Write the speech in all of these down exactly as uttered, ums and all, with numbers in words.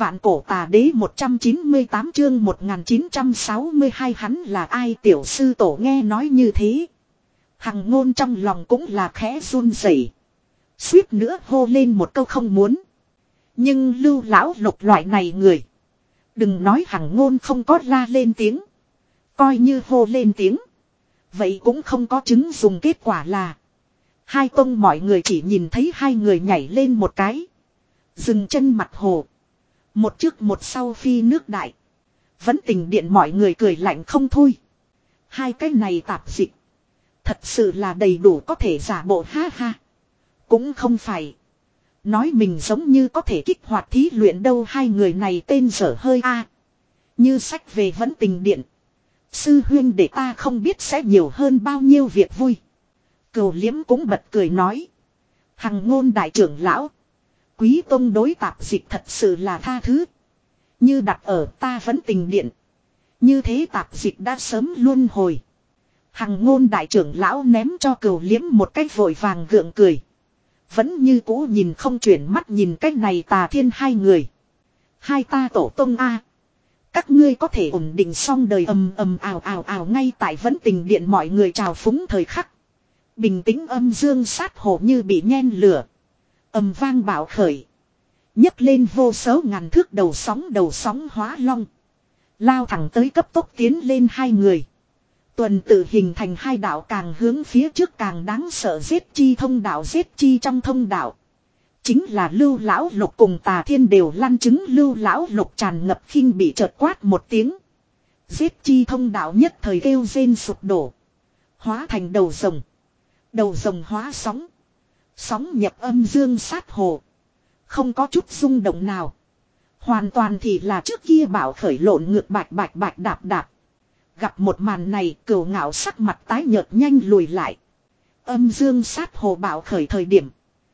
Vạn cổ tà đế một trăm chín mươi tám chương một nghìn chín trăm sáu mươi hai hắn là ai tiểu sư tổ nghe nói như thế. Hằng ngôn trong lòng cũng là khẽ run rẩy, suýt nữa hô lên một câu không muốn. Nhưng Lưu lão lục loại này người, đừng nói Hằng ngôn không có la lên tiếng, coi như hô lên tiếng, vậy cũng không có chứng dùng. Kết quả là hai tông mọi người chỉ nhìn thấy hai người nhảy lên một cái, dừng chân mặt hồ, một trước một sau phi nước đại. Vẫn Tình điện mọi người cười lạnh không thôi. Hai cái này tạp dịch, thật sự là đầy đủ có thể giả bộ ha ha. Cũng không phải nói mình giống như có thể kích hoạt thí luyện đâu. Hai người này tên dở hơi a. Như sách về Vẫn Tình điện, sư huyên để ta không biết sẽ nhiều hơn bao nhiêu việc vui. Cửu Liễm cũng bật cười nói, Hằng ngôn đại trưởng lão, quý tông đối tạp dịch thật sự là tha thứ. Như đặt ở ta Vẫn Tình điện, như thế tạp dịch đã sớm luân hồi. Hằng ngôn đại trưởng lão ném cho Cửu Liễm một cách vội vàng gượng cười, vẫn như cũ nhìn không chuyển mắt nhìn cách này Tà Thiên hai người. Hai ta tổ tông a, các ngươi có thể ổn định xong đời. Ầm ầm ào ào ào. Ngay tại Vẫn Tình điện mọi người trào phúng thời khắc, bình tĩnh âm dương sát hồ như bị nhen lửa, ầm vang bạo khởi, nhấc lên vô số ngàn thước đầu sóng. Đầu sóng hóa long, lao thẳng tới cấp tốc tiến lên hai người. Tuần tự hình thành hai đạo, càng hướng phía trước càng đáng sợ. Giết chi thông đạo, giết chi trong thông đạo, chính là Lưu lão lục cùng Tà Thiên đều lăn chứng. Lưu lão lục tràn ngập khinh bị chợt quát một tiếng, giết chi thông đạo nhất thời kêu rên sụp đổ, hóa thành đầu rồng. Đầu rồng hóa sóng, sóng nhập âm dương sát hồ, không có chút rung động nào. Hoàn toàn thì là trước kia bảo khởi lộn ngược bạch bạch bạch đạp đạp. Gặp một màn này, Cửu Ngạo sắc mặt tái nhợt nhanh lùi lại. Âm dương sát hồ bảo khởi thời điểm,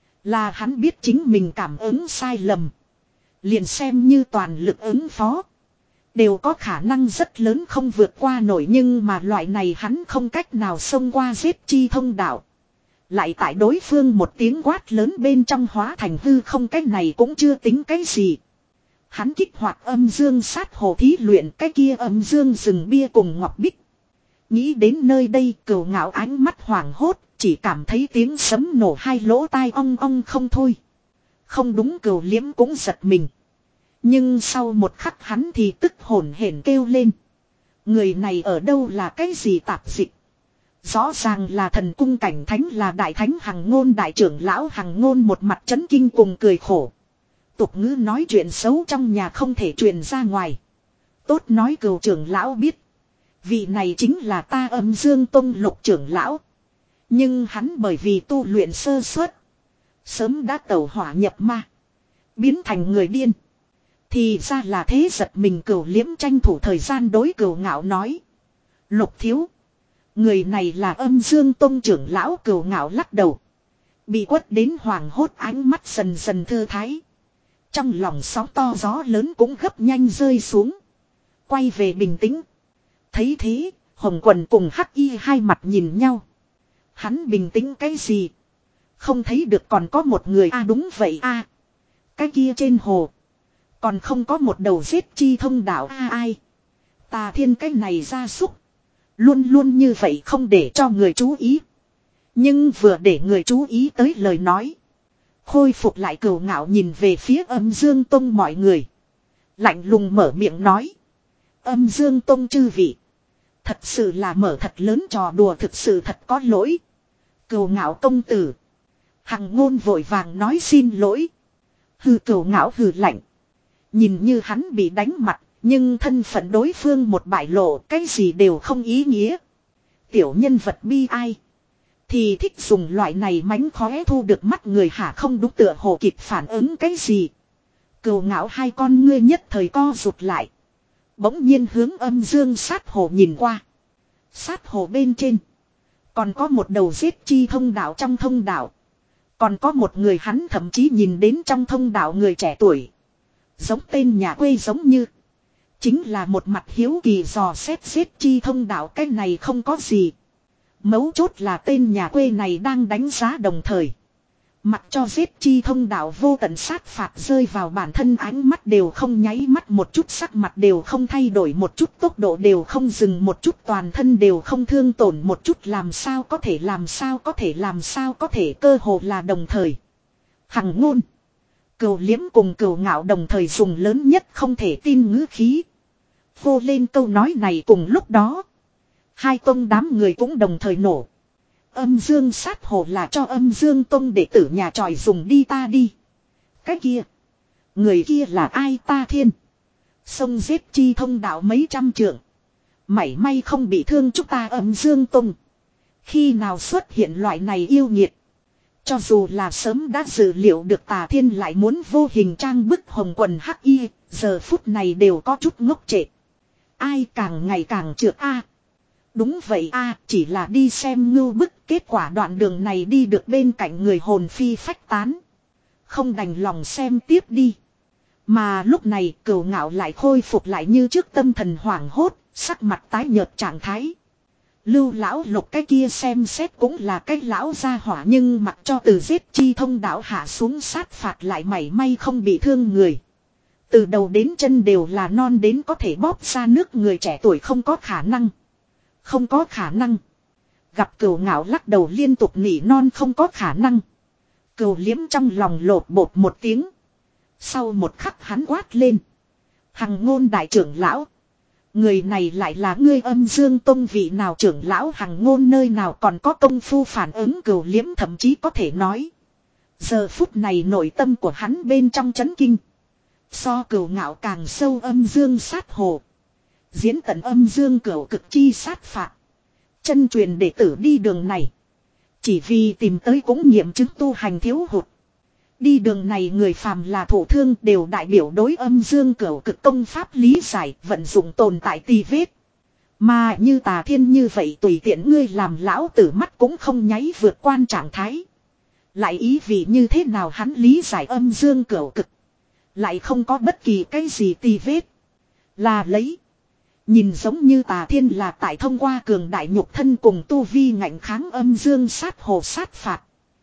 là hắn biết chính mình cảm ứng sai lầm, liền xem như toàn lực ứng phó, đều có khả năng rất lớn không vượt qua nổi. Nhưng mà loại này hắn không cách nào xông qua giết chi thông đạo, lại tại đối phương một tiếng quát lớn bên trong hóa thành hư không. Cái này cũng chưa tính cái gì. Hắn kích hoạt âm dương sát hồ thí luyện, cái kia âm dương rừng bia cùng ngọc bích. Nghĩ đến nơi đây, Cửu Ngạo ánh mắt hoảng hốt, chỉ cảm thấy tiếng sấm nổ hai lỗ tai ong ong không thôi. Không đúng, Cửu Liễm cũng giật mình. Nhưng sau một khắc hắn thì tức hổn hển kêu lên, người này ở đâu là cái gì tạp dịch? Rõ ràng là thần cung cảnh thánh, là đại thánh Hằng ngôn đại trưởng lão. Hằng ngôn một mặt chấn kinh cùng cười khổ. Tục ngữ nói chuyện xấu trong nhà không thể truyền ra ngoài. Tốt nói Cửu trưởng lão biết, vị này chính là ta Âm Dương Tông Lục trưởng lão. Nhưng hắn bởi vì tu luyện sơ suất, sớm đã tẩu hỏa nhập ma, biến thành người điên. Thì ra là thế. Giật mình, Cửu Liễm tranh thủ thời gian đối Cửu Ngạo nói, Lục thiếu, người này là Âm Dương Tông trưởng lão. Cửu Ngạo lắc đầu, bị quất đến hoàng hốt, ánh mắt dần dần thư thái. Trong lòng sóng to gió lớn cũng gấp nhanh rơi xuống, quay về bình tĩnh. Thấy thế, Hồng Quần cùng Hắc Y hai mặt nhìn nhau. Hắn bình tĩnh cái gì? Không thấy được còn có một người a? À, đúng vậy a. À, cái kia trên hồ còn không có một đầu giết chi thông đạo a? À, ai? Tà Thiên cái này ra súc, luôn luôn như vậy không để cho người chú ý. Nhưng vừa để người chú ý tới lời nói, khôi phục lại. Cửu Ngạo nhìn về phía Âm Dương Tông mọi người, lạnh lùng mở miệng nói, Âm Dương Tông chư vị, thật sự là mở thật lớn trò đùa, thực sự thật có lỗi. Cửu Ngạo công tử. Hằng ngôn vội vàng nói xin lỗi. Hừ. Cửu Ngạo hừ lạnh, nhìn như hắn bị đánh mặt, nhưng thân phận đối phương một bại lộ, cái gì đều không ý nghĩa. Tiểu nhân vật bi ai, thì thích dùng loại này mánh khóe thu được mắt người hả? Không đúng, tựa hồ kịp phản ứng cái gì. Cửu Ngạo hai con ngươi nhất thời co rụt lại, bỗng nhiên hướng âm dương sát hồ nhìn qua. Sát hồ bên trên còn có một đầu giết chi thông đạo. Trong thông đạo còn có một người, hắn thậm chí nhìn đến trong thông đạo người trẻ tuổi, giống tên nhà quê giống như, chính là một mặt hiếu kỳ dò xét giết chi thông đạo. Cái này không có gì, mấu chốt là tên nhà quê này đang đánh giá, đồng thời Mặc cho giết chi thông đạo vô tận sát phạt rơi vào bản thân, ánh mắt đều không nháy mắt một chút, sắc mặt đều không thay đổi một chút, tốc độ đều không dừng một chút, toàn thân đều không thương tổn một chút, làm sao có thể làm sao có thể làm sao có thể, cơ hồ là đồng thời. Hằng Ngôn, Cửu Liễm cùng Cửu Ngạo đồng thời dùng lớn nhất không thể tin ngữ khí hô lên câu nói này, cùng lúc đó hai tông đám người cũng đồng thời nổ. Âm Dương Sát Hồ là cho Âm Dương Tông đệ tử nhà tròi dùng đi, ta đi. Cái kia, người kia là ai? Ta thiên. Xông giết chi thông đạo mấy trăm trượng, mảy may không bị thương chúng ta Âm Dương Tông. Khi nào xuất hiện loại này yêu nghiệt? Cho dù là sớm đã dự liệu được Tà Thiên lại muốn vô hình trang bức hồng quần hắc y, giờ phút này đều có chút ngốc trệ. Ai càng ngày càng trượt a? Đúng vậy a, chỉ là đi xem ngưu bức, kết quả đoạn đường này đi được bên cạnh người hồn phi phách tán. Không đành lòng xem tiếp đi. Mà lúc này Cửu Ngạo lại khôi phục lại như trước tâm thần hoảng hốt, sắc mặt tái nhợt trạng thái. Lưu lão Lục cái kia xem xét cũng là cái lão gia hỏa, nhưng mặc cho từ giết chi thông đạo hạ xuống sát phạt lại mảy may không bị thương người. Từ đầu đến chân đều là non đến có thể bóp ra nước người trẻ tuổi, không có khả năng. Không có khả năng. Gặp Cửu Ngạo lắc đầu liên tục nỉ non không có khả năng. Cửu Liễm trong lòng lột bột một tiếng. Sau một khắc hắn quát lên. Hằng Ngôn đại trưởng lão. Người này lại là ngươi Âm Dương Tông vị nào trưởng lão? Hằng Ngôn nơi nào còn có công phu phản ứng? Cửu Liễm thậm chí có thể nói. Giờ phút này nội tâm của hắn bên trong chấn kinh. So Cửu Ngạo càng sâu Âm Dương Sát Hồ. Diễn tận Âm Dương Cửu cực chi sát phạt. Chân truyền đệ tử đi đường này. Chỉ vì tìm tới cũng nghiệm chứng tu hành thiếu hụt. Đi đường này người phàm là thổ thương đều đại biểu đối Âm Dương Cửu cực công pháp lý giải, vận dụng tồn tại tì vết. Mà như Tà Thiên như vậy tùy tiện ngươi làm lão tử mắt cũng không nháy vượt quan trạng thái. Lại ý vị như thế nào hắn lý giải Âm Dương Cửu cực. Lại không có bất kỳ cái gì tì vết. Là lấy. Nhìn giống như Tà Thiên là tại thông qua cường đại nhục thân cùng tu vi ngạnh kháng Âm Dương Sát Hồ sát phạt.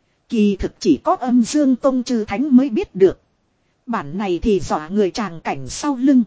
Kỳ thực chỉ có Âm Dương Tông chư thánh mới biết được. Bản này thì dọa người tràng cảnh sau lưng.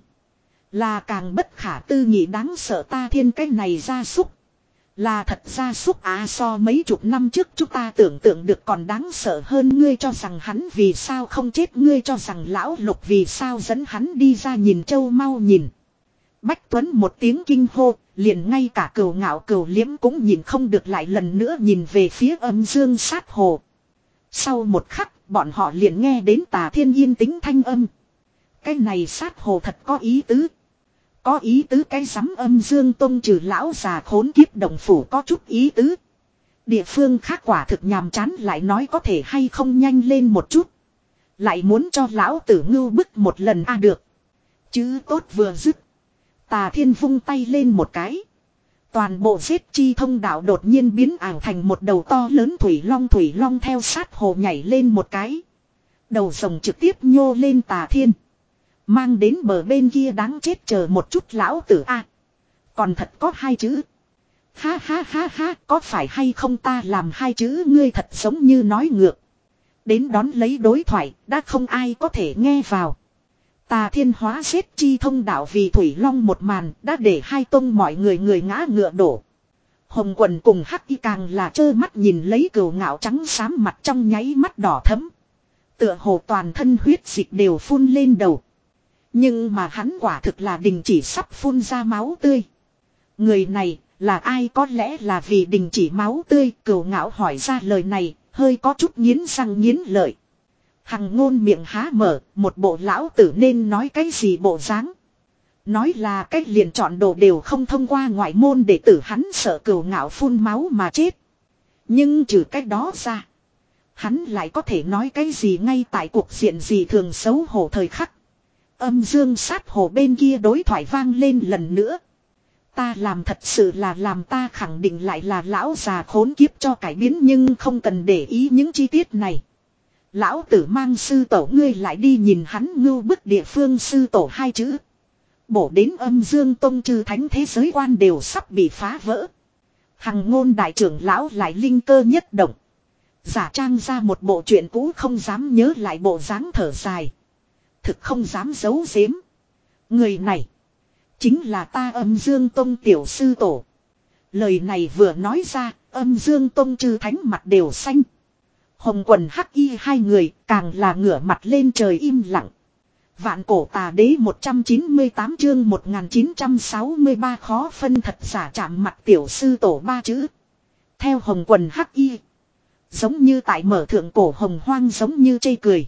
Là càng bất khả tư nghị đáng sợ. Ta Thiên cái này gia súc. Là thật gia súc á, so mấy chục năm trước chúng ta tưởng tượng được còn đáng sợ hơn. Ngươi cho rằng hắn vì sao không chết? Ngươi cho rằng lão Lục vì sao dẫn hắn đi ra? Nhìn châu mau nhìn. Bách Tuấn một tiếng kinh hô, liền ngay cả Cửu Ngạo Cửu Liễm cũng nhìn không được lại lần nữa nhìn về phía Âm Dương Sát Hồ. Sau một khắc, bọn họ liền nghe đến Tà Thiên yên tĩnh thanh âm. Cái này sát hồ thật có ý tứ. Có ý tứ cái rắm Âm Dương Tông trừ lão già khốn kiếp đồng phủ có chút ý tứ. Địa phương khác quả thực nhàm chán, lại nói có thể hay không nhanh lên một chút. Lại muốn cho lão tử ngưu bức một lần a à được. Chứ tốt vừa dứt. Tà Thiên vung tay lên một cái. Toàn bộ giết chi thông đạo đột nhiên biến ảo thành một đầu to lớn thủy long. Thủy long theo sát hồ nhảy lên một cái. Đầu rồng trực tiếp nhô lên Tà Thiên. Mang đến bờ bên kia đáng chết, chờ một chút lão tử a. Còn thật có hai chữ. Ha ha ha ha, có phải hay không ta làm hai chữ ngươi thật giống như nói ngược. Đến đón lấy đối thoại, đã không ai có thể nghe vào. Tà Thiên hóa giết chi thông đạo vì thủy long một màn đã để hai tông mọi người người ngã ngựa đổ. Hồng Quần cùng Hắc Y càng là trơ mắt nhìn lấy Cửu Ngạo trắng xám mặt trong nháy mắt đỏ thẫm. Tựa hồ toàn thân huyết dịch đều phun lên đầu. Nhưng mà hắn quả thực là đình chỉ sắp phun ra máu tươi. Người này là ai? Có lẽ là vì đình chỉ máu tươi. Cửu Ngạo hỏi ra lời này hơi có chút nghiến răng nghiến lợi. Hằng Ngôn miệng há mở, một bộ lão tử nên nói cái gì bộ dáng. Nói là cách liền chọn đồ đều không thông qua ngoại môn để tử, hắn sợ Cửu Ngạo phun máu mà chết. Nhưng trừ cách đó ra, hắn lại có thể nói cái gì? Ngay tại cuộc diện gì thường xấu hổ thời khắc, Âm Dương Sát Hồ bên kia đối thoại vang lên lần nữa. Ta làm thật sự là làm, ta khẳng định lại là lão già khốn kiếp cho cải biến, nhưng không cần để ý những chi tiết này. Lão tử mang sư tổ ngươi lại đi nhìn hắn ngưu bức địa phương. Sư tổ hai chữ bổ đến Âm Dương Tông chư thánh thế giới quan đều sắp bị phá vỡ. Hằng Ngôn đại trưởng lão lại linh cơ nhất động. Giả trang ra một bộ chuyện cũ không dám nhớ lại bộ dáng thở dài. Thực không dám giấu giếm. Người này. Chính là ta Âm Dương Tông tiểu sư tổ. Lời này vừa nói ra. Âm Dương Tông chư thánh mặt đều xanh. Hồng quần hắc y hai người càng là ngửa mặt lên trời im lặng. Vạn cổ tà đế một trăm chín mươi tám chương một nghìn chín trăm sáu mươi ba khó phân thật giả chạm mặt tiểu sư tổ ba chữ. Theo hồng quần hắc y. Giống như tại mở thượng cổ hồng hoang giống như chê cười.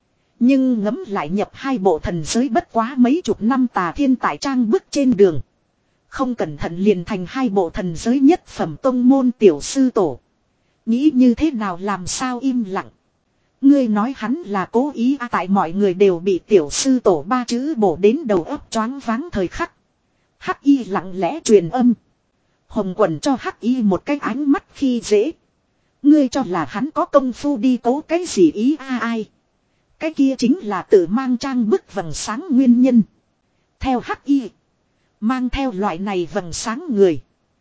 Nhưng ngấm lại nhập hai bộ thần giới bất quá mấy chục năm tà thiên tại trang bức trên đường. Không cẩn thận liền thành hai bộ thần giới nhất phẩm tông môn tiểu sư tổ. Nghĩ như thế nào làm sao im lặng. Ngươi nói hắn là cố ý à, tại mọi người đều bị tiểu sư tổ ba chữ bổ đến đầu óc choáng váng thời khắc. Hắc y lặng lẽ truyền âm. Hồng quần cho hắc y một cái ánh mắt khi dễ. Ngươi cho là hắn có công phu đi cố cái gì ý a ai. Cái kia chính là tự mang trang bức vầng sáng nguyên nhân. Theo hắc y. Mang theo loại này vầng sáng người.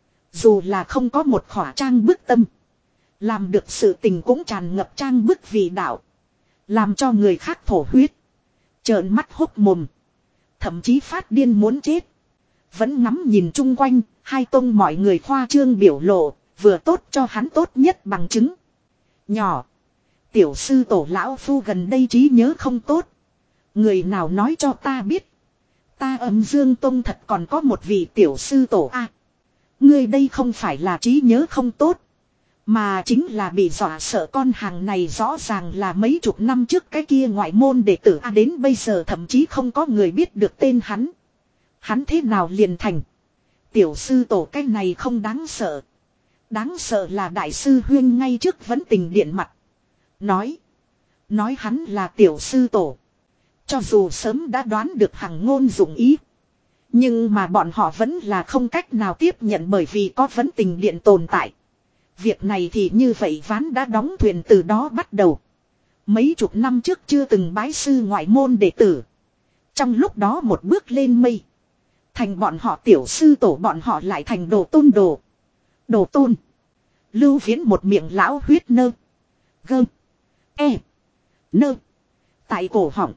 Dù là không có một khỏa trang bức tâm. Làm được sự tình cũng tràn ngập trang bức vị đạo. Làm cho người khác thổ huyết. Trợn mắt hốc mồm. Thậm chí phát điên muốn chết. Vẫn ngắm nhìn chung quanh. Hai tông mọi người khoa trương biểu lộ. Vừa tốt cho hắn tốt nhất bằng chứng. Nhỏ. Tiểu sư tổ lão phu gần đây trí nhớ không tốt. Người nào nói cho ta biết. Ta Âm Dương Tông thật còn có một vị tiểu sư tổ a. À, ngươi đây không phải là trí nhớ không tốt. Mà chính là bị dọa sợ con hàng này rõ ràng là mấy chục năm trước cái kia ngoại môn đệ tử a à, đến bây giờ thậm chí không có người biết được tên hắn. Hắn thế nào liền thành. Tiểu sư tổ cái này không đáng sợ. Đáng sợ là đại sư huyên ngay trước vẫn tình điện mặt. Nói. Nói hắn là tiểu sư tổ. Cho dù sớm đã đoán được hằng ngôn dụng ý. Nhưng mà bọn họ vẫn là không cách nào tiếp nhận bởi vì có vấn tình điện tồn tại. Việc này thì như vậy ván đã đóng thuyền từ đó bắt đầu. Mấy chục năm trước chưa từng bái sư ngoại môn đệ tử. Trong lúc đó một bước lên mây. Thành bọn họ tiểu sư tổ bọn họ lại thành đồ tôn đồ. Đồ tôn. Lưu Viễn một miệng lão huyết nơ. Gơ. E. Nơ. Tại cổ họng.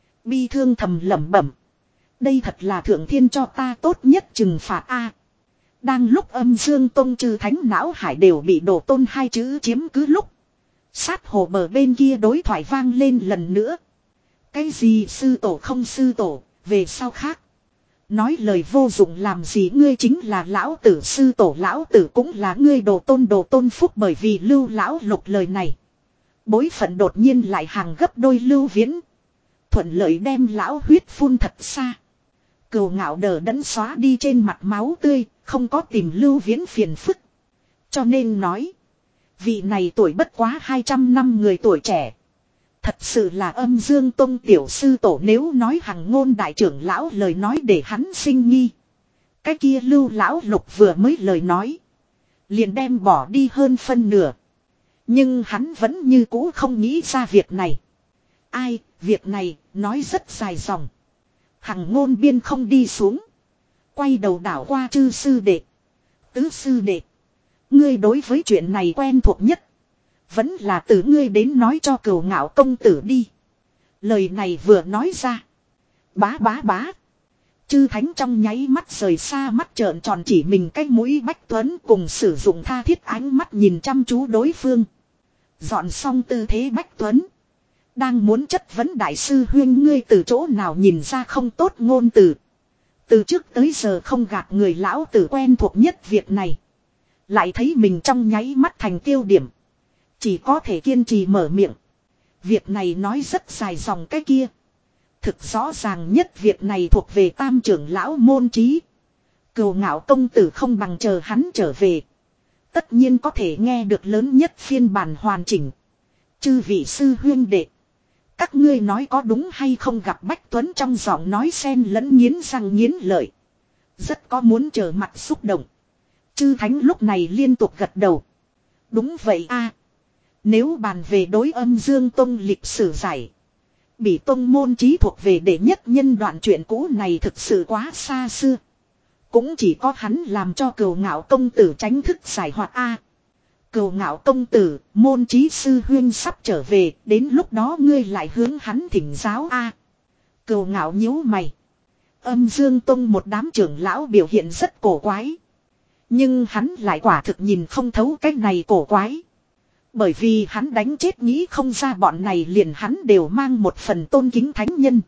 Bi thương thầm lẩm bẩm. Đây thật là thượng thiên cho ta tốt nhất trừng phạt a. Đang lúc Âm Dương Tông chư thánh não hải đều bị đồ tôn hai chữ chiếm cứ lúc. Sát hồ bờ bên kia đối thoại vang lên lần nữa. Cái gì sư tổ không sư tổ, về sau khác. Nói lời vô dụng làm gì ngươi chính là lão tử sư tổ lão tử cũng là ngươi đồ tôn đồ tôn phúc bởi vì lưu lão lục lời này. Bối phận đột nhiên lại hàng gấp đôi Lưu Viễn. Thuận lợi đem lão huyết phun thật xa. Cừu ngạo đờ đẫn xóa đi trên mặt máu tươi, không có tìm Lưu Viễn phiền phức. Cho nên nói. Vị này tuổi bất quá hai trăm năm người tuổi trẻ. Thật sự là Âm Dương Tông tiểu sư tổ nếu nói hằng ngôn đại trưởng lão lời nói để hắn sinh nghi. Cái kia Lưu lão lục vừa mới lời nói. Liền đem bỏ đi hơn phân nửa. Nhưng hắn vẫn như cũ không nghĩ ra việc này. Ai, việc này, nói rất dài dòng. Hằng ngôn biên không đi xuống. Quay đầu đảo qua chư sư đệ. Tứ sư đệ. Ngươi đối với chuyện này quen thuộc nhất. Vẫn là từ ngươi đến nói cho Cừu Ngạo công tử đi. Lời này vừa nói ra. Bá bá bá. Chư thánh trong nháy mắt rời xa mắt trợn tròn chỉ mình cái mũi Bách Tuấn cùng sử dụng tha thiết ánh mắt nhìn chăm chú đối phương. Dọn xong tư thế Bách Tuấn. Đang muốn chất vấn đại sư huyên ngươi từ chỗ nào nhìn ra không tốt ngôn từ. Từ trước tới giờ không gạt người lão tử quen thuộc nhất việc này. Lại thấy mình trong nháy mắt thành tiêu điểm. Chỉ có thể kiên trì mở miệng. Việc này nói rất dài dòng cái kia. Thực rõ ràng nhất việc này thuộc về tam trưởng lão môn trí. Cừu Ngạo công tử không bằng chờ hắn trở về. Tất nhiên có thể nghe được lớn nhất phiên bản hoàn chỉnh. Chư vị sư huyên đệ. Các ngươi nói có đúng hay không gặp Bách Tuấn trong giọng nói xen lẫn nghiến răng nghiến lợi. Rất có muốn trở mặt xúc động. Chư thánh lúc này liên tục gật đầu. Đúng vậy a. Nếu bàn về đối Âm Dương Tông lịch sử giải. Bỉ tông môn trí thuộc về đệ nhất nhân đoạn chuyện cũ này thực sự quá xa xưa. Cũng chỉ có hắn làm cho Cừu Ngạo công tử tránh thức giải hoạt a. Cừu Ngạo công tử, môn trí sư huyên sắp trở về, đến lúc đó ngươi lại hướng hắn thỉnh giáo a. Cừu Ngạo nhíu mày. Âm Dương Tông một đám trưởng lão biểu hiện rất cổ quái. Nhưng hắn lại quả thực nhìn không thấu cái này cổ quái. Bởi vì hắn đánh chết nghĩ không ra bọn này liền hắn đều mang một phần tôn kính thánh nhân.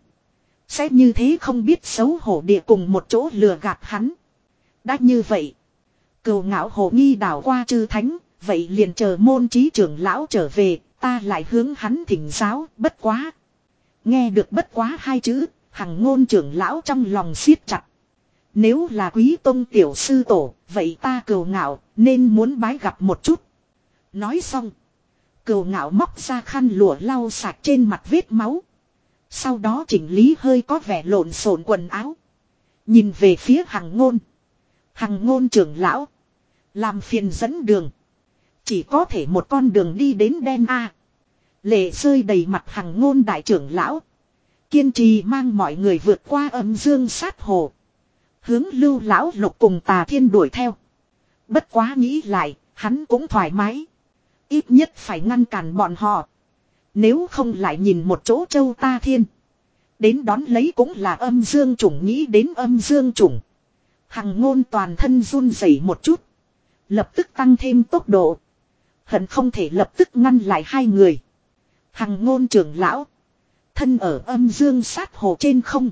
Sẽ như thế không biết xấu hổ địa cùng một chỗ lừa gạt hắn. Đã như vậy. Cừu Ngạo hồ nghi đảo qua chư thánh. Vậy liền chờ môn trí trưởng lão trở về. Ta lại hướng hắn thỉnh giáo bất quá. Nghe được bất quá hai chữ. Hằng Ngôn trưởng lão trong lòng siết chặt. Nếu là Quý Tông tiểu sư tổ. Vậy ta Cừu Ngạo nên muốn bái gặp một chút. Nói xong. Cừu Ngạo móc ra khăn lụa lau sạch trên mặt vết máu. Sau đó chỉnh lý hơi có vẻ lộn xộn quần áo. Nhìn về phía Hằng Ngôn. Hằng Ngôn trưởng lão. Làm phiền dẫn đường. Chỉ có thể một con đường đi đến đen A. Lệ rơi đầy mặt Hằng Ngôn đại trưởng lão. Kiên trì mang mọi người vượt qua âm dương sát hồ. Hướng Lưu lão lục cùng Tà Thiên đuổi theo. Bất quá nghĩ lại, hắn cũng thoải mái. Ít nhất phải ngăn cản bọn họ. Nếu không lại nhìn một chỗ Châu Ta Thiên. Đến đón lấy cũng là âm dương chủng, nghĩ đến âm dương chủng. Hằng Ngôn toàn thân run rẩy một chút. Lập tức tăng thêm tốc độ. Hận không thể lập tức ngăn lại hai người. Hằng Ngôn trưởng lão. Thân ở âm dương sát hồ trên không.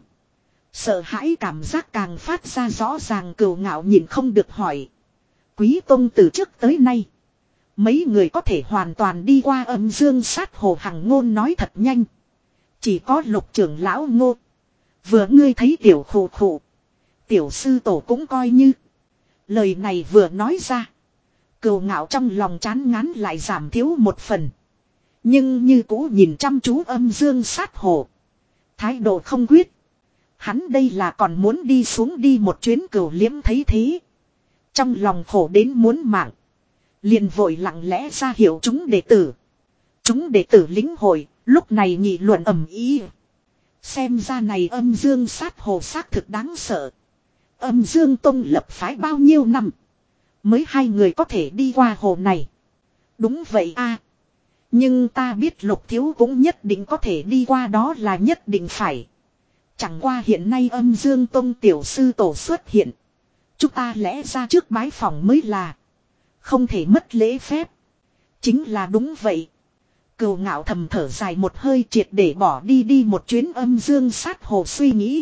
Sợ hãi cảm giác càng phát ra rõ ràng. Cừu Ngạo nhìn không được hỏi. Quý Tông từ trước tới nay. Mấy người có thể hoàn toàn đi qua âm dương sát hồ. Hằng Ngôn nói thật nhanh. Chỉ có Lục trưởng lão Ngô. Vừa ngươi thấy tiểu khổ khổ. Tiểu sư tổ cũng coi như. Lời này vừa nói ra. Cừu Ngạo trong lòng chán ngán lại giảm thiếu một phần. Nhưng như cũ nhìn chăm chú âm dương sát hồ. Thái độ không quyết. Hắn đây là còn muốn đi xuống đi một chuyến. Cừu Liếm thấy thế. Trong lòng khổ đến muốn mạng. Liền vội lặng lẽ ra hiệu chúng đệ tử. Chúng đệ tử lính hội. Lúc này nghị luận ầm ĩ. Xem ra này âm dương sát hồ xác thực đáng sợ. Âm Dương Tông lập phái bao nhiêu năm. Mới hai người có thể đi qua hồ này. Đúng vậy a. Nhưng ta biết Lục thiếu cũng nhất định có thể đi qua, đó là nhất định phải. Chẳng qua hiện nay âm Dương Tông tiểu sư tổ xuất hiện. Chúng ta lẽ ra trước bái phòng mới là. Không thể mất lễ phép. Chính là đúng vậy. Cừu Ngạo thầm thở dài một hơi, triệt để bỏ đi đi một chuyến âm dương sát hồ suy nghĩ.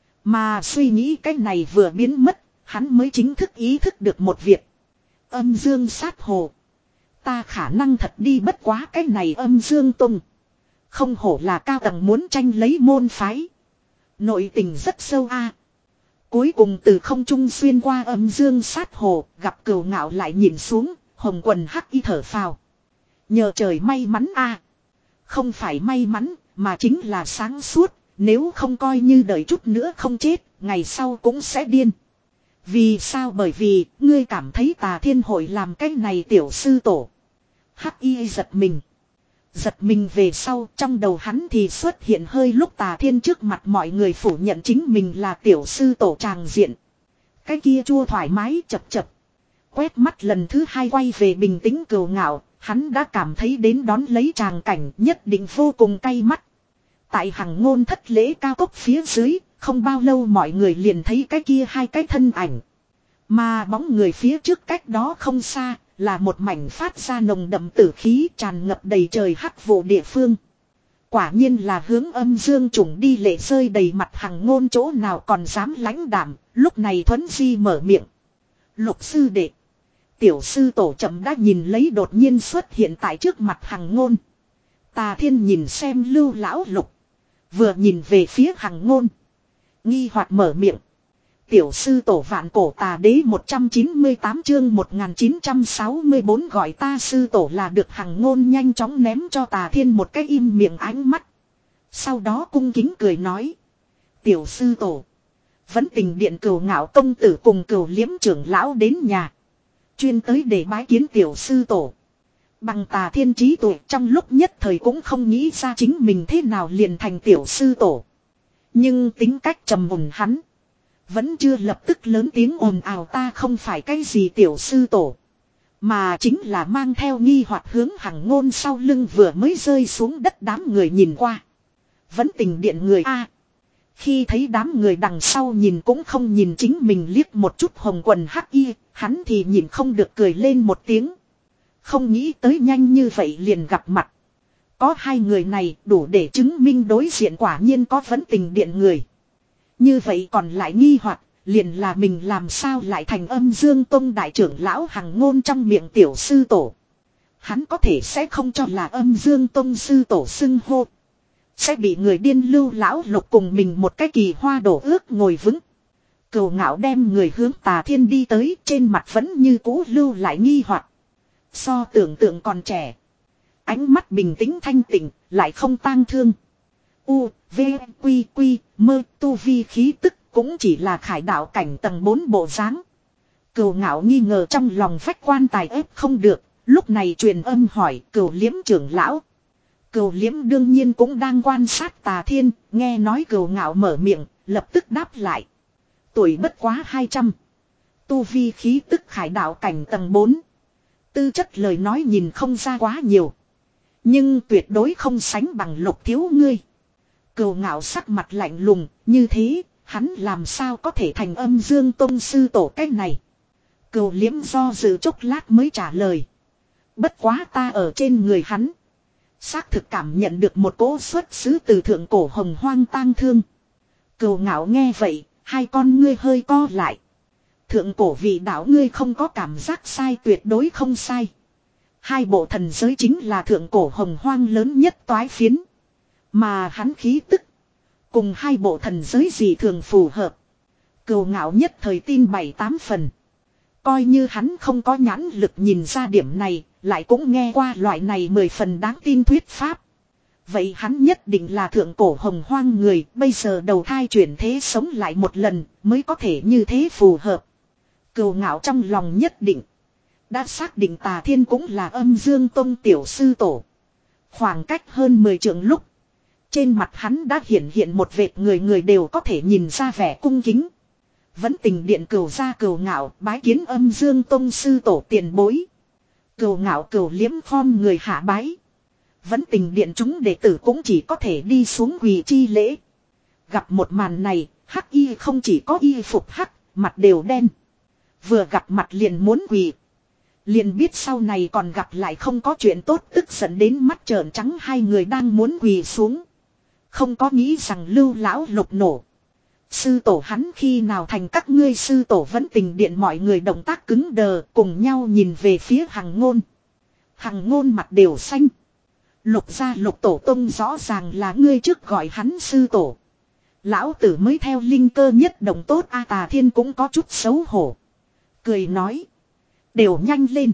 Mà suy nghĩ cái này vừa biến mất, hắn mới chính thức ý thức được một việc. Âm dương sát hồ. Ta khả năng thật đi bất quá cái này âm dương tông. Không hổ là cao tầng muốn tranh lấy môn phái. Nội tình rất sâu a. Cuối cùng từ không trung xuyên qua âm dương sát hồ, gặp Cừu Ngạo lại nhìn xuống, hồng quần hắc y thở phào. Nhờ trời may mắn a. Không phải may mắn, mà chính là sáng suốt. Nếu không coi như đợi chút nữa không chết, ngày sau cũng sẽ điên. Vì sao? Bởi vì, ngươi cảm thấy Tà Thiên hội làm cái này tiểu sư tổ. Hắc y giật mình. Giật mình về sau, trong đầu hắn thì xuất hiện hơi lúc Tà Thiên trước mặt mọi người phủ nhận chính mình là tiểu sư tổ tràng diện. Cái kia chua thoải mái chập chập. Quét mắt lần thứ hai quay về bình tĩnh Cừu Ngạo, hắn đã cảm thấy đến đón lấy tràng cảnh nhất định vô cùng cay mắt. Tại Hằng Ngôn thất lễ cao tốc phía dưới, không bao lâu mọi người liền thấy cái kia hai cái thân ảnh. Mà bóng người phía trước cách đó không xa, là một mảnh phát ra nồng đậm tử khí tràn ngập đầy trời hắc vụ địa phương. Quả nhiên là hướng âm dương chủng đi. Lệ rơi đầy mặt Hằng Ngôn chỗ nào còn dám lãnh đảm, lúc này thuấn di mở miệng. Lục sư đệ. Tiểu sư tổ chậm đã nhìn lấy đột nhiên xuất hiện tại trước mặt Hằng Ngôn. Tà Thiên nhìn xem Lưu lão lục. Vừa nhìn về phía Hằng Ngôn. Nghi hoặc mở miệng. Tiểu sư tổ vạn cổ tà đế một trăm chín mươi tám chương một nghìn chín trăm sáu mươi bốn gọi ta sư tổ là được. Hằng Ngôn nhanh chóng ném cho Tà Thiên một cái im miệng ánh mắt. Sau đó cung kính cười nói. Tiểu sư tổ. Vẫn tình điện Cừu Ngạo công tử cùng Cừu Liếm trưởng lão đến nhà. Chuyên tới để bái kiến tiểu sư tổ. Bằng Tà Thiên trí tuệ trong lúc nhất thời cũng không nghĩ ra chính mình thế nào liền thành tiểu sư tổ. Nhưng tính cách trầm mùn hắn. Vẫn chưa lập tức lớn tiếng ồn ào ta không phải cái gì tiểu sư tổ. Mà chính là mang theo nghi hoặc hướng Hằng Ngôn sau lưng vừa mới rơi xuống đất đám người nhìn qua. Vẫn tình điện người A. Khi thấy đám người đằng sau nhìn cũng không nhìn chính mình liếc một chút hồng quần hắc y, hắn thì nhìn không được cười lên một tiếng. Không nghĩ tới nhanh như vậy liền gặp mặt. Có hai người này đủ để chứng minh đối diện quả nhiên có vấn tình điện người. Như vậy còn lại nghi hoặc liền là mình làm sao lại thành Âm Dương Tông đại trưởng lão Hằng Ngôn trong miệng tiểu sư tổ. Hắn có thể sẽ không cho là Âm Dương Tông sư tổ xưng hô. Sẽ bị người điên lưu lão lục cùng mình một cái kỳ hoa đổ ước ngồi vững. Cừu Ngạo đem người hướng Tà Thiên đi tới, trên mặt vẫn như cũ lưu lại nghi hoặc. So tưởng tượng còn trẻ. Ánh mắt bình tĩnh thanh tịnh, lại không tang thương. U, V, Quy, Quy, mơ, tu vi khí tức cũng chỉ là khải đạo cảnh tầng bốn bộ dáng. Cừu Ngạo nghi ngờ trong lòng vách quan tài ép không được, lúc này truyền âm hỏi Cừu Liếm trưởng lão. Cừu Liếm đương nhiên cũng đang quan sát Tà Thiên, nghe nói Cừu Ngạo mở miệng, lập tức đáp lại. Tuổi bất quá hai trăm. Tu vi khí tức khải đạo cảnh tầng bốn. Tư chất lời nói nhìn không ra quá nhiều. Nhưng tuyệt đối không sánh bằng Lục thiếu ngươi. Cừu Ngạo sắc mặt lạnh lùng, như thế, hắn làm sao có thể thành Âm Dương Tông sư tổ cái này. Cừu Liếm do dự chốc lát mới trả lời. Bất quá ta ở trên người hắn. Xác thực cảm nhận được một cỗ xuất xứ từ thượng cổ hồng hoang tang thương. Cừu Ngạo nghe vậy, hai con ngươi hơi co lại. Thượng cổ vị đạo ngươi không có cảm giác sai, tuyệt đối không sai. Hai bộ thần giới chính là thượng cổ hồng hoang lớn nhất toái phiến. Mà hắn khí tức cùng hai bộ thần giới gì thường phù hợp. Cừu Ngạo nhất thời tin bảy tám phần. Coi như hắn không có nhãn lực nhìn ra điểm này, lại cũng nghe qua loại này mười phần đáng tin thuyết pháp. Vậy hắn nhất định là thượng cổ hồng hoang người, bây giờ đầu thai chuyển thế sống lại một lần, mới có thể như thế phù hợp. Cừu Ngạo trong lòng nhất định. Đã xác định Tà Thiên cũng là Âm Dương Tông tiểu sư tổ. Khoảng cách hơn mười trượng lúc. Trên mặt hắn đã hiện hiện một vệt người người đều có thể nhìn ra vẻ cung kính. Vẫn tình điện Cừu gia Cừu Ngạo bái kiến Âm Dương Tông sư tổ tiền bối. Cừu Ngạo Cừu Liếm khom người hạ bái. Vẫn tình điện chúng đệ tử cũng chỉ có thể đi xuống quỳ chi lễ. Gặp một màn này, hắc y không chỉ có y phục hắc, mặt đều đen. Vừa gặp mặt liền muốn quỳ. Liền biết sau này còn gặp lại không có chuyện tốt, tức giận đến mắt trợn trắng, hai người đang muốn quỳ xuống. Không có nghĩ rằng Lưu lão lục nổ. Sư tổ hắn khi nào thành các ngươi sư tổ? Vẫn tình điện mọi người động tác cứng đờ, cùng nhau nhìn về phía Hằng Ngôn. Hằng Ngôn mặt đều xanh. Lục gia Lục tổ tông rõ ràng là ngươi trước gọi hắn sư tổ. Lão tử mới theo linh cơ nhất động tốt a. Tà Thiên cũng có chút xấu hổ. Cười nói. Đều nhanh lên.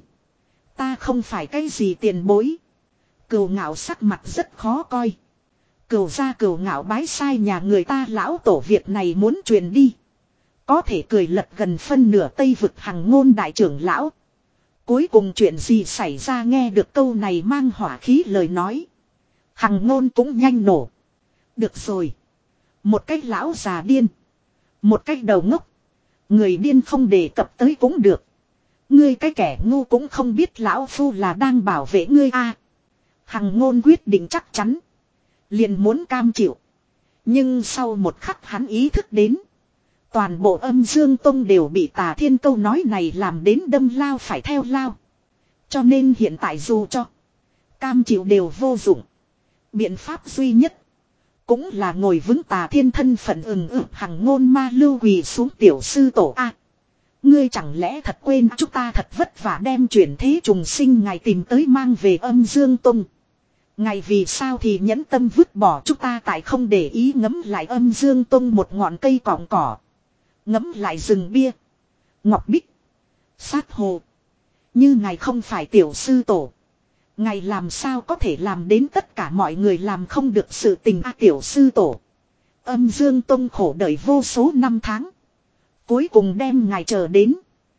Ta không phải cái gì tiền bối. Cừu Ngạo sắc mặt rất khó coi. Cừu gia Cừu Ngạo bái sai nhà người ta lão tổ, việc này muốn truyền đi. Có thể cười lật gần phân nửa Tây vực Hằng Ngôn đại trưởng lão. Cuối cùng chuyện gì xảy ra? Nghe được câu này mang hỏa khí lời nói. Hằng Ngôn cũng nhanh nổ. Được rồi. Một cách lão già điên. Một cách đầu ngốc. Người điên không đề cập tới cũng được. Ngươi cái kẻ ngu cũng không biết lão phu là đang bảo vệ ngươi a. À, Hằng Ngôn quyết định chắc chắn. Liền muốn cam chịu. Nhưng sau một khắc hắn ý thức đến. Toàn bộ Âm Dương Tông đều bị Tà Thiên câu nói này làm đến đâm lao phải theo lao. Cho nên hiện tại dù cho cam chịu đều vô dụng. Biện pháp duy nhất cũng là ngồi vững Tà Thiên thân phận. ừng ực Hằng Ngôn ma lưu quỳ xuống tiểu sư tổ a. À, ngươi chẳng lẽ thật quên chúng ta thật vất vả đem chuyển thế trùng sinh ngài tìm tới mang về Âm Dương Tông. Ngài vì sao thì nhẫn tâm vứt bỏ chúng ta tại không để ý ngấm lại Âm Dương Tông một ngọn cây cỏng cỏ. Ngấm lại rừng bia. Ngọc bích. Sát hồ. Như ngài không phải tiểu sư tổ. Ngài làm sao có thể làm đến tất cả mọi người làm không được sự tình a. À, tiểu sư tổ. Âm Dương Tông khổ đợi vô số năm tháng. Cuối cùng đem ngài chờ đến.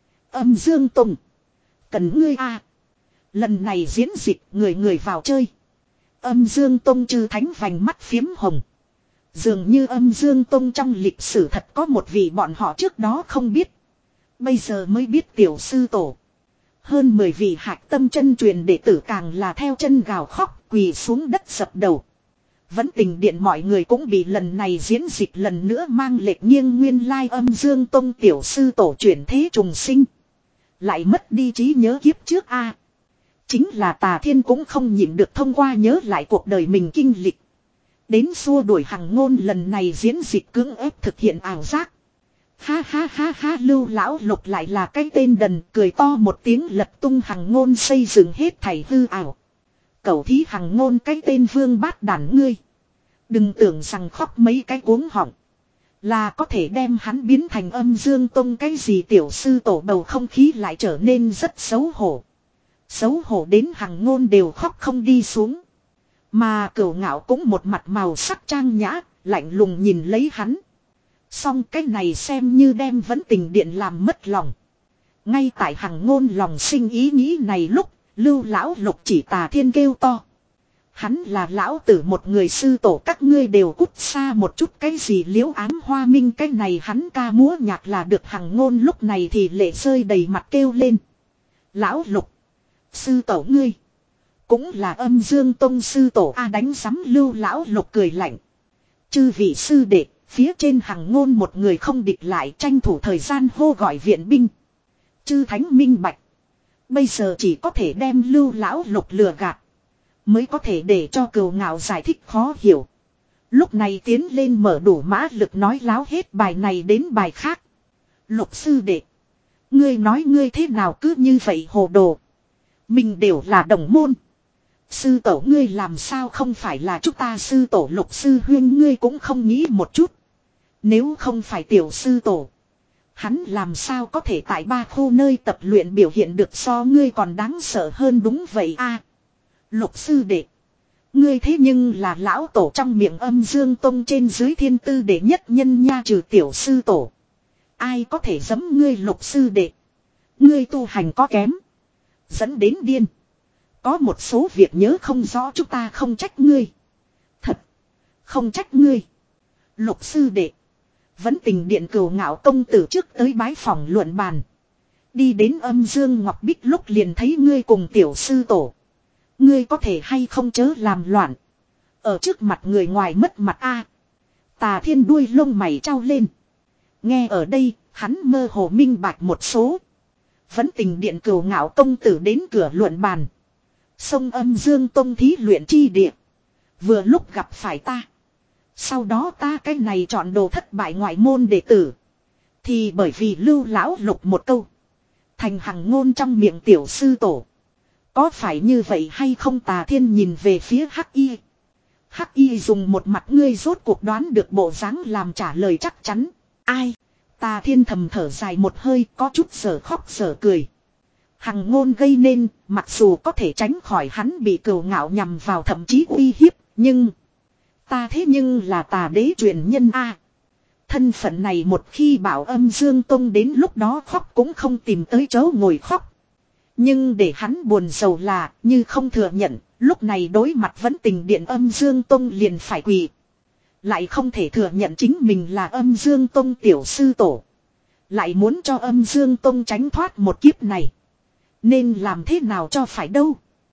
Âm Dương Tông. Cần ngươi a. À, lần này diễn dịch người người vào chơi. Âm Dương Tông chư thánh vành mắt phiếm hồng. Dường như Âm Dương Tông trong lịch sử thật có một vị bọn họ trước đó không biết. Bây giờ mới biết tiểu sư tổ. Hơn mười vị hạch tâm chân truyền đệ tử càng là theo chân gào khóc quỳ xuống đất sập đầu. Vẫn tình điện mọi người cũng bị lần này diễn dịch lần nữa mang lệch nghiêng nguyên lai âm dương tông tiểu sư tổ chuyển thế trùng sinh. Lại mất đi trí nhớ kiếp trước a. Chính là Tà Thiên cũng không nhịn được thông qua nhớ lại cuộc đời mình kinh lịch. Đến xua đuổi Hằng Ngôn lần này diễn dịch cưỡng ép thực hiện ảo giác. Ha ha ha ha Lưu lão lục lại là cái tên đần cười to một tiếng lật tung Hằng Ngôn xây dựng hết thảy hư ảo. Cẩu thí Hằng Ngôn cái tên vương bát đản ngươi. Đừng tưởng rằng khóc mấy cái cuống họng. Là có thể đem hắn biến thành âm dương tông cái gì tiểu sư tổ bầu không khí lại trở nên rất xấu hổ. Xấu hổ đến Hằng Ngôn đều khóc không đi xuống. Mà Cửu Ngạo cũng một mặt màu sắc trang nhã, lạnh lùng nhìn lấy hắn. Xong cái này xem như đem Vẫn Tình Điện làm mất lòng. Ngay tại Hằng Ngôn lòng sinh ý nghĩ này lúc, Lưu lão lục chỉ Tà Thiên kêu to. Hắn là lão tử một người sư tổ các ngươi đều cút xa một chút cái gì liễu ám hoa minh cái này hắn ca múa nhạc là được Hằng Ngôn lúc này thì lệ rơi đầy mặt kêu lên. Lão lục. Sư tổ ngươi. Cũng là âm dương tông sư tổ A đánh sắm Lưu lão lục cười lạnh. Chư vị sư đệ, phía trên Hằng Ngôn một người không địch lại tranh thủ thời gian hô gọi viện binh. Chư thánh minh bạch. Bây giờ chỉ có thể đem Lưu lão lục lừa gạt. Mới có thể để cho Cửu Ngạo giải thích khó hiểu. Lúc này tiến lên mở đủ mã lực nói láo hết bài này đến bài khác. Lục sư đệ. Ngươi nói ngươi thế nào cứ như vậy hồ đồ. Mình đều là đồng môn. Sư tổ ngươi làm sao không phải là chúng ta sư tổ lục sư huyên ngươi cũng không nghĩ một chút. Nếu không phải tiểu sư tổ. Hắn làm sao có thể tại ba khu nơi tập luyện biểu hiện được so ngươi còn đáng sợ hơn đúng vậy a. Lục sư đệ. Ngươi thế nhưng là lão tổ trong miệng âm dương tông trên dưới thiên tư đệ nhất nhân nha trừ tiểu sư tổ. Ai có thể giẫm ngươi lục sư đệ. Ngươi tu hành có kém. Dẫn đến điên. Có một số việc nhớ không rõ chúng ta không trách ngươi. Thật. Không trách ngươi. Lục sư đệ. Vẫn Tình Điện Cửu Ngạo công tử trước tới bái phòng luận bàn. Đi đến âm dương ngọc bích lúc liền thấy ngươi cùng tiểu sư tổ. Ngươi có thể hay không chớ làm loạn. Ở trước mặt người ngoài mất mặt a. Tà Thiên đuôi lông mày trao lên. Nghe ở đây, hắn mơ hồ minh bạch một số. Vẫn Tình Điện Cửu Ngạo công tử đến cửa luận bàn. Sông âm dương tông thí luyện chi địa. Vừa lúc gặp phải ta. Sau đó ta cái này chọn đồ thất bại ngoại môn đệ tử. Thì bởi vì Lưu lão lục một câu. Thành Hằng Ngôn trong miệng tiểu sư tổ. Có phải như vậy hay không? Tà Thiên nhìn về phía Hắc Y. Hắc Y dùng một mặt ngươi rốt cuộc đoán được bộ dáng làm trả lời chắc chắn. Ai? Tà Thiên thầm thở dài một hơi có chút sở khóc sở cười. Hằng Ngôn gây nên, mặc dù có thể tránh khỏi hắn bị Cửu Ngạo nhằm vào thậm chí uy hiếp, nhưng... Ta thế nhưng là Tà đế truyền nhân a. Thân phận này một khi bảo âm dương tông đến lúc đó khóc cũng không tìm tới chỗ ngồi khóc. Nhưng để hắn buồn sầu là, như không thừa nhận, lúc này đối mặt Vẫn Tình Điện âm dương tông liền phải quỳ. Lại không thể thừa nhận chính mình là âm dương tông tiểu sư tổ. Lại muốn cho âm dương tông tránh thoát một kiếp này. Nên làm thế nào cho phải đâu.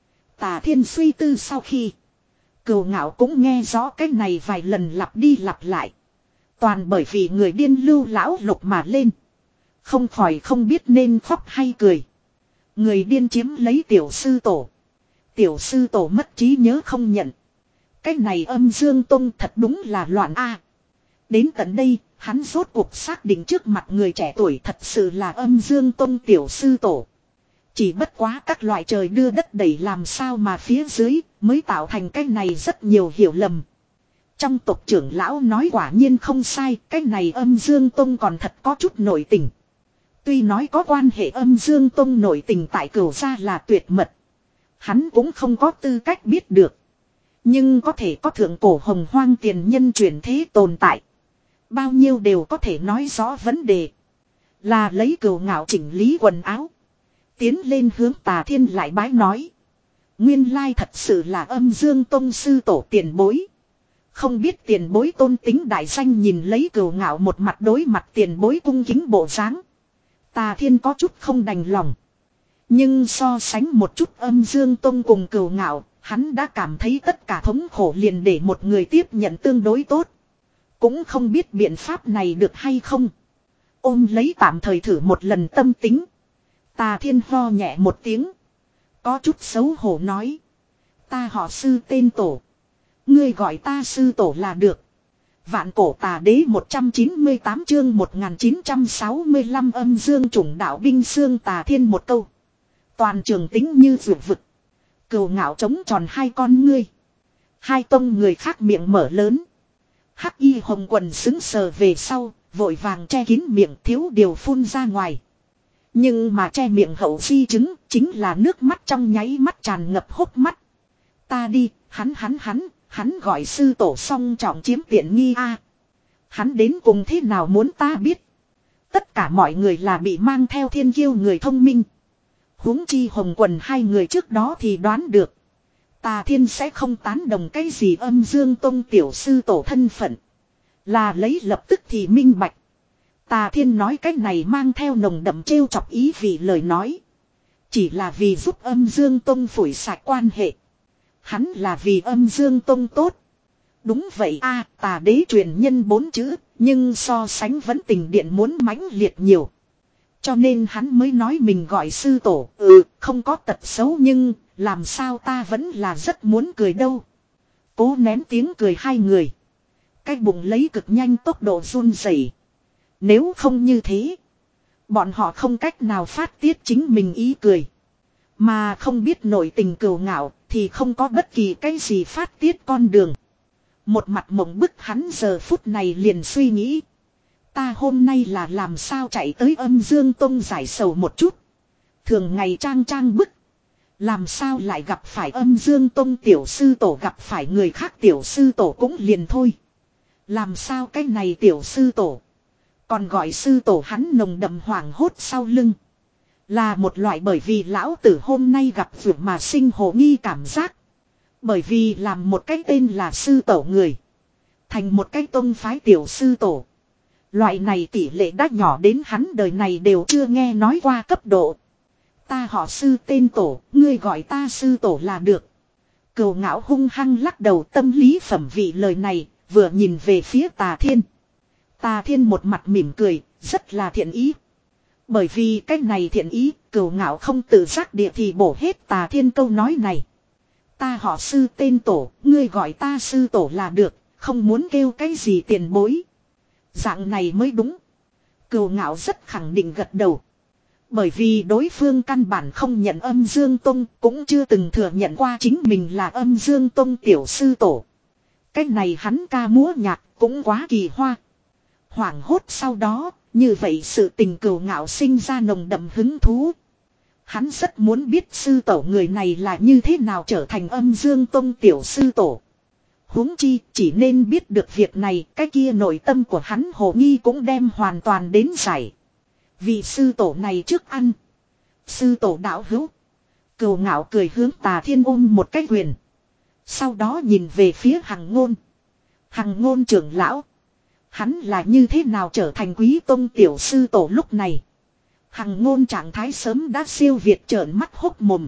Tà Thiên suy tư sau khi. Cửu Ngạo cũng nghe rõ cái này vài lần lặp đi lặp lại. Toàn bởi vì người điên Lưu lão lục mà lên. Không khỏi không biết nên khóc hay cười. Người điên chiếm lấy tiểu sư tổ. Tiểu sư tổ mất trí nhớ không nhận. Cái này âm dương tông thật đúng là loạn a. Đến tận đây, hắn rốt cuộc xác định trước mặt người trẻ tuổi thật sự là âm dương tông tiểu sư tổ. Chỉ bất quá các loại trời đưa đất đẩy làm sao mà phía dưới mới tạo thành cái này rất nhiều hiểu lầm. Trong tộc trưởng lão nói quả nhiên không sai, cái này âm dương tông còn thật có chút nội tình. Tuy nói có quan hệ âm dương tông nội tình tại Cửu gia là tuyệt mật. Hắn cũng không có tư cách biết được. Nhưng có thể có thượng cổ hồng hoang tiền nhân truyền thế tồn tại. Bao nhiêu đều có thể nói rõ vấn đề. Là lấy Cửu Ngạo chỉnh lý quần áo. Tiến lên hướng Tà Thiên lại bái nói. Nguyên lai thật sự là âm dương tông sư tổ tiền bối. Không biết tiền bối tôn tính đại danh nhìn lấy Cửu Ngạo một mặt đối mặt tiền bối cung kính bộ dáng. Tà Thiên có chút không đành lòng. Nhưng so sánh một chút âm dương tông cùng cừu ngạo, hắn đã cảm thấy tất cả thống khổ liền để một người tiếp nhận tương đối tốt. Cũng không biết biện pháp này được hay không. Ôm lấy tạm thời thử một lần tâm tính. Tà Thiên ho nhẹ một tiếng. Có chút xấu hổ nói. Ta họ sư tên tổ. Ngươi gọi ta sư tổ là được. Vạn cổ tà đế một trăm chín mươi tám chương một nghìn chín trăm sáu mươi lăm âm dương chủng đạo binh xương Tà Thiên một câu. Toàn trường tính như vượt vực. Cừu ngạo trống tròn hai con ngươi. Hai tông người khác miệng mở lớn. Hắc y hồng quần xứng sờ về sau, vội vàng che kín miệng thiếu điều phun ra ngoài. Nhưng mà che miệng hậu di chứng chính là nước mắt trong nháy mắt tràn ngập hốc mắt. Ta đi, hắn hắn hắn, hắn gọi sư tổ song trọng chiếm tiện nghi a. Hắn đến cùng thế nào muốn ta biết. Tất cả mọi người là bị mang theo thiên kiêu người thông minh. Huống chi hồng quần hai người trước đó thì đoán được. Tà Thiên sẽ không tán đồng cái gì âm dương tông tiểu sư tổ thân phận. Là lấy lập tức thì minh bạch. Tà Thiên nói cái này mang theo nồng đậm trêu chọc ý vì lời nói. Chỉ là vì giúp âm dương tông phủi sạch quan hệ. Hắn là vì âm dương tông tốt. Đúng vậy a, tà đế truyền nhân bốn chữ, nhưng so sánh vẫn tình điện muốn mãnh liệt nhiều. Cho nên hắn mới nói mình gọi sư tổ, ừ, không có tật xấu nhưng, làm sao ta vẫn là rất muốn cười đâu. Cố nén tiếng cười hai người. Cái bụng lấy cực nhanh tốc độ run rẩy. Nếu không như thế, bọn họ không cách nào phát tiết chính mình ý cười. Mà không biết nội tình cừu ngạo thì không có bất kỳ cái gì phát tiết con đường. Một mặt mộng bức hắn giờ phút này liền suy nghĩ. Ta hôm nay là làm sao chạy tới âm dương tông giải sầu một chút. Thường ngày trang trang bức. Làm sao lại gặp phải âm dương tông tiểu sư tổ gặp phải người khác tiểu sư tổ cũng liền thôi. Làm sao cái này tiểu sư tổ. Còn gọi sư tổ hắn nồng đậm hoảng hốt sau lưng. Là một loại bởi vì lão tử hôm nay gặp vượt mà sinh hồ nghi cảm giác. Bởi vì làm một cái tên là sư tổ người. Thành một cái tông phái tiểu sư tổ. Loại này tỷ lệ đã nhỏ đến hắn đời này đều chưa nghe nói qua cấp độ. Ta họ sư tên tổ, ngươi gọi ta sư tổ là được. Cừu ngạo hung hăng lắc đầu tâm lý phẩm vị lời này, vừa nhìn về phía Tà Thiên. Tà Thiên một mặt mỉm cười, rất là thiện ý. Bởi vì cái này thiện ý, cừu ngạo không tự giác địa thì bổ hết Tà Thiên câu nói này. Ta họ sư tên tổ, ngươi gọi ta sư tổ là được, không muốn kêu cái gì tiền bối. Dạng này mới đúng. Cừu ngạo rất khẳng định gật đầu. Bởi vì đối phương căn bản không nhận âm dương tông, cũng chưa từng thừa nhận qua chính mình là âm dương tông tiểu sư tổ. Cái này hắn ca múa nhạc cũng quá kỳ hoa. Hoảng hốt sau đó, như vậy sự tình cừu ngạo sinh ra nồng đậm hứng thú. Hắn rất muốn biết sư tổ người này là như thế nào trở thành âm dương tông tiểu sư tổ. Huống chi chỉ nên biết được việc này, cái kia nội tâm của hắn hồ nghi cũng đem hoàn toàn đến giải. Vì sư tổ này trước ăn. Sư tổ đạo hữu. Cừu ngạo cười hướng Tà Thiên ôm một cái quyền. Sau đó nhìn về phía Hằng Ngôn. Hằng Ngôn trưởng lão. Hắn là như thế nào trở thành quý tông tiểu sư tổ lúc này. Hằng Ngôn trạng thái sớm đã siêu việt trợn mắt hốc mồm.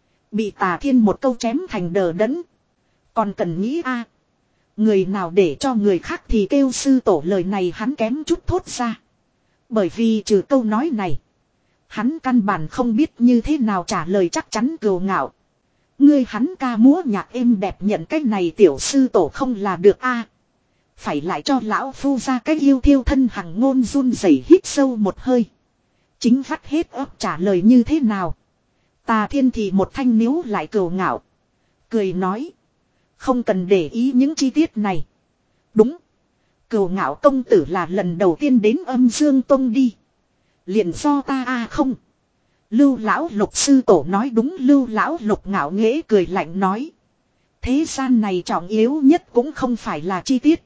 Bị Tà Thiên một câu chém thành đờ đẫn. Còn cần nghĩ a người nào để cho người khác thì kêu sư tổ lời này hắn kém chút thốt ra. Bởi vì trừ câu nói này. Hắn căn bản không biết như thế nào trả lời chắc chắn cừu ngạo. Ngươi hắn ca múa nhạc êm đẹp nhận cái này tiểu sư tổ không là được a phải lại cho lão phu ra cái yêu thiêu thân Hằng Ngôn run rẩy hít sâu một hơi. Chính vắt hết óc trả lời như thế nào. Tà Thiên thì một thanh níu lại cừu ngạo. Cười nói. Không cần để ý những chi tiết này. Đúng. Cừu ngạo công tử là lần đầu tiên đến âm dương tông đi. Liền do ta a không. Lưu lão lục sư tổ nói đúng. Lưu lão lục ngạo nghễ cười lạnh nói. Thế gian này trọng yếu nhất cũng không phải là chi tiết.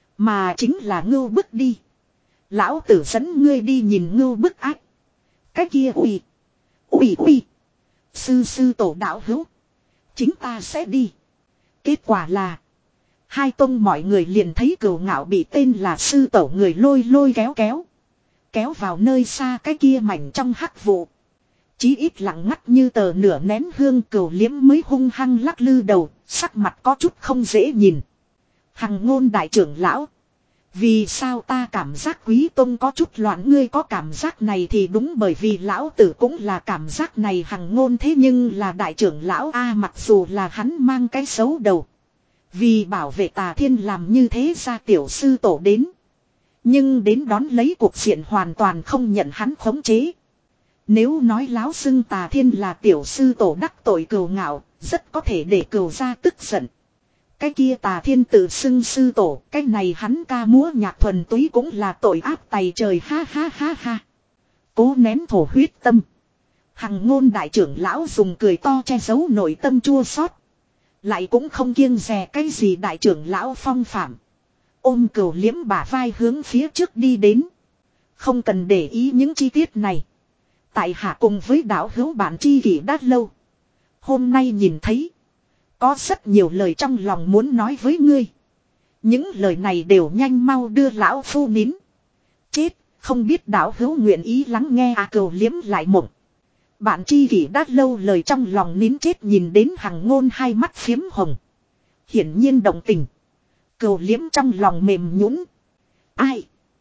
Mà chính là ngưu bức đi. Lão tử dẫn ngươi đi nhìn ngưu bức ác. Cái kia ủy. Ủy ủy. Sư sư tổ đạo hữu. Chính ta sẽ đi. Kết quả là. Hai tông mọi người liền thấy cừu ngạo bị tên là sư tổ người lôi lôi kéo kéo. Kéo vào nơi xa cái kia mảnh trong hắc vụ. Chí ít lặng ngắt như tờ nửa nén hương, Cửu Liếm mới hung hăng lắc lư đầu, sắc mặt có chút không dễ nhìn. Hằng Ngôn đại trưởng lão. Vì sao ta cảm giác Quý Tông có chút loạn, ngươi có cảm giác này thì đúng, bởi vì lão tử cũng là cảm giác này. Hằng Ngôn thế nhưng là đại trưởng lão a, mặc dù là hắn mang cái xấu đầu. Vì bảo vệ Tà Thiên làm như thế ra tiểu sư tổ đến. Nhưng đến đón lấy cuộc diện hoàn toàn không nhận hắn khống chế. Nếu nói láo xưng Tà Thiên là tiểu sư tổ đắc tội Cừu Ngạo, rất có thể để Cừu gia tức giận. Cái kia Tà Thiên tự xưng sư tổ, cái này hắn ca múa nhạc thuần túy cũng là tội ác tày trời, ha ha ha ha. Cố nén thổ huyết tâm. Hằng Ngôn đại trưởng lão dùng cười to che giấu nội tâm chua xót. Lại cũng không kiêng dè cái gì đại trưởng lão phong phạm. Ôm Cửu Liếm bả vai hướng phía trước đi đến. Không cần để ý những chi tiết này. Tại hạ cùng với đạo hữu bạn tri kỷ đã lâu. Hôm nay nhìn thấy. Có rất nhiều lời trong lòng muốn nói với ngươi. Những lời này đều nhanh mau đưa lão phu nín. Chết, không biết đạo hữu nguyện ý lắng nghe à. Cửu Liếm lại mộng. Bạn tri kỷ đã lâu lời trong lòng nín chết, nhìn đến Hằng Ngôn hai mắt phiếm hồng. Hiển nhiên động tình. Cửu Liếm trong lòng mềm nhũn. Ai?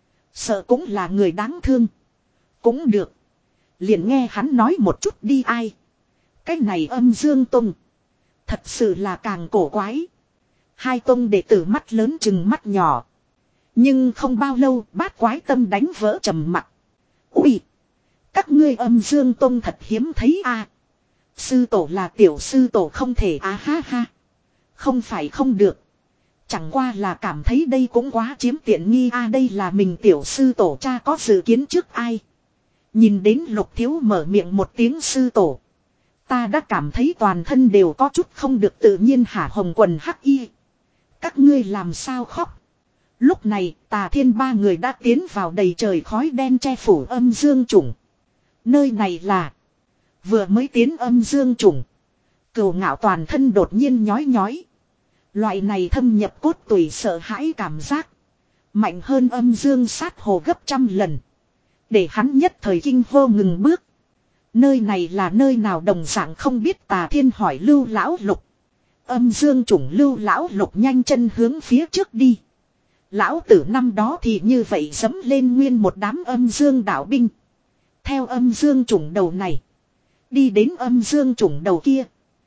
Sợ cũng là người đáng thương. Cũng được. Liền nghe hắn nói một chút đi. Ai? Cái này Âm Dương Tông. Thật sự là càng cổ quái. Hai tông đệ tử mắt lớn chừng mắt nhỏ. Nhưng không bao lâu Bát Quái Tâm đánh vỡ trầm mặc. Ui! Các ngươi Âm Dương Tông thật hiếm thấy a. À. Sư tổ là tiểu sư tổ không thể á, à, ha ha. Không phải không được. Chẳng qua là cảm thấy đây cũng quá chiếm tiện nghi a. À, đây là mình tiểu sư tổ, cha có dự kiến trước ai. Nhìn đến Lục Thiếu mở miệng một tiếng sư tổ. Ta đã cảm thấy toàn thân đều có chút không được tự nhiên. Hả Hồng Quần hắc y. Các ngươi làm sao khóc. Lúc này Tà Thiên ba người đã tiến vào đầy trời khói đen che phủ Âm Dương Chủng. Nơi này là. Vừa mới tiến Âm Dương Chủng. Cừu Ngạo toàn thân đột nhiên nhói nhói. Loại này thâm nhập cốt tủy sợ hãi cảm giác. Mạnh hơn Âm Dương sát hồ gấp trăm lần. Để hắn nhất thời kinh hô ngừng bước. Nơi này là nơi nào đồng dạng không biết. Tà Thiên hỏi Lưu Lão Lục. Âm Dương Chủng Lưu Lão Lục nhanh chân hướng phía trước đi. Lão tử năm đó thì như vậy dẫm lên nguyên một đám Âm Dương đạo binh. Theo Âm Dương Chủng đầu này. Đi đến Âm Dương Chủng đầu kia.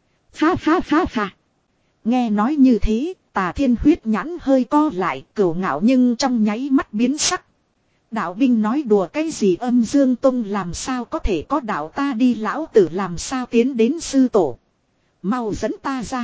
Ha ha ha ha. Nghe nói như thế, Tà Thiên huyết nhãn hơi co lại. Cửu Ngạo nhưng trong nháy mắt biến sắc. Đạo binh nói đùa cái gì, Âm Dương Tông làm sao có thể có đạo, ta đi lão tử làm sao tiến đến sư tổ. Mau dẫn ta ra.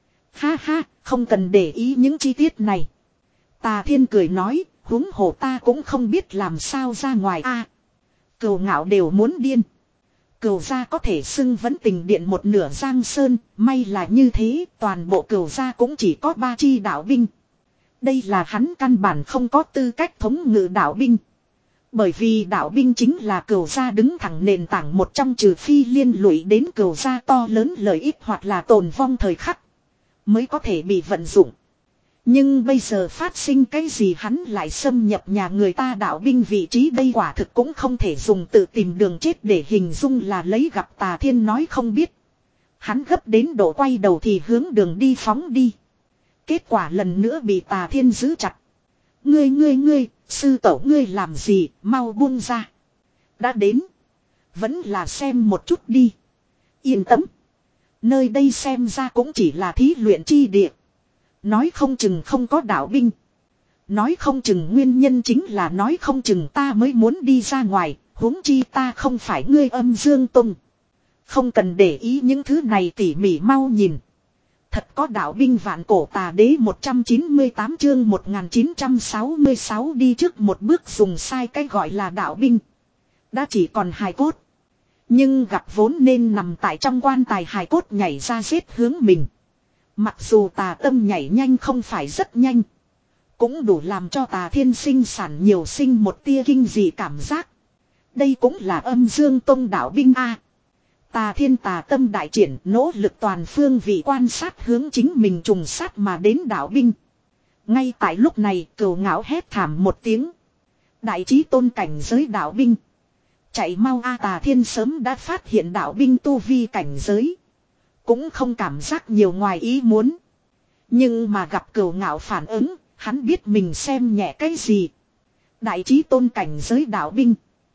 Ha ha, không cần để ý những chi tiết này. Tà Thiên cười nói, huống hồ ta cũng không biết làm sao ra ngoài a. À, Cửu Ngạo đều muốn điên. Cửu gia có thể xưng vẫn tình điện một nửa Giang Sơn, may là như thế, toàn bộ Cửu gia cũng chỉ có ba chi đạo binh. Đây là hắn căn bản không có tư cách thống ngự đạo binh. Bởi vì đạo binh chính là Cửu gia đứng thẳng nền tảng một trong, trừ phi liên lụy đến Cửu gia to lớn lợi ích hoặc là tồn vong thời khắc mới có thể bị vận dụng. Nhưng bây giờ phát sinh cái gì hắn lại xâm nhập nhà người ta đạo binh vị trí, đây quả thực cũng không thể dùng tự tìm đường chết để hình dung, là lấy gặp Tà Thiên nói không biết. Hắn gấp đến độ quay đầu thì hướng đường đi phóng đi. Kết quả lần nữa bị Tà Thiên giữ chặt. Ngươi ngươi ngươi, sư tổ ngươi làm gì, mau buông ra. Đã đến. Vẫn là xem một chút đi. Yên tâm. Nơi đây xem ra cũng chỉ là thí luyện chi địa. Nói không chừng không có đạo binh. Nói không chừng nguyên nhân chính là nói không chừng ta mới muốn đi ra ngoài, huống chi ta không phải ngươi Âm Dương Tông. Không cần để ý những thứ này, tỉ mỉ mau nhìn. Thật có đạo binh vạn cổ tà đế. Một trăm chín mươi tám chương một nghìn chín trăm sáu mươi sáu đi trước một bước dùng sai cái gọi là đạo binh. Đã chỉ còn hài cốt. Nhưng gặp vốn nên nằm tại trong quan tài hài cốt nhảy ra giết hướng mình. Mặc dù Tà Tâm nhảy nhanh không phải rất nhanh, cũng đủ làm cho Tà Thiên sinh sản nhiều sinh một tia kinh dị cảm giác. Đây cũng là Âm Dương Tông đạo binh a. Tà Thiên Tà Tâm đại triển, nỗ lực toàn phương vị quan sát hướng chính mình trùng sát mà đến đạo binh. Ngay tại lúc này, Cửu Ngạo hét thảm một tiếng. Đại chí tôn cảnh giới đạo binh chạy mau a. Tà Thiên sớm đã phát hiện đạo binh tu vi cảnh giới. Cũng không cảm giác nhiều ngoài ý muốn. Nhưng mà gặp Cửu Ngạo phản ứng, hắn biết mình xem nhẹ cái gì. Đại chí tôn cảnh giới đạo binh.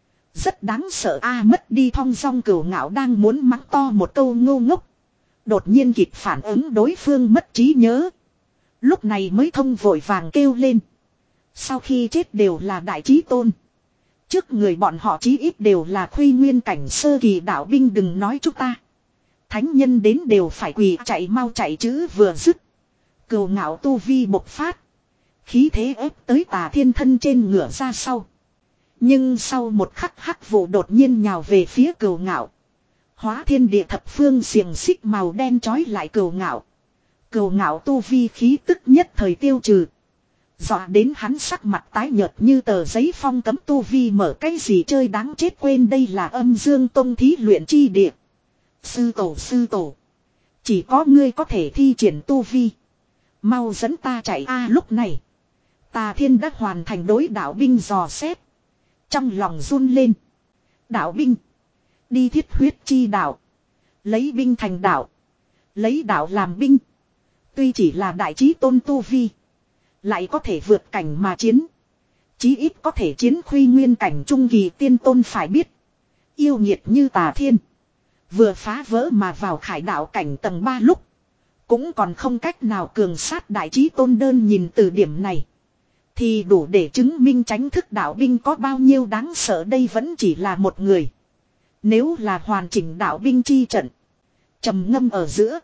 Rất đáng sợ a. À, mất đi thong dong. Cửu Ngạo đang muốn mắng to một câu ngu ngốc. Đột nhiên kịp phản ứng đối phương mất trí nhớ. Lúc này mới thông vội vàng kêu lên. Sau khi chết đều là đại chí tôn. Trước người bọn họ chí ít đều là khuy nguyên cảnh sơ kỳ đạo binh, đừng nói chúng ta. Thánh nhân đến đều phải quỳ chạy mau chạy chứ vừa dứt. Cửu Ngạo tu vi bộc phát. Khí thế ép tới Tà Thiên thân trên ngựa ra sau. Nhưng sau một khắc hắc vụ đột nhiên nhào về phía Cửu Ngạo. Hóa thiên địa thập phương xiềng xích màu đen trói lại Cửu Ngạo. Cửu Ngạo tu vi khí tức nhất thời tiêu trừ. Dọa đến hắn sắc mặt tái nhợt như tờ giấy, phong cấm tu vi mở cái gì chơi đáng chết, quên đây là Âm Dương Tông thí luyện chi địa. Sư tổ sư tổ. Chỉ có ngươi có thể thi triển tu vi. Mau dẫn ta chạy a. Lúc này Tà Thiên đã hoàn thành đối đạo binh dò xét. Trong lòng run lên. Đạo binh. Đi thiết huyết chi đạo. Lấy binh thành đạo. Lấy đạo làm binh. Tuy chỉ là đại chí tôn tu vi. Lại có thể vượt cảnh mà chiến. Chí ít có thể chiến khuy nguyên cảnh trung kỳ tiên tôn, phải biết. Yêu nghiệt như Tà Thiên. Vừa phá vỡ mà vào khải đạo cảnh tầng ba lúc. Cũng còn không cách nào cường sát đại chí tôn, đơn nhìn từ điểm này. Thì đủ để chứng minh tránh thức đạo binh có bao nhiêu đáng sợ, đây vẫn chỉ là một người. Nếu là hoàn chỉnh đạo binh chi trận. Trầm ngâm ở giữa.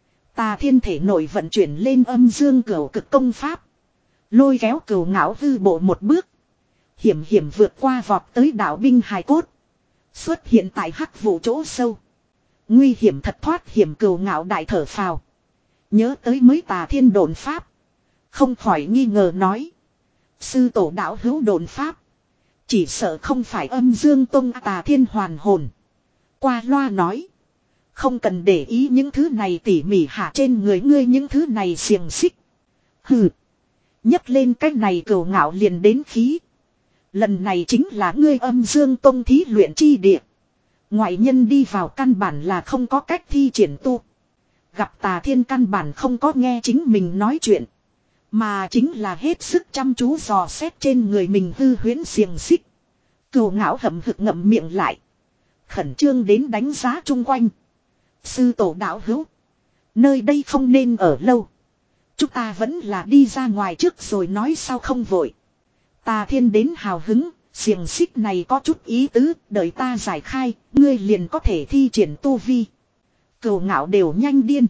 Tà Thiên thể nội vận chuyển lên âm dương cửu cực công pháp. Lôi kéo Cửu Ngạo hư bộ một bước. Hiểm hiểm vượt qua vọt tới đạo binh hài cốt. Xuất hiện tại hắc vụ chỗ sâu. Nguy hiểm thật, thoát hiểm. Cửu Ngạo đại thở phào. Nhớ tới mới Tà Thiên độn pháp. Không khỏi nghi ngờ nói. Sư tổ đạo hữu độn pháp. Chỉ sợ không phải Âm Dương Tông. Tà Thiên hoàn hồn. Qua loa nói. Không cần để ý những thứ này, tỉ mỉ hạ trên người ngươi những thứ này xiềng xích. Hừ. Nhấc lên cái này Cửu Ngạo liền đến khí. Lần này chính là ngươi Âm Dương Tông thí luyện chi địa. Ngoại nhân đi vào căn bản là không có cách thi triển tu. Gặp Tà Thiên căn bản không có nghe chính mình nói chuyện. Mà chính là hết sức chăm chú dò xét trên người mình hư huyễn xiềng xích. Cửu Ngạo hậm hực ngậm miệng lại. Khẩn trương đến đánh giá chung quanh. Sư tổ đạo hữu. Nơi đây không nên ở lâu. Chúng ta vẫn là đi ra ngoài trước rồi nói sau, không vội. Tà Thiên đến hào hứng. Xiềng xích này có chút ý tứ. Đợi ta giải khai. Ngươi liền có thể thi triển tu vi. Cửu Ngạo đều nhanh điên.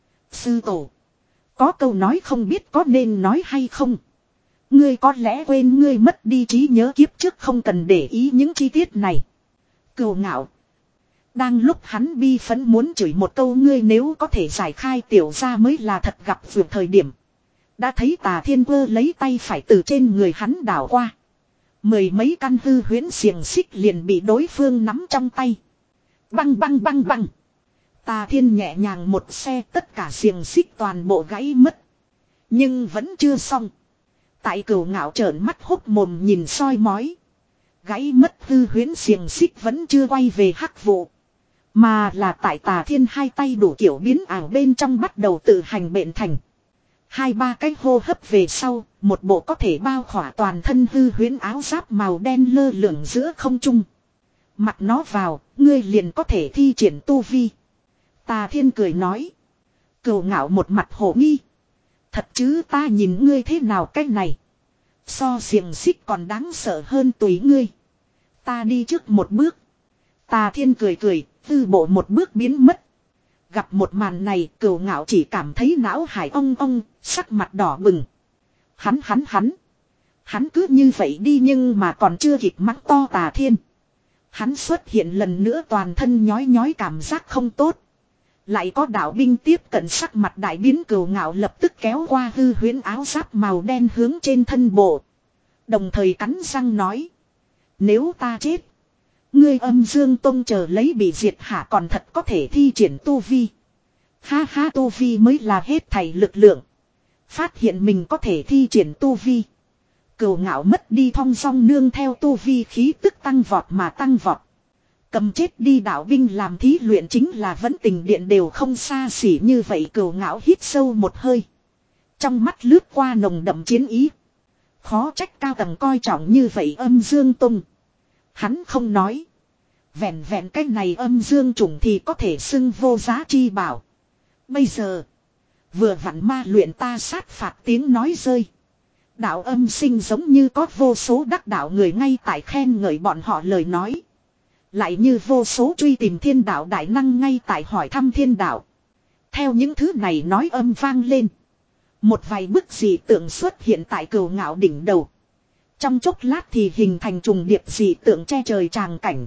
Sư tổ. Có câu nói không biết có nên nói hay không. Ngươi có lẽ quên ngươi mất đi trí nhớ kiếp trước, không cần để ý những chi tiết này. Cửu Ngạo. Đang lúc hắn bi phấn muốn chửi một câu ngươi nếu có thể giải khai tiểu ra mới là thật gặp vượt thời điểm. Đã thấy Tà Thiên quơ lấy tay phải từ trên người hắn đảo qua. Mười mấy căn hư huyễn xiềng xích liền bị đối phương nắm trong tay. Băng băng băng băng. Tà Thiên nhẹ nhàng một xe, tất cả xiềng xích toàn bộ gãy mất. Nhưng vẫn chưa xong. Tại Cửu Ngạo trợn mắt hốc mồm nhìn soi mói. Gãy mất hư huyễn xiềng xích vẫn chưa quay về hắc vụ. Mà là tại Tà Thiên hai tay đủ kiểu biến ảo bên trong bắt đầu tự hành bệnh thành. Hai ba cái hô hấp về sau, một bộ có thể bao khỏa toàn thân hư huyễn áo giáp màu đen lơ lửng giữa không trung. Mặc nó vào, ngươi liền có thể thi triển tu vi. Tà Thiên cười nói. Cửu Ngạo một mặt hổ nghi. Thật chứ, ta nhìn ngươi thế nào cái này. So xiềng xích còn đáng sợ hơn, tùy ngươi. Ta đi trước một bước. Tà Thiên cười cười, tư bộ một bước biến mất. Gặp một màn này, Cửu Ngạo chỉ cảm thấy não hải ong ong, sắc mặt đỏ bừng. Hắn hắn hắn. Hắn cứ như vậy đi, nhưng mà còn chưa kịp mắng to Tà Thiên. Hắn xuất hiện lần nữa, toàn thân nhói nhói cảm giác không tốt. Lại có đạo binh tiếp cận, sắc mặt đại biến. Cửu Ngạo lập tức kéo qua hư huyễn áo giáp màu đen hướng trên thân bộ. Đồng thời cắn răng nói. Nếu ta chết, ngươi Âm Dương Tông chờ lấy bị diệt hả, còn thật có thể thi triển tu vi. Ha ha, tu vi mới là hết thảy lực lượng. Phát hiện mình có thể thi triển tu vi. Cửu Ngạo mất đi thong dong, nương theo tu vi khí tức tăng vọt mà tăng vọt. Cầm chết đi đạo binh làm thí luyện chính là vẫn tình điện đều không xa xỉ như vậy. Cửu Ngạo hít sâu một hơi. Trong mắt lướt qua nồng đậm chiến ý. Khó trách cao tầng coi trọng như vậy Âm Dương Tông. Hắn không nói. Vẹn vẹn cái này âm dương trùng thì có thể xưng vô giá chi bảo. Bây giờ. Vừa vặn ma luyện ta sát phạt tiếng nói rơi. Đạo âm sinh giống như có vô số đắc đạo người ngay tại khen ngợi bọn họ lời nói. Lại như vô số truy tìm thiên đạo đại năng ngay tại hỏi thăm thiên đạo. Theo những thứ này nói âm vang lên. Một vài bức dị tượng xuất hiện tại Cửu Ngạo đỉnh đầu. Trong chốc lát thì hình thành trùng điệp dị tượng che trời tràng cảnh.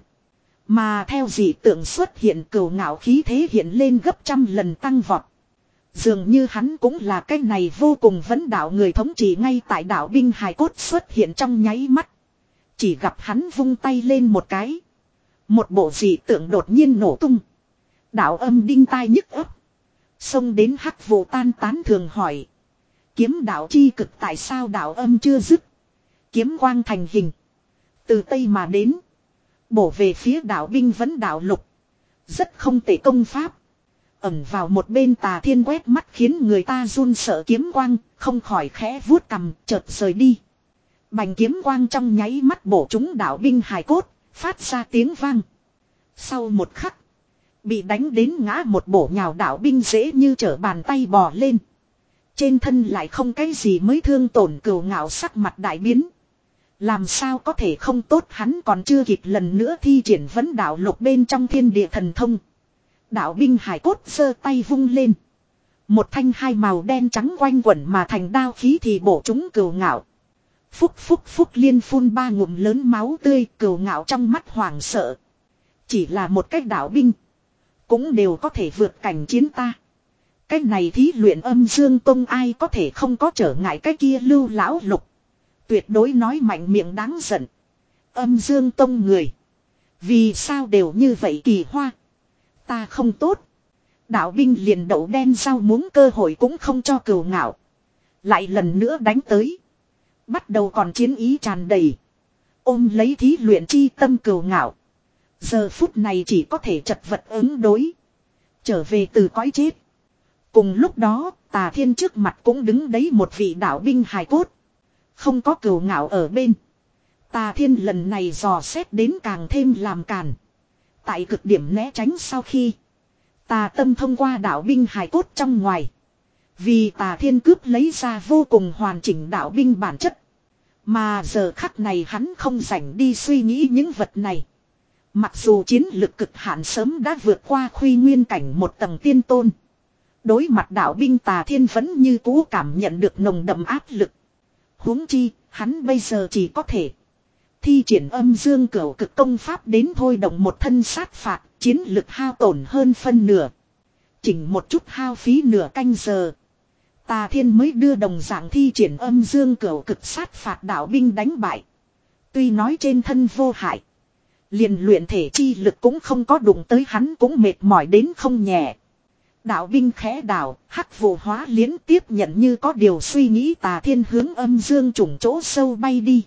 Mà theo dị tượng xuất hiện Cửu Ngạo khí thế hiện lên gấp trăm lần tăng vọt. Dường như hắn cũng là cái này vô cùng vấn đạo người thống trị ngay tại đạo binh hài cốt xuất hiện trong nháy mắt. Chỉ gặp hắn vung tay lên một cái. Một bộ dị tượng đột nhiên nổ tung. Đạo âm đinh tai nhức ấp. Xông đến hắc vụ tan tán thường hỏi. Kiếm đạo chi cực tại sao đạo âm chưa dứt. Kiếm quang thành hình. Từ Tây mà đến. Bổ về phía đạo binh vấn đạo lục. Rất không tệ công pháp. Ẩn vào một bên Tà Thiên quét mắt khiến người ta run sợ kiếm quang. Không khỏi khẽ vuốt cằm chợt rời đi. Bành kiếm quang trong nháy mắt bổ trúng đạo binh hài cốt. Phát ra tiếng vang. Sau một khắc. Bị đánh đến ngã một bổ nhào đạo binh dễ như trở bàn tay bò lên. Trên thân lại không cái gì mới thương tổn. Cửu Ngạo sắc mặt đại biến. Làm sao có thể không tốt, hắn còn chưa kịp lần nữa thi triển vấn đạo lục bên trong thiên địa thần thông. Đạo binh hải cốt giơ tay vung lên. Một thanh hai màu đen trắng quanh quẩn mà thành đao khí thì bổ trúng Cửu Ngạo. Phúc phúc phúc liên phun ba ngụm lớn máu tươi. Cửu Ngạo trong mắt hoảng sợ. Chỉ là một cách đạo binh. Cũng đều có thể vượt cảnh chiến ta. Cái này thí luyện Âm Dương Tông ai có thể không có trở ngại cái kia Lưu lão lục. Tuyệt đối nói mạnh miệng đáng giận. Âm Dương Tông người. Vì sao đều như vậy kỳ hoa. Ta không tốt. Đạo binh liền đậu đen rau muống cơ hội cũng không cho Cửu Ngạo. Lại lần nữa đánh tới. Bắt đầu còn chiến ý tràn đầy. Ôm lấy thí luyện chi tâm Cửu Ngạo. Giờ phút này chỉ có thể chật vật ứng đối. Trở về từ cõi chết. Cùng lúc đó Tà Thiên trước mặt cũng đứng đấy một vị đạo binh hài cốt. Không có Cửu Ngạo ở bên. Tà Thiên lần này dò xét đến càng thêm làm càn. Tại cực điểm né tránh sau khi. Tà Tâm thông qua đạo binh hài cốt trong ngoài. Vì Tà Thiên cướp lấy ra vô cùng hoàn chỉnh đạo binh bản chất. Mà giờ khắc này hắn không rảnh đi suy nghĩ những vật này. Mặc dù chiến lực cực hạn sớm đã vượt qua Khuy Nguyên cảnh một tầng tiên tôn. Đối mặt đạo binh Tà Thiên vẫn như cũ cảm nhận được nồng đậm áp lực. Huống chi, hắn bây giờ chỉ có thể thi triển Âm Dương Cửu Cực công pháp đến thôi động một thân sát phạt, chiến lực hao tổn hơn phân nửa. Chỉnh một chút hao phí nửa canh giờ. Tà Thiên mới đưa đồng dạng thi triển Âm Dương Cửu Cực sát phạt đạo binh đánh bại. Tuy nói trên thân vô hại. Liền luyện thể chi lực cũng không có đụng tới hắn cũng mệt mỏi đến không nhẹ. Đạo binh khẽ đảo, hắc vụ hóa liễn tiếp nhận như có điều suy nghĩ Tà Thiên hướng âm dương trùng chỗ sâu bay đi.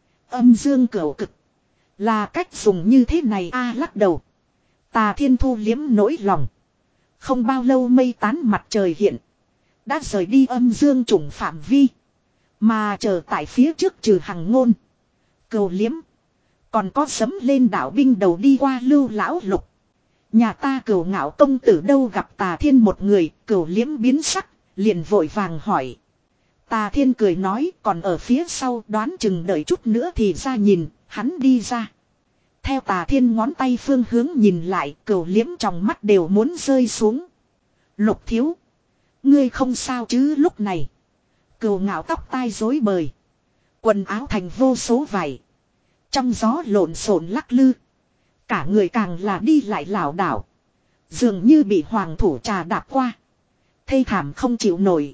Âm dương cửu cực. Là cách dùng như thế này a lắc đầu. Tà Thiên thu liếm nỗi lòng. Không bao lâu mây tán mặt trời hiện. Đã rời đi âm dương trùng phạm vi. Mà chờ tại phía trước trừ Hằng Ngôn. Cầu liếm. Còn có sấm lên đạo binh đầu đi qua Lưu lão lục. Nhà ta Cửu Ngạo công tử đâu gặp Tà Thiên một người, Cửu liếm biến sắc, liền vội vàng hỏi. Tà Thiên cười nói còn ở phía sau đoán chừng đợi chút nữa thì ra nhìn, hắn đi ra. Theo Tà Thiên ngón tay phương hướng nhìn lại, Cửu liếm trong mắt đều muốn rơi xuống. Lục thiếu. Ngươi không sao chứ lúc này. Cửu Ngạo tóc tai rối bời. Quần áo thành vô số vải. Trong gió lộn xộn lắc lư. Cả người càng là đi lại lảo đảo. Dường như bị hoàng thủ trà đạp qua. Thê thảm không chịu nổi.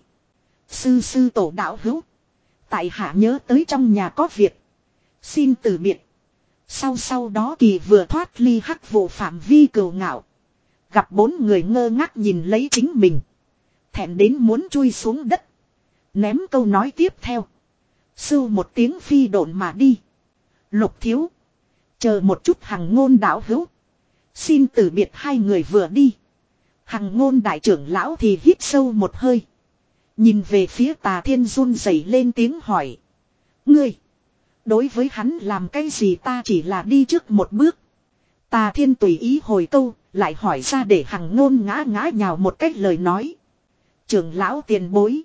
Sư sư tổ đạo hữu. Tại hạ nhớ tới trong nhà có việc. Xin từ biệt. Sau sau đó kỳ vừa thoát ly hắc vụ phạm vi Cửu Ngạo. Gặp bốn người ngơ ngác nhìn lấy chính mình. Thẹn đến muốn chui xuống đất. Ném câu nói tiếp theo. Sưu một tiếng phi độn mà đi. Lục thiếu. Chờ một chút Hằng Ngôn đạo hữu. Xin từ biệt hai người vừa đi. Hằng Ngôn đại trưởng lão thì hít sâu một hơi. Nhìn về phía Tà Thiên run rẩy lên tiếng hỏi. Ngươi. Đối với hắn làm cái gì ta chỉ là đi trước một bước. Tà Thiên tùy ý hồi câu. Lại hỏi ra để Hằng Ngôn ngã ngã nhào một cách lời nói. Trưởng lão tiền bối.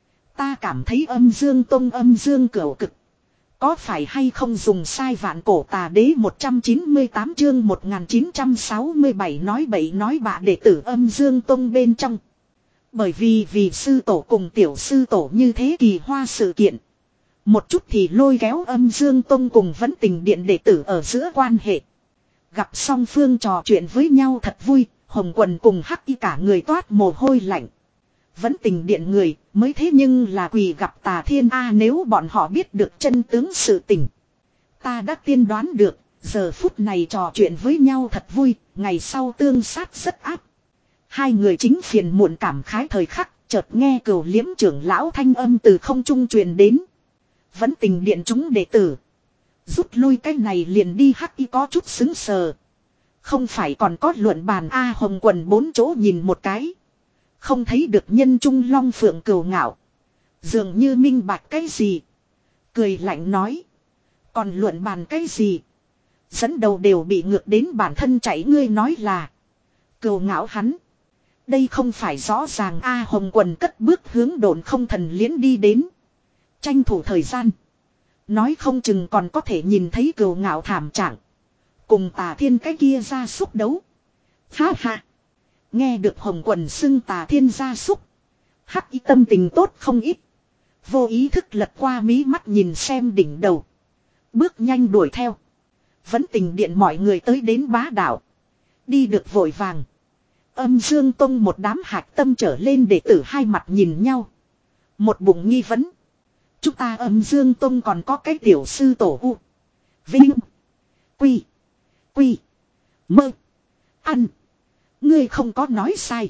Ta cảm thấy âm dương tông âm dương cửu cực. Có phải hay không dùng sai vạn cổ tà đế một trăm chín mươi tám chương một nghìn chín trăm sáu mươi bảy nói bậy nói bạ đệ tử âm dương tông bên trong. Bởi vì vì sư tổ cùng tiểu sư tổ như thế kỳ hoa sự kiện. Một chút thì lôi kéo âm dương tông cùng vẫn tình điện đệ tử ở giữa quan hệ. Gặp song phương trò chuyện với nhau thật vui, Hồng Quần cùng Hắc Y cả người toát mồ hôi lạnh. Vẫn tình điện người mới thế nhưng là quỳ gặp Tà Thiên A nếu bọn họ biết được chân tướng sự tình. Ta đã tiên đoán được, giờ phút này trò chuyện với nhau thật vui, ngày sau tương sát rất áp. Hai người chính phiền muộn cảm khái thời khắc, chợt nghe Cửu Liễm trưởng lão thanh âm từ không trung truyền đến. Vẫn tình điện chúng đệ tử. Rút lui cái này liền đi. Hắc Y có chút xứng sờ. Không phải còn có luận bàn A Hồng Quần bốn chỗ nhìn một cái. Không thấy được nhân trung long phượng cừu ngạo. Dường như minh bạch cái gì. Cười lạnh nói. Còn luận bàn cái gì. Dẫn đầu đều bị ngược đến bản thân chạy ngươi nói là. Cừu ngạo hắn. Đây không phải rõ ràng A Hồng Quần cất bước hướng đồn không thần liễn đi đến. Tranh thủ thời gian. Nói không chừng còn có thể nhìn thấy cừu ngạo thảm trạng. Cùng Tà Thiên cái kia ra xúc đấu. Ha ha. Nghe được Hồng Quần xưng Tà Thiên ra xúc. Hắc Y tâm tình tốt không ít. Vô ý thức lật qua mí mắt nhìn xem đỉnh đầu. Bước nhanh đuổi theo. Vẫn tình điện mọi người tới đến bá đạo. Đi được vội vàng. Âm Dương Tông một đám hạch tâm trở lên đệ tử hai mặt nhìn nhau. Một bụng nghi vấn. Chúng ta Âm Dương Tông còn có cái tiểu sư tổ U. Vinh. Quy. Quy. Mơ. Ăn. Ngươi không có nói sai.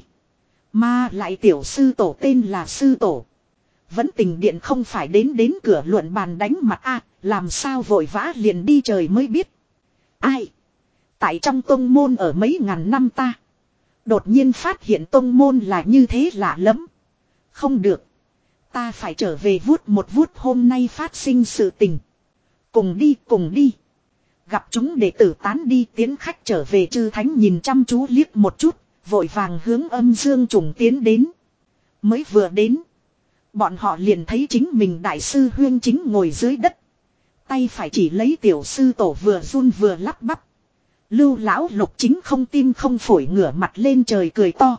Mà lại tiểu sư tổ tên là sư tổ. Vẫn tình điện không phải đến đến cửa luận bàn đánh mặt a, làm sao vội vã liền đi trời mới biết. Ai? Tại trong tông môn ở mấy ngàn năm ta. Đột nhiên phát hiện tông môn là như thế lạ lắm. Không được. Ta phải trở về vuốt một vuốt hôm nay phát sinh sự tình. Cùng đi cùng đi. Gặp chúng đệ tử tán đi tiến khách trở về chư thánh nhìn chăm chú liếc một chút. Vội vàng hướng âm dương trùng tiến đến. Mới vừa đến. Bọn họ liền thấy chính mình đại sư huyên chính ngồi dưới đất. Tay phải chỉ lấy tiểu sư tổ vừa run vừa lắp bắp. Lưu lão lục chính không tim không phổi ngửa mặt lên trời cười to.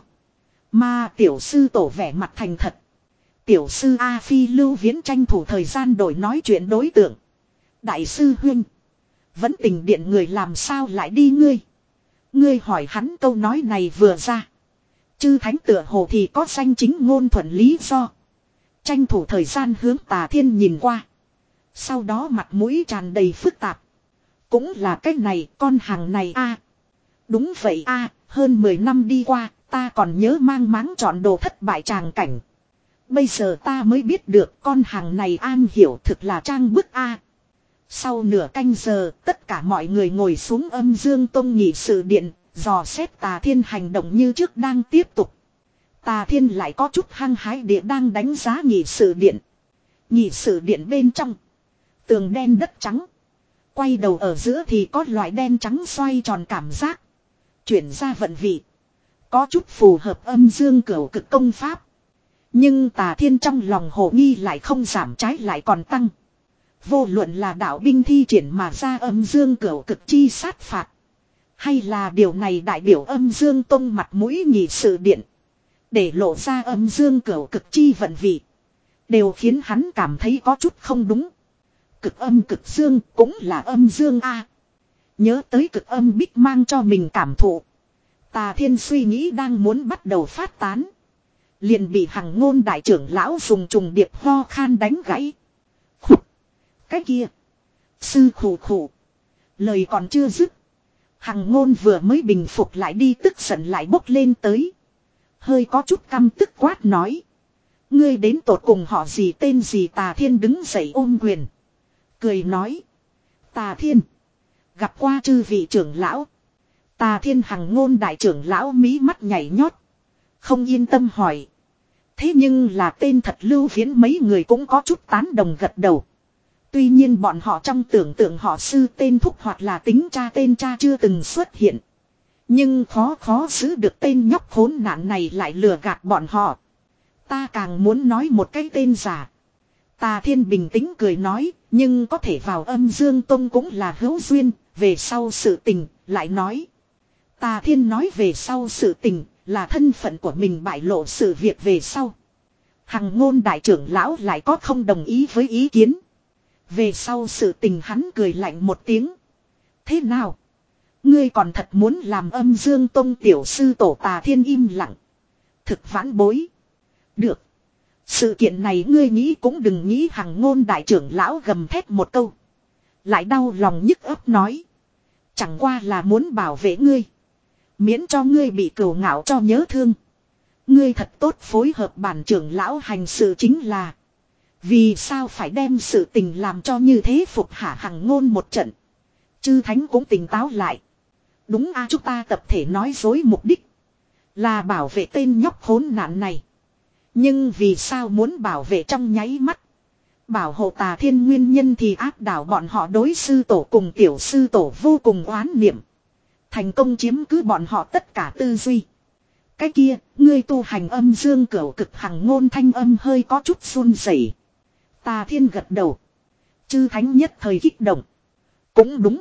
Mà tiểu sư tổ vẻ mặt thành thật. Tiểu sư A Phi Lưu Viễn tranh thủ thời gian đổi nói chuyện đối tượng. Đại sư huynh. Vẫn tình điện người làm sao lại đi ngươi. Ngươi hỏi hắn câu nói này vừa ra. Chư thánh tựa hồ thì có danh chính ngôn thuận lý do. Tranh thủ thời gian hướng Tà Thiên nhìn qua. Sau đó mặt mũi tràn đầy phức tạp. Cũng là cái này con hàng này a. Đúng vậy a, hơn mười năm đi qua, ta còn nhớ mang máng chọn đồ thất bại tràng cảnh. Bây giờ ta mới biết được con hàng này an hiểu thực là trang bức a. Sau nửa canh giờ, tất cả mọi người ngồi xuống âm dương tông nghị sự điện, dò xét Tà Thiên hành động như trước đang tiếp tục. Tà Thiên lại có chút hăng hái địa đang đánh giá nghị sự điện. Nghị sự điện bên trong. Tường đen đất trắng. Quay đầu ở giữa thì có loại đen trắng xoay tròn cảm giác. Chuyển ra vận vị. Có chút phù hợp âm dương cửu cực công pháp. Nhưng Tà Thiên trong lòng hồ nghi lại không giảm trái lại còn tăng. Vô luận là đạo binh thi triển mà ra âm dương cửu cực chi sát phạt. Hay là điều này đại biểu âm dương tông mặt mũi nghị sự điện. Để lộ ra âm dương cửu cực chi vận vị. Đều khiến hắn cảm thấy có chút không đúng. Cực âm cực dương cũng là âm dương a. Nhớ tới cực âm bích mang cho mình cảm thụ. Tà Thiên suy nghĩ đang muốn bắt đầu phát tán. Liền bị Hằng Ngôn đại trưởng lão dùng trùng điệp ho khan đánh gãy. Khục. Cái kia. Sư khủ khủ. Lời còn chưa dứt. Hằng Ngôn vừa mới bình phục lại đi tức giận lại bốc lên tới. Hơi có chút căm tức quát nói. Ngươi đến tột cùng họ gì tên gì. Tà Thiên đứng dậy ôm quyền. Cười nói. Tà Thiên. Gặp qua chư vị trưởng lão. Tà Thiên Hằng Ngôn đại trưởng lão mí mắt nhảy nhót. Không yên tâm hỏi. Thế nhưng là tên thật Lưu Viễn mấy người cũng có chút tán đồng gật đầu. Tuy nhiên bọn họ trong tưởng tượng họ sư tên thúc hoặc là tính cha tên cha chưa từng xuất hiện. Nhưng khó khó giữ được tên nhóc khốn nạn này lại lừa gạt bọn họ. Ta càng muốn nói một cái tên giả. Tà Thiên bình tĩnh cười nói, nhưng có thể vào Âm Dương Tông cũng là hữu duyên, về sau sự tình, lại nói. Tà Thiên nói về sau sự tình, là thân phận của mình bại lộ sự việc về sau. Hằng Ngôn đại trưởng lão lại có không đồng ý với ý kiến. Về sau sự tình hắn cười lạnh một tiếng. Thế nào? Ngươi còn thật muốn làm Âm Dương Tông tiểu sư tổ? Tà Thiên im lặng. Thực vãn bối. Được. Sự kiện này ngươi nghĩ cũng đừng nghĩ. Hằng Ngôn đại trưởng lão gầm thét một câu. Lại đau lòng nhức ấp nói. Chẳng qua là muốn bảo vệ ngươi. Miễn cho ngươi bị cừu ngạo cho nhớ thương. Ngươi thật tốt phối hợp bản trưởng lão hành sự chính là. Vì sao phải đem sự tình làm cho như thế? Phục hạ Hằng Ngôn một trận. Chư Thánh cũng tỉnh táo lại. Đúng a, chúng ta tập thể nói dối mục đích. Là bảo vệ tên nhóc khốn nạn này. Nhưng vì sao muốn bảo vệ trong nháy mắt? Bảo hộ Tà Thiên nguyên nhân thì áp đảo bọn họ đối sư tổ cùng tiểu sư tổ vô cùng oán niệm. Thành công chiếm cứ bọn họ tất cả tư duy. Cái kia, ngươi tu hành Âm Dương Cửu Cực. Hằng Ngôn thanh âm hơi có chút run rẩy. Tà Thiên gật đầu. Chư Thánh nhất thời kích động. Cũng đúng.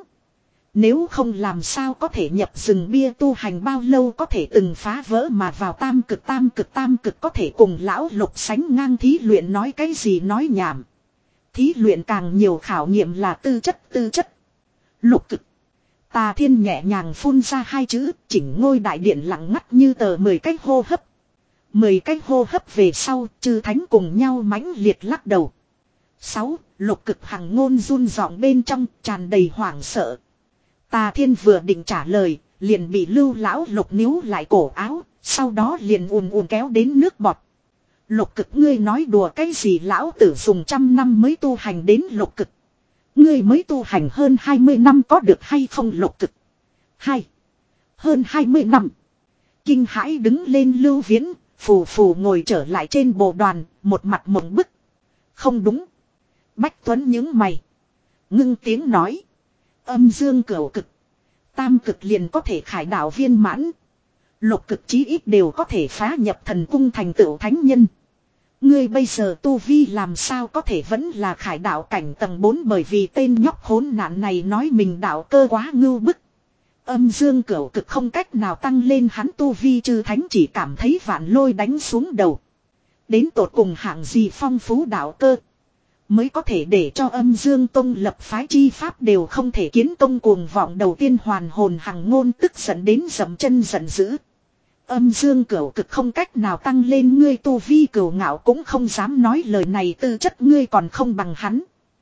Nếu không làm sao có thể nhập rừng bia tu hành bao lâu có thể từng phá vỡ mà vào tam cực. Tam cực tam cực có thể cùng lão Lục sánh ngang. Thí luyện nói cái gì nói nhảm. Thí luyện càng nhiều khảo nghiệm là tư chất tư chất. Lục cực. Tà Thiên nhẹ nhàng phun ra hai chữ, chỉnh ngôi đại điện lặng ngắt như tờ mười cái hô hấp. Mười cái hô hấp về sau, chư Thánh cùng nhau mãnh liệt lắc đầu. Sáu, Lục cực. Hằng Ngôn run giọng bên trong, tràn đầy hoảng sợ. Tà Thiên vừa định trả lời, liền bị Lưu lão Lục níu lại cổ áo, sau đó liền ùn ùn kéo đến nước bọt. Lục cực, ngươi nói đùa cái gì? Lão tử dùng trăm năm mới tu hành đến lục cực. Ngươi mới tu hành hơn hai mươi năm có được hay không? Lục cực. Hai. Hơn hai mươi năm. Kinh hãi đứng lên Lưu Viễn, phù phù ngồi trở lại trên bồ đoàn, một mặt mộng bức. Không đúng. Bách Tuấn nhướng mày. Ngưng tiếng nói. Âm Dương Cửu Cực. Tam cực liền có thể khải đạo viên mãn. Lục cực chí ít đều có thể phá nhập thần cung thành tựu thánh nhân. Ngươi bây giờ tu vi làm sao có thể vẫn là khải đạo cảnh tầng bốn? Bởi vì tên nhóc khốn nạn này nói mình đạo cơ quá ngưu bức. Âm Dương Cửu Cực không cách nào tăng lên hắn tu vi. Chư Thánh chỉ cảm thấy vạn lôi đánh xuống đầu. Đến tột cùng hạng gì phong phú đạo cơ mới có thể để cho Âm Dương Tông lập phái chi pháp đều không thể kiến công cuồng vọng? Đầu tiên hoàn hồn. Hằng Ngôn tức giận đến dậm chân giận dữ. Âm Dương Cửu Cực không cách nào tăng lên ngươi tu vi, cửu ngạo cũng không dám nói lời này. Tư chất ngươi còn không bằng hắn,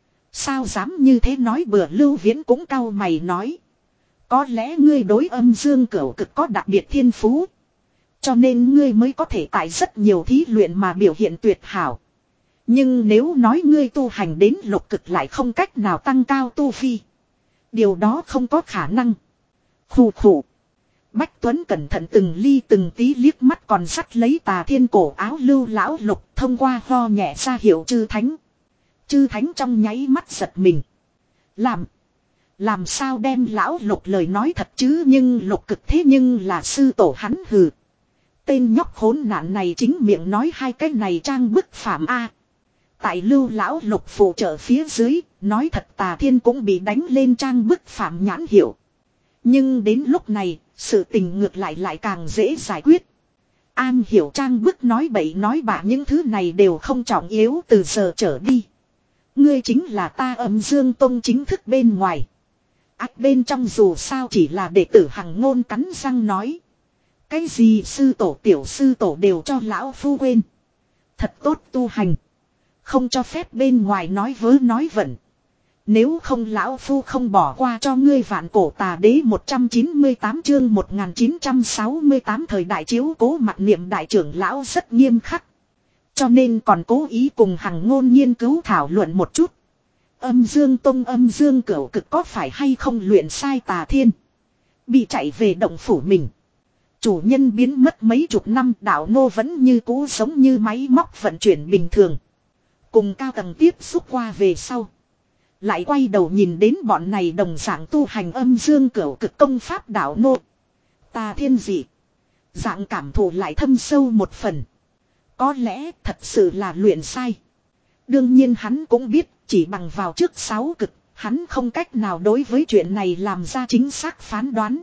sao dám như thế nói bừa? Lưu Viễn cũng cau mày nói. Có lẽ ngươi đối Âm Dương Cửu Cực có đặc biệt thiên phú, cho nên ngươi mới có thể tại rất nhiều thí luyện mà biểu hiện tuyệt hảo. Nhưng nếu nói ngươi tu hành đến lục cực lại không cách nào tăng cao tu vi, điều đó không có khả năng. Khủ khủ. Bách Tuấn cẩn thận từng ly từng tí liếc mắt còn dắt lấy Tà Thiên cổ áo Lưu lão Lục, thông qua ho nhẹ ra hiệu chư Thánh. Chư Thánh trong nháy mắt giật mình. Làm. Làm sao đem lão Lục lời nói thật chứ? Nhưng lục cực thế nhưng là sư tổ hắn. Hừ. Tên nhóc khốn nạn này chính miệng nói hai cái này trang bức phạm A. Tại Lưu lão Lục phụ trợ phía dưới, nói thật Tà Thiên cũng bị đánh lên trang bức phạm nhãn hiệu. Nhưng đến lúc này, sự tình ngược lại lại càng dễ giải quyết. An hiểu trang bức nói bậy nói bạ những thứ này đều không trọng yếu. Từ giờ trở đi, ngươi chính là ta Âm Dương Tông chính thức. Bên ngoài ác bên trong dù sao chỉ là đệ tử. Hằng Ngôn cắn răng nói. Cái gì sư tổ tiểu sư tổ đều cho lão phu quên. Thật tốt tu hành, không cho phép bên ngoài nói vớ nói vẩn. Nếu không lão phu không bỏ qua cho ngươi. Vạn cổ tà đế một trăm chín mươi tám chương một nghìn chín trăm sáu mươi tám. Thời đại chiếu cố mặt niệm đại trưởng lão rất nghiêm khắc, cho nên còn cố ý cùng Hằng Ngôn nghiên cứu thảo luận một chút. Âm Dương Tông Âm Dương Cửu Cực có phải hay không luyện sai? Tà Thiên Bị chạy về động phủ mình. Chủ nhân biến mất mấy chục năm, đạo nô vẫn như cũ giống như máy móc vận chuyển bình thường. Cùng cao tầng tiếp xúc qua về sau. Lại quay đầu nhìn đến bọn này đồng dạng tu hành âm dương cửu cực công pháp đạo nô. Tà thiên dị. Dạng cảm thụ lại thâm sâu một phần. Có lẽ thật sự là luyện sai. Đương nhiên hắn cũng biết chỉ bằng vào trước sáu cực. Hắn không cách nào đối với chuyện này làm ra chính xác phán đoán.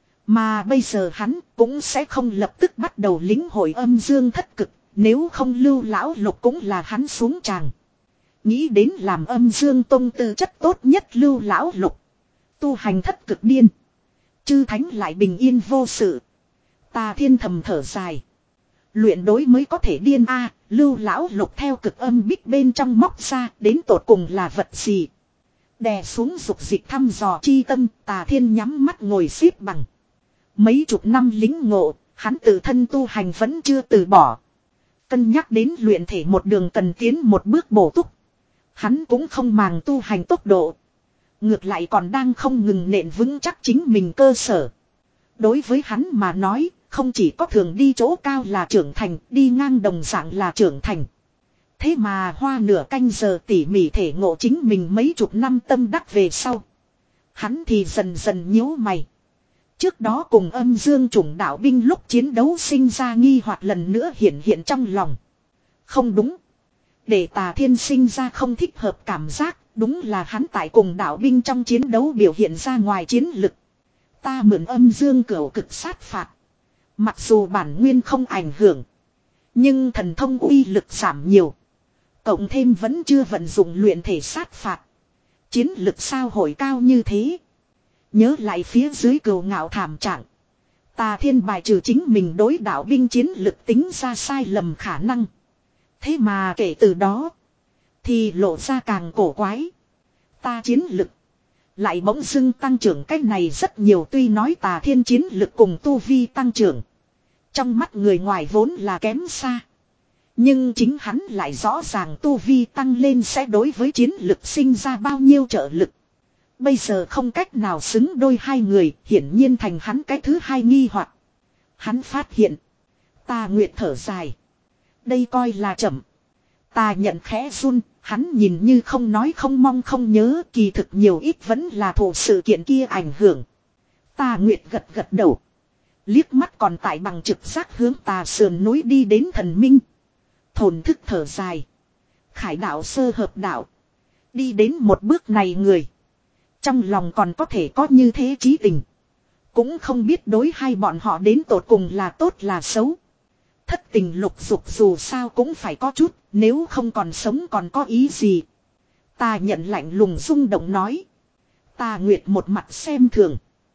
Mà bây giờ hắn cũng sẽ không lập tức bắt đầu lính hội âm dương thất cực. Nếu không Lưu Lão Lục cũng là hắn xuống tràng. Nghĩ đến làm âm dương tông tư chất tốt nhất Lưu Lão Lục. Tu hành thất cực điên. Chư thánh lại bình yên vô sự. Tà thiên thầm thở dài. Luyện đối mới có thể điên a. Lưu Lão Lục theo cực âm bích bên trong móc ra đến tột cùng là vật gì. Đè xuống dục dịch thăm dò chi tâm, Tà thiên nhắm mắt ngồi xếp bằng. Mấy chục năm lính ngộ, hắn tự thân tu hành vẫn chưa từ bỏ. Cân nhắc đến luyện thể một đường cần tiến một bước bổ túc. Hắn cũng không màng tu hành tốc độ. Ngược lại còn đang không ngừng nện vững chắc chính mình cơ sở. Đối với hắn mà nói, không chỉ có thường đi chỗ cao là trưởng thành, đi ngang đồng dạng là trưởng thành. Thế mà hoa nửa canh giờ tỉ mỉ thể ngộ chính mình mấy chục năm tâm đắc về sau. Hắn thì dần dần nhíu mày. Trước đó cùng âm dương chủng đạo binh lúc chiến đấu sinh ra nghi hoặc lần nữa hiện hiện trong lòng. Không đúng. Để Tà thiên sinh ra không thích hợp cảm giác, đúng là hắn tại cùng đạo binh trong chiến đấu biểu hiện ra ngoài chiến lực. Ta mượn âm dương cửu cực sát phạt. Mặc dù bản nguyên không ảnh hưởng. Nhưng thần thông uy lực giảm nhiều. Cộng thêm vẫn chưa vận dụng luyện thể sát phạt. Chiến lực sao hồi cao như thế. Nhớ lại phía dưới cừu ngạo thảm trạng. Tà thiên bài trừ chính mình đối đạo binh chiến lực tính ra sai lầm khả năng. Thế mà kể từ đó. Thì lộ ra càng cổ quái. Ta chiến lực. Lại bỗng dưng tăng trưởng cách này rất nhiều, tuy nói Tà thiên chiến lực cùng tu vi tăng trưởng. Trong mắt người ngoài vốn là kém xa. Nhưng chính hắn lại rõ ràng tu vi tăng lên sẽ đối với chiến lực sinh ra bao nhiêu trợ lực. Bây giờ không cách nào xứng đôi hai người, hiển nhiên thành hắn cái thứ hai nghi hoặc. Hắn phát hiện. Tà Nguyệt thở dài. Đây coi là chậm. Tà nhận khẽ run, hắn nhìn như không nói không mong không nhớ, kỳ thực nhiều ít vẫn là thụ sự kiện kia ảnh hưởng. Tà Nguyệt gật gật đầu. Liếc mắt còn tại bằng trực giác hướng tà sườn núi đi đến thần minh. Thổn thức thở dài. Khải đạo sơ hợp đạo. Đi đến một bước này người. Trong lòng còn có thể có như thế trí tình. Cũng không biết đối hai bọn họ đến tột cùng là tốt là xấu. Thất tình lục dục dù sao cũng phải có chút. Nếu không còn sống còn có ý gì. Ta nhận lạnh lùng rung động nói. Ta Nguyệt một mặt xem thường.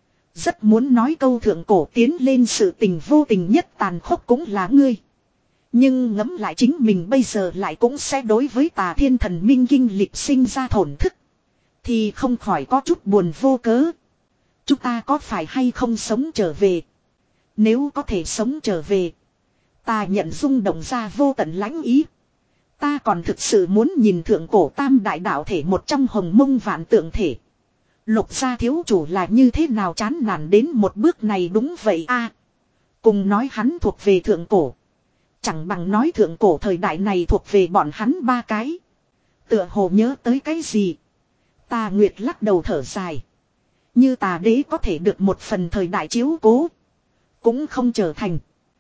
Rất muốn nói câu thượng cổ tiến lên sự tình vô tình nhất tàn khốc cũng là ngươi. Nhưng ngẫm lại chính mình bây giờ lại cũng sẽ đối với Tà thiên thần minh kinh lịch sinh ra thổn thức. Thì không khỏi có chút buồn vô cớ. Chúng ta có phải hay không sống trở về? Nếu có thể sống trở về. Ta nhận rung động ra vô tận lãnh ý. Ta còn thực sự muốn nhìn thượng cổ tam đại đạo thể một trong hồng mông vạn tượng thể. Lục gia thiếu chủ là như thế nào chán nản đến một bước này, đúng vậy a. Cùng nói hắn thuộc về thượng cổ. Chẳng bằng nói thượng cổ thời đại này thuộc về bọn hắn ba cái. Tựa hồ nhớ tới cái gì. Tà Nguyệt lắc đầu thở dài. Như Tà đế có thể được một phần thời đại chiếu cố. Cũng không trở thành.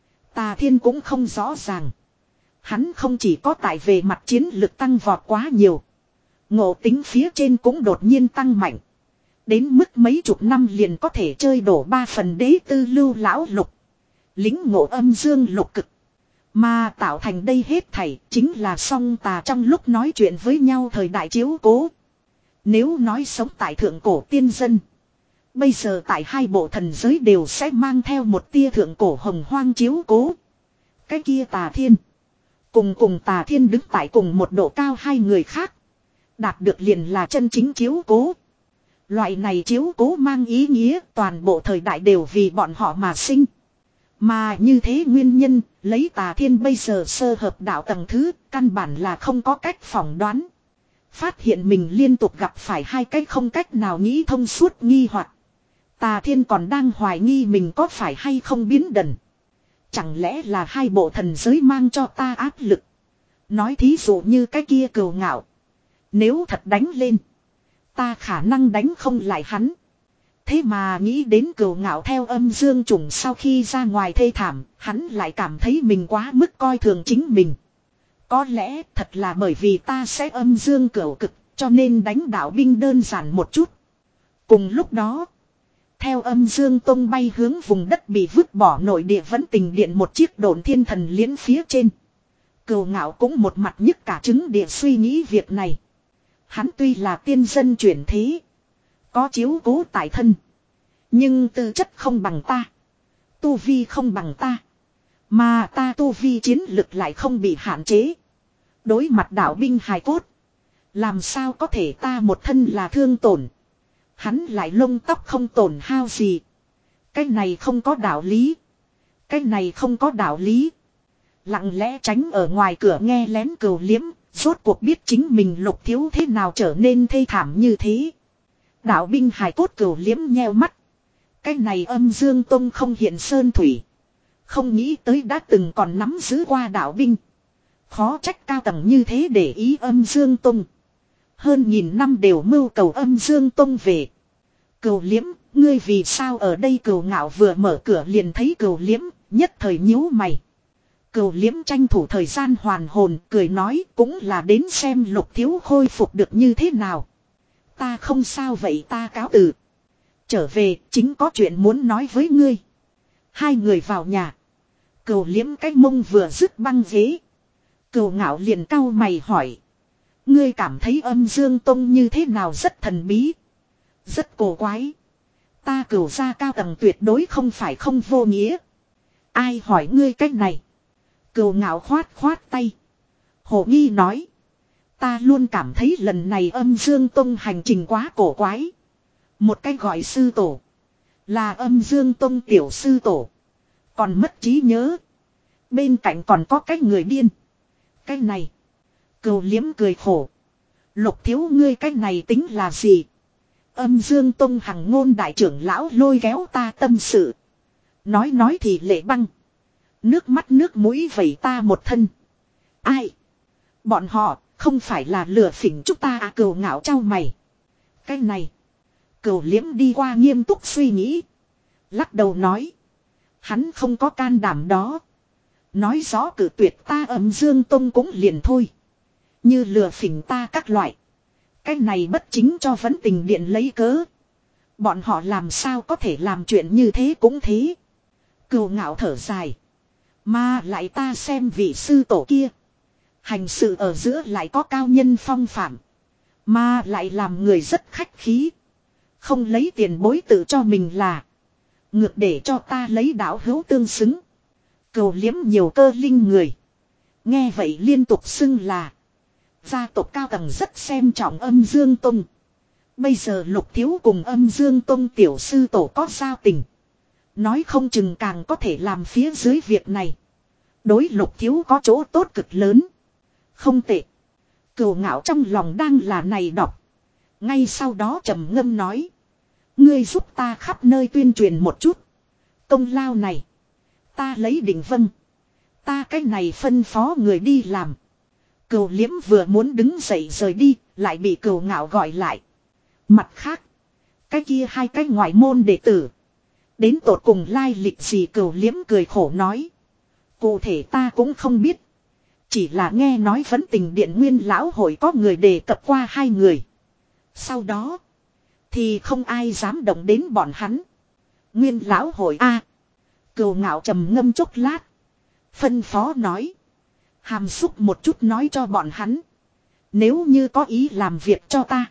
Tà thiên cũng không rõ ràng. Hắn không chỉ có tại về mặt chiến lực tăng vọt quá nhiều. Ngộ tính phía trên cũng đột nhiên tăng mạnh. Đến mức mấy chục năm liền có thể chơi đổ ba phần đế tư Lưu Lão Lục. Lính ngộ âm dương lục cực. Mà tạo thành đây hết thảy chính là song Tà trong lúc nói chuyện với nhau thời đại chiếu cố. Nếu nói sống tại thượng cổ tiên dân. Bây giờ tại hai bộ thần giới đều sẽ mang theo một tia thượng cổ hồng hoang chiếu cố. Cái kia Tà thiên. Cùng cùng Tà thiên đứng tại cùng một độ cao hai người khác. Đạt được liền là chân chính chiếu cố. Loại này chiếu cố mang ý nghĩa toàn bộ thời đại đều vì bọn họ mà sinh. Mà như thế nguyên nhân, lấy Tà thiên bây giờ sơ hợp đạo tầng thứ, căn bản là không có cách phỏng đoán. Phát hiện mình liên tục gặp phải hai cách không cách nào nghĩ thông suốt nghi hoặc. Tà Thiên còn đang hoài nghi mình có phải hay không biến đần. Chẳng lẽ là hai bộ thần giới mang cho ta áp lực. Nói thí dụ như cái kia Cừu Ngạo. Nếu thật đánh lên. Ta khả năng đánh không lại hắn. Thế mà nghĩ đến Cừu Ngạo theo âm dương trùng sau khi ra ngoài thê thảm. Hắn lại cảm thấy mình quá mức coi thường chính mình. Có lẽ thật là bởi vì ta sẽ âm dương cửu cực. Cho nên đánh đạo binh đơn giản một chút. Cùng lúc đó. Theo âm dương tông bay hướng vùng đất bị vứt bỏ nội địa vẫn tình điện một chiếc độn thiên thần liễn phía trên. Cừu Ngạo cũng một mặt nhức cả trứng địa suy nghĩ việc này. Hắn tuy là tiên dân chuyển thế. Có chiếu cố tại thân. Nhưng tư chất không bằng ta. Tu vi không bằng ta. Mà ta tu vi chiến lực lại không bị hạn chế. Đối mặt đạo binh hài cốt. Làm sao có thể ta một thân là thương tổn. Hắn lại lông tóc không tổn hao gì. Cái này không có đạo lý. Cái này không có đạo lý. Lặng lẽ tránh ở ngoài cửa nghe lén Cừu Liếm. Rốt cuộc biết chính mình Lục Thiếu thế nào trở nên thê thảm như thế. Đạo binh hài cốt Cừu Liếm nheo mắt. Cái này âm dương tông không hiện sơn thủy. Không nghĩ tới đã từng còn nắm giữ qua đạo binh. Khó trách cao tầng như thế để ý âm dương tông. Hơn nghìn năm đều mưu cầu âm dương tông về. Cừu Liếm, ngươi vì sao ở đây? Cừu Ngạo vừa mở cửa liền thấy Cừu Liếm, nhất thời nhíu mày. Cừu Liếm tranh thủ thời gian hoàn hồn, cười nói cũng là đến xem Lục Thiếu khôi phục được như thế nào. Ta không sao vậy, ta cáo từ. Trở về, chính có chuyện muốn nói với ngươi. Hai người vào nhà. Cừu Liếm cái mông vừa dứt băng ghế. Cừu Ngạo liền cau mày hỏi. Ngươi cảm thấy âm dương tông như thế nào? Rất thần bí. Rất cổ quái. Ta Cừu gia cao tầng tuyệt đối không phải không vô nghĩa. Ai hỏi ngươi cách này? Cừu Ngạo khoát khoát tay. Hồ nghi nói. Ta luôn cảm thấy lần này âm dương tông hành trình quá cổ quái. Một cách gọi sư tổ. Là âm dương tông tiểu sư tổ. Còn mất trí nhớ. Bên cạnh còn có cái người điên. Cái này. Cừu Liếm cười khổ. Lục Thiếu ngươi cái này tính là gì? Âm dương tông hằng ngôn đại trưởng lão lôi kéo ta tâm sự. Nói nói thì lệ băng. Nước mắt nước mũi vẩy ta một thân. Ai? Bọn họ không phải là lừa phỉnh chúng ta à? Cừu Ngạo trao mày. Cái này. Cừu Liếm đi qua nghiêm túc suy nghĩ. Lắc đầu nói. Hắn không có can đảm đó. Nói rõ cử tuyệt ta âm dương tông cũng liền thôi. Như lừa phỉnh ta các loại. Cái này bất chính cho vấn tình điện lấy cớ. Bọn họ làm sao có thể làm chuyện như thế cũng thế. Cừu Ngạo thở dài. Mà lại ta xem vị sư tổ kia. Hành sự ở giữa lại có cao nhân phong phạm. Mà lại làm người rất khách khí. Không lấy tiền bối tự cho mình là. Ngược để cho ta lấy đạo hữu tương xứng. Cừu Liếm nhiều cơ linh người. Nghe vậy liên tục xưng là. Gia tộc cao tầng rất xem trọng âm dương tông. Bây giờ Lục Thiếu cùng âm dương tông tiểu sư tổ có giao tình. Nói không chừng càng có thể làm phía dưới việc này. Đối Lục Thiếu có chỗ tốt cực lớn. Không tệ. Cừu Ngạo trong lòng đang là này đọc. Ngay sau đó trầm ngâm nói. Ngươi giúp ta khắp nơi tuyên truyền một chút. Công lao này. Ta lấy định vâng. Ta cái này phân phó người đi làm. Cừu Liếm vừa muốn đứng dậy rời đi. Lại bị Cừu Ngạo gọi lại. Mặt khác. Cái kia hai cái ngoại môn đệ tử. Đến tột cùng lai lịch gì? Cừu Liếm cười khổ nói. Cụ thể ta cũng không biết. Chỉ là nghe nói vấn tình điện nguyên lão hội có người đề cập qua hai người. Sau đó. Thì không ai dám động đến bọn hắn. Nguyên lão hội a. Cừu Ngạo trầm ngâm chốc lát. Phân phó nói. Hàm xúc một chút nói cho bọn hắn. Nếu như có ý làm việc cho ta.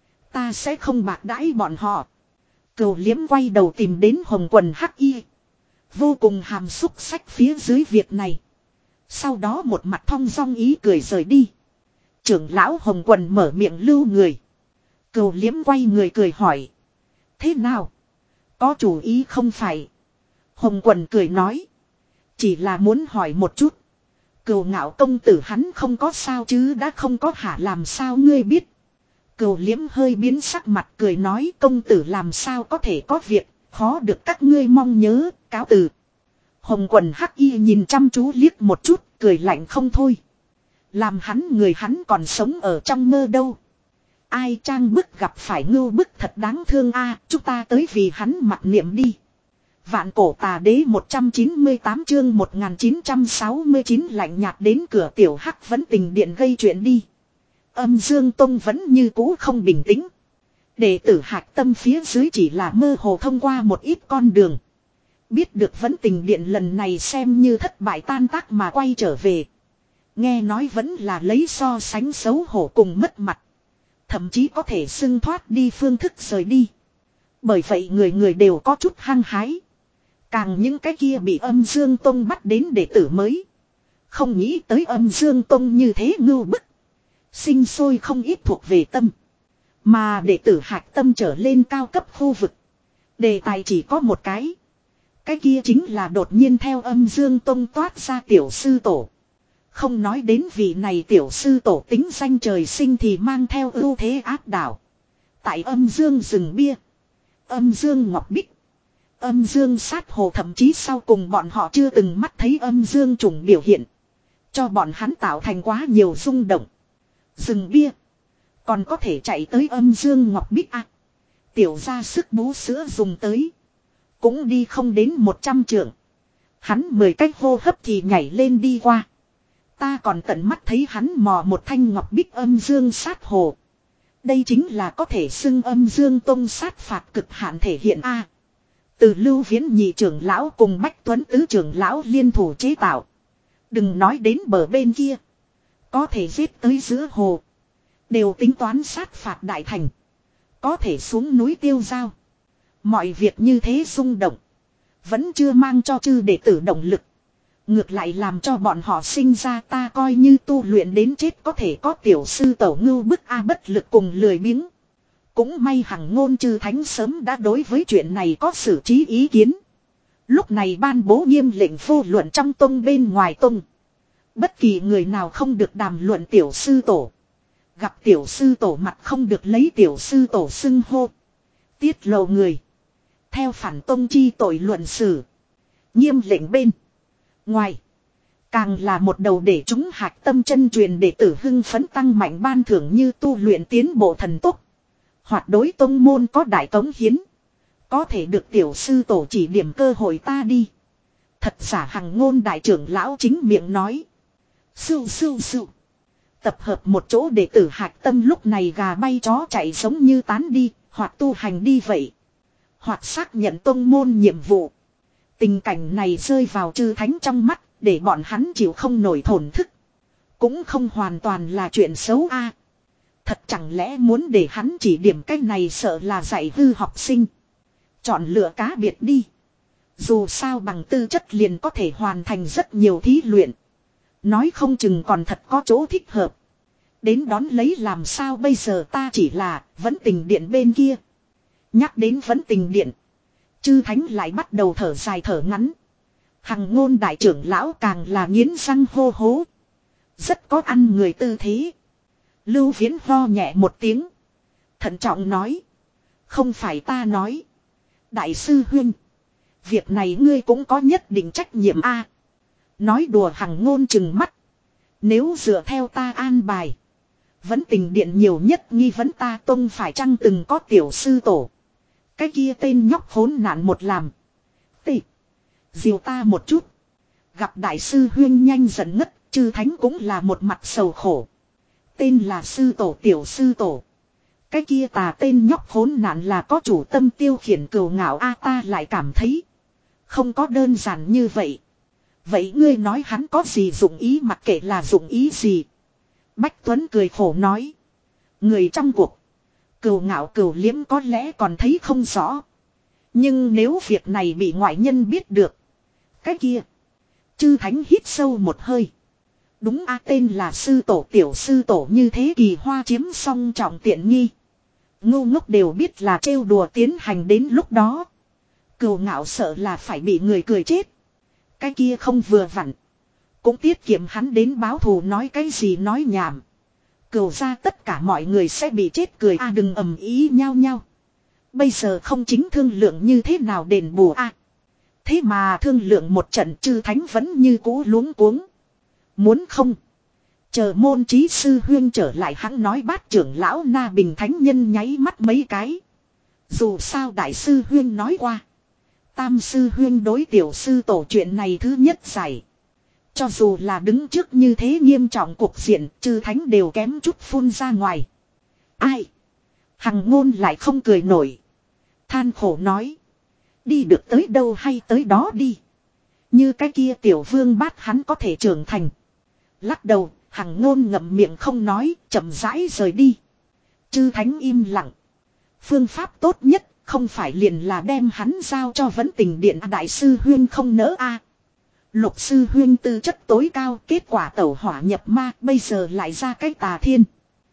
Ta sẽ không bạc đãi bọn họ. Cừu Liếm quay đầu tìm đến Hồng Quần Hắc Y. Vô cùng hàm xúc sách phía dưới việc này. Sau đó một mặt thong dong ý cười rời đi. Trưởng lão Hồng Quần mở miệng lưu người. Cừu Liếm quay người cười hỏi. Thế nào? Có chủ ý không phải? Hồng Quần cười nói. Chỉ là muốn hỏi một chút. Cừu Ngạo công tử hắn không có sao chứ? Đã không có hả? Làm sao ngươi biết? Cừu Liếm hơi biến sắc mặt cười nói. Công tử làm sao có thể có việc? Khó được các ngươi mong nhớ, cáo từ. Hồng quần hắc y nhìn chăm chú liếc một chút, cười lạnh không thôi. Làm hắn người hắn còn sống ở trong mơ đâu. Ai trang bức gặp phải ngưu bức thật đáng thương a, chúng ta tới vì hắn mặc niệm đi. Vạn cổ tà đế một trăm chín mươi tám chương một nghìn chín trăm sáu mươi chín lạnh nhạt đến cửa tiểu hắc vẫn tình điện gây chuyện đi. Âm Dương Tông vẫn như cũ không bình tĩnh. Đệ tử hạc tâm phía dưới chỉ là mơ hồ thông qua một ít con đường. Biết được vẫn tình điện lần này xem như thất bại tan tác mà quay trở về. Nghe nói vẫn là lấy so sánh xấu hổ cùng mất mặt. Thậm chí có thể xưng thoát đi phương thức rời đi. Bởi vậy người người đều có chút hăng hái. Càng những cái kia bị âm Dương Tông bắt đến đệ tử mới. Không nghĩ tới âm Dương Tông như thế ngưu bức. Sinh sôi không ít thuộc về tâm. Mà đệ tử hạc tâm trở lên cao cấp khu vực. Đề tài chỉ có một cái. Cái kia chính là đột nhiên theo âm Dương Tông toát ra tiểu sư tổ. Không nói đến vị này tiểu sư tổ tính danh trời sinh thì mang theo ưu thế áp đảo. Tại âm Dương rừng bia. Âm Dương ngọc bích. Âm Dương sát hồ thậm chí sau cùng bọn họ chưa từng mắt thấy âm Dương trùng biểu hiện. Cho bọn hắn tạo thành quá nhiều rung động. Rừng bia. Còn có thể chạy tới âm Dương ngọc bích à. Tiểu ra sức bú sữa dùng tới. Cũng đi không đến một trăm trượng. Hắn mười cách hô hấp thì nhảy lên đi qua. Ta còn tận mắt thấy hắn mò một thanh ngọc bích âm Dương sát hồ. Đây chính là có thể xưng âm Dương Tông sát phạt cực hạn thể hiện a. À, từ Lưu Viễn nhị trưởng lão cùng Bách Tuấn tứ trưởng lão liên thủ chế tạo. Đừng nói đến bờ bên kia. Có thể giết tới giữa hồ. Đều tính toán sát phạt đại thành. Có thể xuống núi tiêu giao. Mọi việc như thế rung động. Vẫn chưa mang cho chư đệ tử động lực. Ngược lại làm cho bọn họ sinh ra ta coi như tu luyện đến chết có thể có tiểu sư tổ ngưu bức a bất lực cùng lười biếng. Cũng may hằng ngôn chư thánh sớm đã đối với chuyện này có xử trí ý kiến. Lúc này ban bố nghiêm lệnh vô luận trong tông bên ngoài tông. Bất kỳ người nào không được đàm luận tiểu sư tổ. Gặp tiểu sư tổ mặt không được lấy tiểu sư tổ xưng hô. Tiết lộ người. Theo phản tông chi tội luận xử. Nghiêm lệnh bên. Ngoài. Càng là một đầu để chúng hạc tâm chân truyền đệ tử hưng phấn tăng mạnh ban thưởng như tu luyện tiến bộ thần tốc. Hoặc đối tông môn có đại cống hiến. Có thể được tiểu sư tổ chỉ điểm cơ hội ta đi. Thật giả hằng ngôn đại trưởng lão chính miệng nói. Sưu sưu sưu. Tập hợp một chỗ đệ tử hạc tâm lúc này gà bay chó chạy giống như tán đi. Hoặc tu hành đi vậy. Hoặc xác nhận tông môn nhiệm vụ. Tình cảnh này rơi vào chư thánh trong mắt. Để bọn hắn chịu không nổi thổn thức. Cũng không hoàn toàn là chuyện xấu a. Thật chẳng lẽ muốn để hắn chỉ điểm cách này sợ là dạy hư học sinh. Chọn lựa cá biệt đi. Dù sao bằng tư chất liền có thể hoàn thành rất nhiều thí luyện. Nói không chừng còn thật có chỗ thích hợp. Đến đón lấy làm sao bây giờ ta chỉ là vẫn tình điện bên kia. Nhắc đến vẫn tình điện. Chư thánh lại bắt đầu thở dài thở ngắn. Hằng ngôn đại trưởng lão càng là nghiến răng hô hố. Rất có ăn người tư thế. Lưu Viễn ho nhẹ một tiếng. Thận trọng nói. Không phải ta nói. Đại sư huynh. Việc này ngươi cũng có nhất định trách nhiệm a. Nói đùa hằng ngôn chừng mắt. Nếu dựa theo ta an bài. Vẫn tình điện nhiều nhất nghi vấn ta tông phải chăng từng có tiểu sư tổ. Cái kia tên nhóc khốn nạn một làm. Tị. Diều ta một chút. Gặp đại sư huyên nhanh giận ngất. Chư thánh cũng là một mặt sầu khổ. Tên là sư tổ tiểu sư tổ. Cái kia tà tên nhóc khốn nạn là có chủ tâm tiêu khiển cừu ngạo a ta lại cảm thấy. Không có đơn giản như vậy. Vậy ngươi nói hắn có gì dụng ý mặc kệ là dụng ý gì. Bách Tuấn cười khổ nói. Người trong cuộc. Cừu ngạo cừu liếm có lẽ còn thấy không rõ. Nhưng nếu việc này bị ngoại nhân biết được. Cái kia. Chư thánh hít sâu một hơi. Đúng a tên là sư tổ tiểu sư tổ như thế kỳ hoa chiếm song trọng tiện nghi. Ngu ngốc đều biết là trêu đùa tiến hành đến lúc đó. Cừu ngạo sợ là phải bị người cười chết. Cái kia không vừa vặn. Cũng tiết kiệm hắn đến báo thù nói cái gì nói nhảm. Cừu ra tất cả mọi người sẽ bị chết cười a đừng ầm ý nhau nhau. Bây giờ không chính thương lượng như thế nào đền bù a. Thế mà thương lượng một trận chư thánh vẫn như cũ luống cuống. Muốn không. Chờ môn trí sư huyên trở lại hắn nói bát trưởng lão Na Bình thánh nhân nháy mắt mấy cái. Dù sao đại sư huyên nói qua. Tam sư huyên đối tiểu sư tổ chuyện này thứ nhất giải. Cho dù là đứng trước như thế nghiêm trọng cuộc diện, chư thánh đều kém chút phun ra ngoài. Ai? Hằng ngôn lại không cười nổi. Than khổ nói. Đi được tới đâu hay tới đó đi. Như cái kia tiểu vương bát hắn có thể trưởng thành. Lắc đầu, Hằng ngôn ngậm miệng không nói, chậm rãi rời đi. Chư thánh im lặng. Phương pháp tốt nhất, không phải liền là đem hắn giao cho vấn tình điện đại sư huyên không nỡ a. Lục sư huyên tư chất tối cao, kết quả tẩu hỏa nhập ma, bây giờ lại ra cái tà thiên.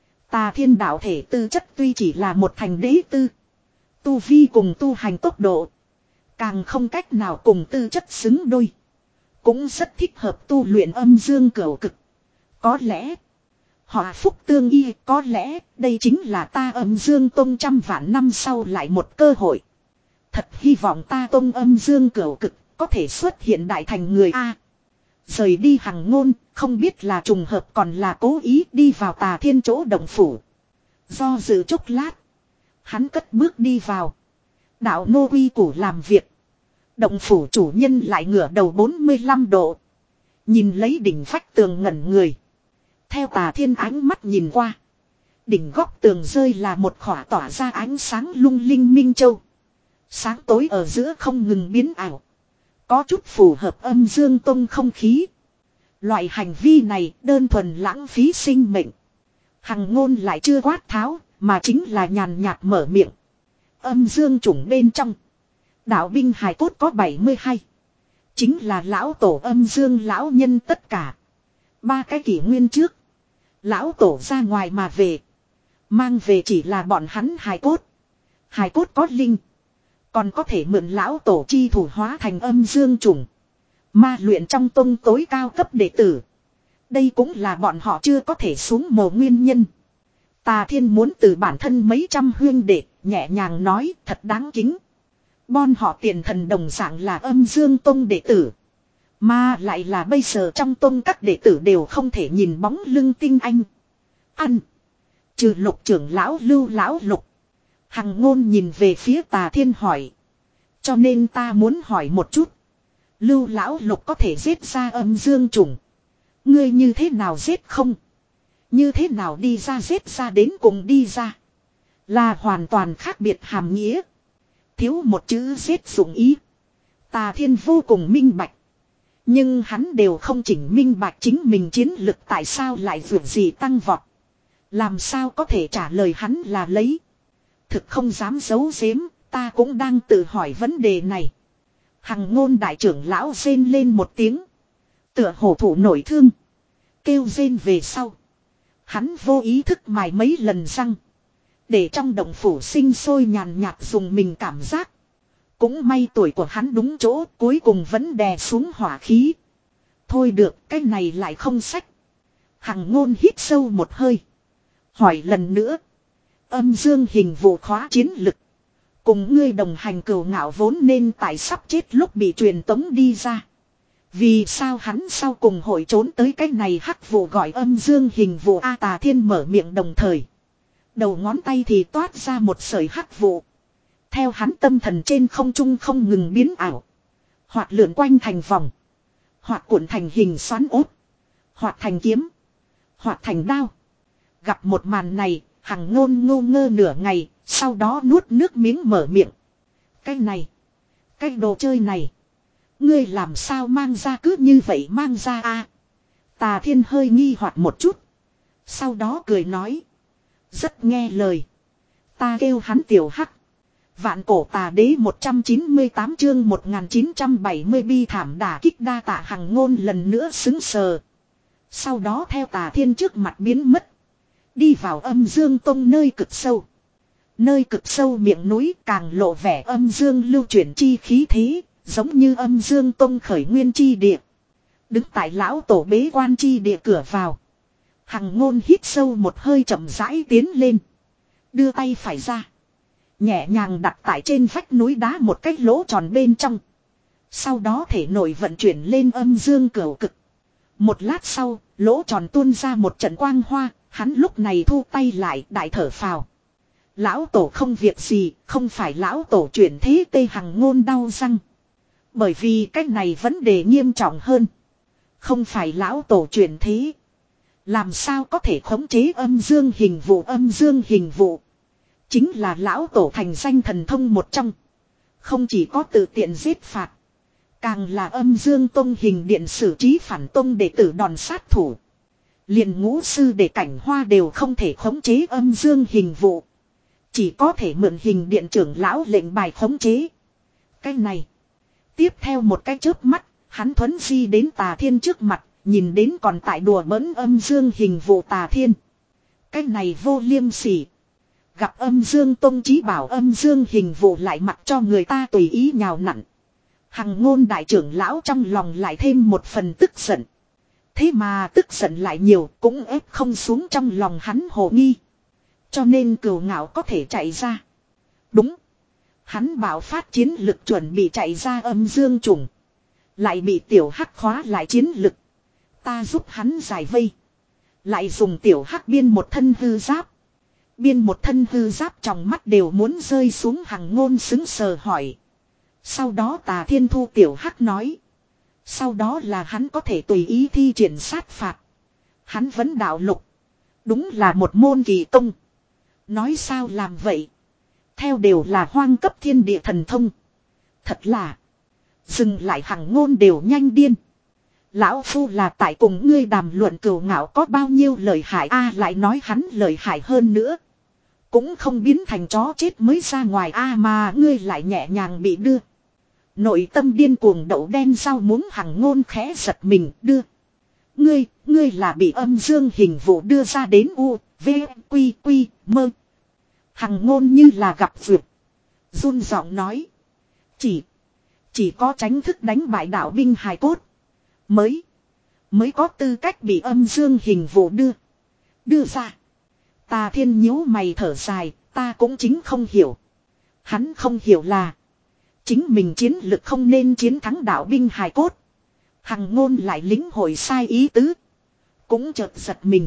Tà thiên đạo thể tư chất tuy chỉ là một thành đế tư. Tu vi cùng tu hành tốc độ. Càng không cách nào cùng tư chất xứng đôi. Cũng rất thích hợp tu luyện âm dương cửu cực. Có lẽ. Họa phúc tương y, có lẽ đây chính là ta âm dương tông trăm vạn năm sau lại một cơ hội. Thật hy vọng ta tông âm dương cửu cực có thể xuất hiện đại thành người A. Rời đi Hằng ngôn, không biết là trùng hợp còn là cố ý đi vào tà thiên chỗ động phủ. Do dự chốc lát. Hắn cất bước đi vào. Đạo nô uy củ làm việc. Động phủ chủ nhân lại ngửa đầu bốn mươi lăm độ. Nhìn lấy đỉnh vách tường ngẩn người. Theo tà thiên ánh mắt nhìn qua. Đỉnh góc tường rơi là một khỏa tỏa ra ánh sáng lung linh minh châu. Sáng tối ở giữa không ngừng biến ảo. Có chút phù hợp âm dương tông không khí. Loại hành vi này đơn thuần lãng phí sinh mệnh. Hằng ngôn lại chưa quát tháo, mà chính là nhàn nhạt mở miệng. Âm dương chủng bên trong. Đạo binh hài cốt có bảy mươi hai. Chính là lão tổ âm dương lão nhân tất cả. Ba cái kỷ nguyên trước. Lão tổ ra ngoài mà về. Mang về chỉ là bọn hắn hài cốt. Hài cốt có linh. Còn có thể mượn lão tổ chi thủ hóa thành âm dương chủng. Ma luyện trong tông tối cao cấp đệ tử. Đây cũng là bọn họ chưa có thể xuống mồ nguyên nhân. Tà thiên muốn từ bản thân mấy trăm huyên đệ, nhẹ nhàng nói thật đáng kính. Bọn họ tiền thần đồng dạng là âm dương tông đệ tử. Mà lại là bây giờ trong tông các đệ tử đều không thể nhìn bóng lưng tinh anh. Ăn. Trừ lục trưởng lão lưu lão lục. Hằng ngôn nhìn về phía tà thiên hỏi. Cho nên ta muốn hỏi một chút. Lưu lão lục có thể giết ra âm dương trùng. Ngươi như thế nào giết không? Như thế nào đi ra giết ra đến cùng đi ra? Là hoàn toàn khác biệt hàm nghĩa. Thiếu một chữ giết dụng ý. Tà thiên vô cùng minh bạch. Nhưng hắn đều không chỉnh minh bạch chính mình chiến lực tại sao lại vượt gì tăng vọt. Làm sao có thể trả lời hắn là lấy. Thực không dám giấu giếm, ta cũng đang tự hỏi vấn đề này. Hằng ngôn đại trưởng lão rên lên một tiếng. Tựa hổ thủ nổi thương. Kêu rên về sau. Hắn vô ý thức mài mấy lần răng. Để trong động phủ sinh sôi nhàn nhạt dùng mình cảm giác. Cũng may tuổi của hắn đúng chỗ cuối cùng vẫn đè xuống hỏa khí. Thôi được cái này lại không sách. Hằng ngôn hít sâu một hơi. Hỏi lần nữa. Âm dương hình vụ khóa chiến lực. Cùng ngươi đồng hành cừu ngạo vốn nên tại sắp chết lúc bị truyền tống đi ra. Vì sao hắn sau cùng hội trốn tới cái này hắc vụ gọi âm dương hình vụ A Tà Thiên mở miệng đồng thời. Đầu ngón tay thì toát ra một sợi hắc vụ. Theo hắn tâm thần trên không trung không ngừng biến ảo. Hoặc lượn quanh thành vòng. Hoặc cuộn thành hình xoắn ốt. Hoặc thành kiếm. Hoặc thành đao. Gặp một màn này, Hằng ngôn ngô ngơ nửa ngày, sau đó nuốt nước miếng mở miệng. Cái này. Cái đồ chơi này. Ngươi làm sao mang ra cứ như vậy mang ra a? Tà Thiên hơi nghi hoặc một chút. Sau đó cười nói. Rất nghe lời. Ta kêu hắn tiểu hắc. Vạn cổ tà đế một trăm chín mươi tám chương một nghìn chín trăm bảy mươi bi thảm đả kích đa tạ Hằng ngôn lần nữa xứng sờ. Sau đó theo Tà Thiên trước mặt biến mất. Đi vào âm dương tông nơi cực sâu. Nơi cực sâu miệng núi càng lộ vẻ âm dương lưu chuyển chi khí thế. Giống như âm dương tông khởi nguyên chi địa. Đứng tại lão tổ bế quan chi địa cửa vào. Hằng ngôn hít sâu một hơi chậm rãi tiến lên. Đưa tay phải ra. Nhẹ nhàng đặt tại trên vách núi đá một cái lỗ tròn bên trong. Sau đó thể nội vận chuyển lên âm dương cửu cực. Một lát sau, lỗ tròn tuôn ra một trận quang hoa, hắn lúc này thu tay lại đại thở phào. Lão tổ không việc gì, không phải lão tổ chuyển thế Tê Hằng Ngôn đau răng. Bởi vì cách này vấn đề nghiêm trọng hơn. Không phải lão tổ chuyển thế. Làm sao có thể khống chế âm dương hình vụ âm dương hình vụ. Chính là lão tổ thành danh thần thông một trong. Không chỉ có tự tiện giết phạt. Càng là âm dương tông hình điện xử trí phản tông đệ tử đòn sát thủ. Liền ngũ sư đệ cảnh hoa đều không thể khống chế âm dương hình vụ. Chỉ có thể mượn hình điện trưởng lão lệnh bài khống chế. Cái này. Tiếp theo một cái chớp mắt, hắn thuấn di đến Tà Thiên trước mặt, nhìn đến còn tại đùa bỡn âm dương hình vụ Tà Thiên. Cái này vô liêm sỉ. Gặp âm dương tông chí bảo âm dương hình vụ lại mặc cho người ta tùy ý nhào nặn. Hằng Ngôn đại trưởng lão trong lòng lại thêm một phần tức giận. Thế mà tức giận lại nhiều cũng ép không xuống trong lòng hắn hồ nghi. Cho nên cừu ngạo có thể chạy ra. Đúng. Hắn bảo phát chiến lực chuẩn bị chạy ra âm dương trùng. Lại bị tiểu hắc khóa lại chiến lực. Ta giúp hắn giải vây. Lại dùng tiểu hắc biên một thân hư giáp. Biên một thân hư giáp trong mắt đều muốn rơi xuống. Hằng Ngôn xứng sờ hỏi. Sau đó Tà Thiên thu tiểu hắc nói. Sau đó là hắn có thể tùy ý thi triển sát phạt. Hắn vẫn đạo lục. Đúng là một môn kỳ công. Nói sao làm vậy. Theo đều là hoang cấp thiên địa thần thông. Thật là. Dừng lại Hằng Ngôn đều nhanh điên. Lão Phu là tại cùng ngươi đàm luận cừu ngạo có bao nhiêu lời hại a lại nói hắn lời hại hơn nữa. Cũng không biến thành chó chết mới ra ngoài a mà ngươi lại nhẹ nhàng bị đưa. Nội tâm điên cuồng đậu đen rau muống Hằng Ngôn khẽ giật mình đưa. Ngươi, ngươi là bị âm dương hình vụ đưa ra đến U, V, Quy, Quy, Mơ. Hằng Ngôn như là gặp vượt. Run giọng nói. Chỉ, chỉ có tránh thức đánh bại đạo binh hài cốt. Mới, mới có tư cách bị âm dương hình vụ đưa. Đưa ra. Tà Thiên nhíu mày thở dài, ta cũng chính không hiểu. Hắn không hiểu là. Chính mình chiến lực không nên chiến thắng đạo binh hài cốt. Hằng Ngôn lại lĩnh hội sai ý tứ. Cũng chợt giật mình.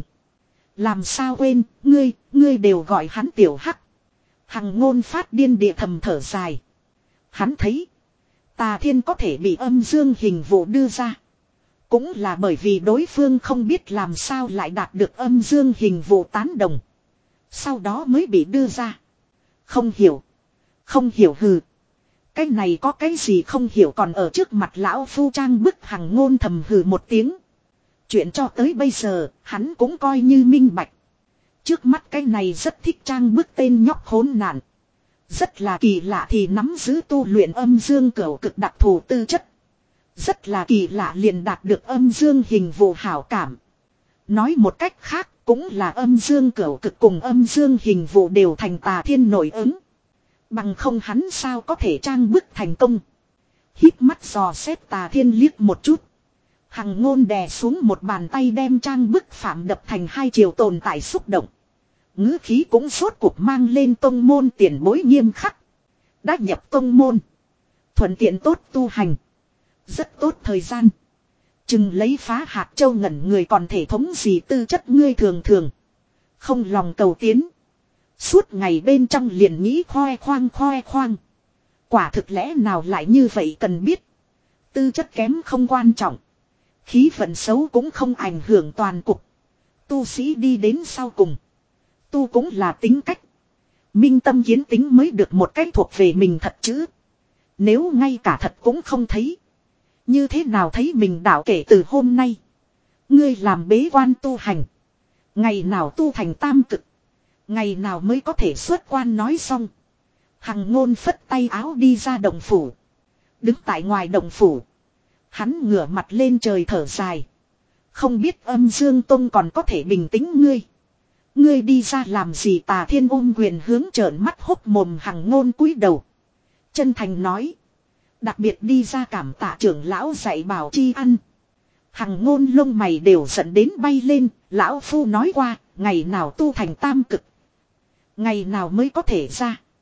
Làm sao quên, ngươi, ngươi đều gọi hắn tiểu hắc. Hằng Ngôn phát điên địa thầm thở dài. Hắn thấy. Tà Thiên có thể bị âm dương hình vụ đưa ra. Cũng là bởi vì đối phương không biết làm sao lại đạt được âm dương hình vụ tán đồng. Sau đó mới bị đưa ra. Không hiểu. Không hiểu hừ. Cái này có cái gì không hiểu còn ở trước mặt lão Phu trang bức Hằng Ngôn thầm hừ một tiếng. Chuyện cho tới bây giờ, hắn cũng coi như minh bạch. Trước mắt cái này rất thích trang bức tên nhóc khốn nạn. Rất là kỳ lạ thì nắm giữ tu luyện âm dương cửu cực đặc thù tư chất. Rất là kỳ lạ liền đạt được âm dương hình vụ hảo cảm. Nói một cách khác cũng là âm dương cửu cực cùng âm dương hình vụ đều thành Tà Thiên nổi ứng. Bằng không hắn sao có thể trang bức thành công. Híp mắt dò xét Tà Thiên liếc một chút. Hằng Ngôn đè xuống một bàn tay đem trang bức phạm đập thành hai chiều tồn tại xúc động. Ngữ khí cũng sốt cuộc mang lên tông môn tiền bối nghiêm khắc. Đã nhập tông môn. Thuận tiện tốt tu hành. Rất tốt thời gian. Chừng lấy phá hạt châu ngẩn người còn thể thống gì tư chất ngươi thường thường. Không lòng cầu tiến. Suốt ngày bên trong liền nghĩ khoe khoang khoe khoang. Quả thực lẽ nào lại như vậy cần biết. Tư chất kém không quan trọng. Khí vận xấu cũng không ảnh hưởng toàn cục. Tu sĩ đi đến sau cùng. Tu cũng là tính cách. Minh tâm kiến tính mới được một cách thuộc về mình thật chứ. Nếu ngay cả thật cũng không thấy. Như thế nào thấy mình đạo kể từ hôm nay. Ngươi làm bế quan tu hành. Ngày nào tu thành tam cực. Ngày nào mới có thể xuất quan nói xong. Hằng Ngôn phất tay áo đi ra động phủ. Đứng tại ngoài động phủ. Hắn ngửa mặt lên trời thở dài. Không biết âm dương tông còn có thể bình tĩnh ngươi. Ngươi đi ra làm gì Tà Thiên ôm quyền hướng trợn mắt hốc mồm Hằng Ngôn cúi đầu. Chân thành nói. Đặc biệt đi ra cảm tạ trưởng lão dạy bảo chi ăn. Hằng Ngôn lông mày đều giận đến bay lên. Lão Phu nói qua, ngày nào tu thành tam cực. Ngày nào mới có thể ra.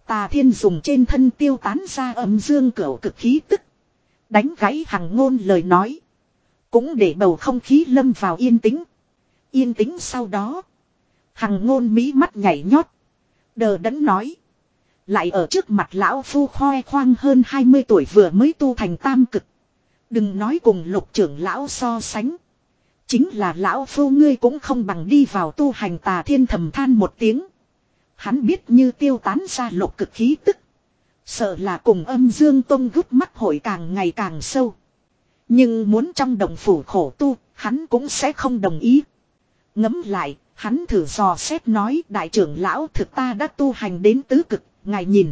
Tà Thiên dùng trên thân tiêu tán ra âm dương cửu cực khí tức. Đánh gãy Hằng Ngôn lời nói. Cũng để bầu không khí lâm vào yên tĩnh. Yên tĩnh sau đó. Hằng Ngôn mí mắt nhảy nhót. Đờ đẫn nói. Lại ở trước mặt lão phu khoe khoang hơn hai mươi tuổi vừa mới tu thành tam cực. Đừng nói cùng Lục trưởng lão so sánh. Chính là lão phu ngươi cũng không bằng đi vào tu hành. Tà Thiên thầm than một tiếng. Hắn biết như tiêu tán ra lục cực khí tức. Sợ là cùng âm dương tông gút mắt hội càng ngày càng sâu. Nhưng muốn trong đồng phủ khổ tu, hắn cũng sẽ không đồng ý. Ngẫm lại, hắn thử dò xét nói đại trưởng lão thực ta đã tu hành đến tứ cực, ngài nhìn.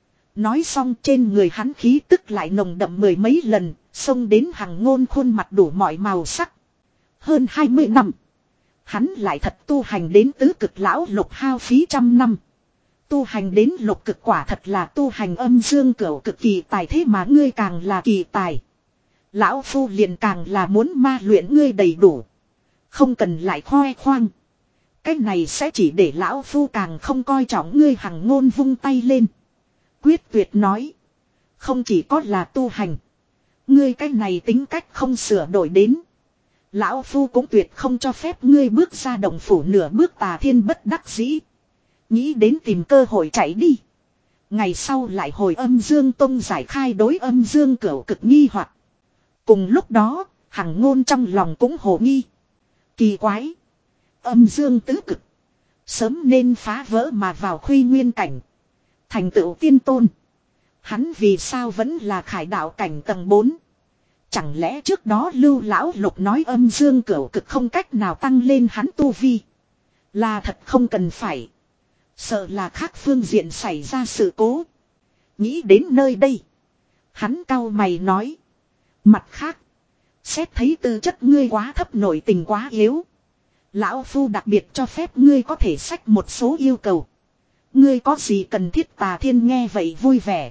Nói xong trên người hắn khí tức lại nồng đậm mười mấy lần, xông đến Hằng Ngôn khuôn mặt đủ mọi màu sắc. Hơn hai mươi năm. Hắn lại thật tu hành đến tứ cực lão Lục hao phí trăm năm. Tu hành đến lục cực quả thật là tu hành âm dương cửu cực kỳ tài thế mà ngươi càng là kỳ tài. Lão phu liền càng là muốn ma luyện ngươi đầy đủ. Không cần lại khoe khoang. Cái này sẽ chỉ để lão phu càng không coi trọng ngươi. Hằng Ngôn vung tay lên. Quyết tuyệt nói. Không chỉ có là tu hành. Ngươi cái này tính cách không sửa đổi đến. Lão phu cũng tuyệt không cho phép ngươi bước ra đồng phủ nửa bước. Tà Thiên bất đắc dĩ. Nghĩ đến tìm cơ hội chạy đi. Ngày sau lại hồi âm dương tông giải khai đối âm dương cửu cực nghi hoặc. Cùng lúc đó, Hằng Ngôn trong lòng cũng hồ nghi. Kỳ quái. Âm dương tứ cực. Sớm nên phá vỡ mà vào khuy nguyên cảnh. Thành tựu tiên tôn. Hắn vì sao vẫn là khải đạo cảnh tầng bốn. Chẳng lẽ trước đó Lưu lão Lục nói âm dương cửu cực không cách nào tăng lên hắn tu vi. Là thật không cần phải. Sợ là khác phương diện xảy ra sự cố. Nghĩ đến nơi đây. Hắn cau mày nói. Mặt khác. Xét thấy tư chất ngươi quá thấp nội tình quá yếu. Lão phu đặc biệt cho phép ngươi có thể xách một số yêu cầu. Ngươi có gì cần thiết? Tà Thiên nghe vậy vui vẻ.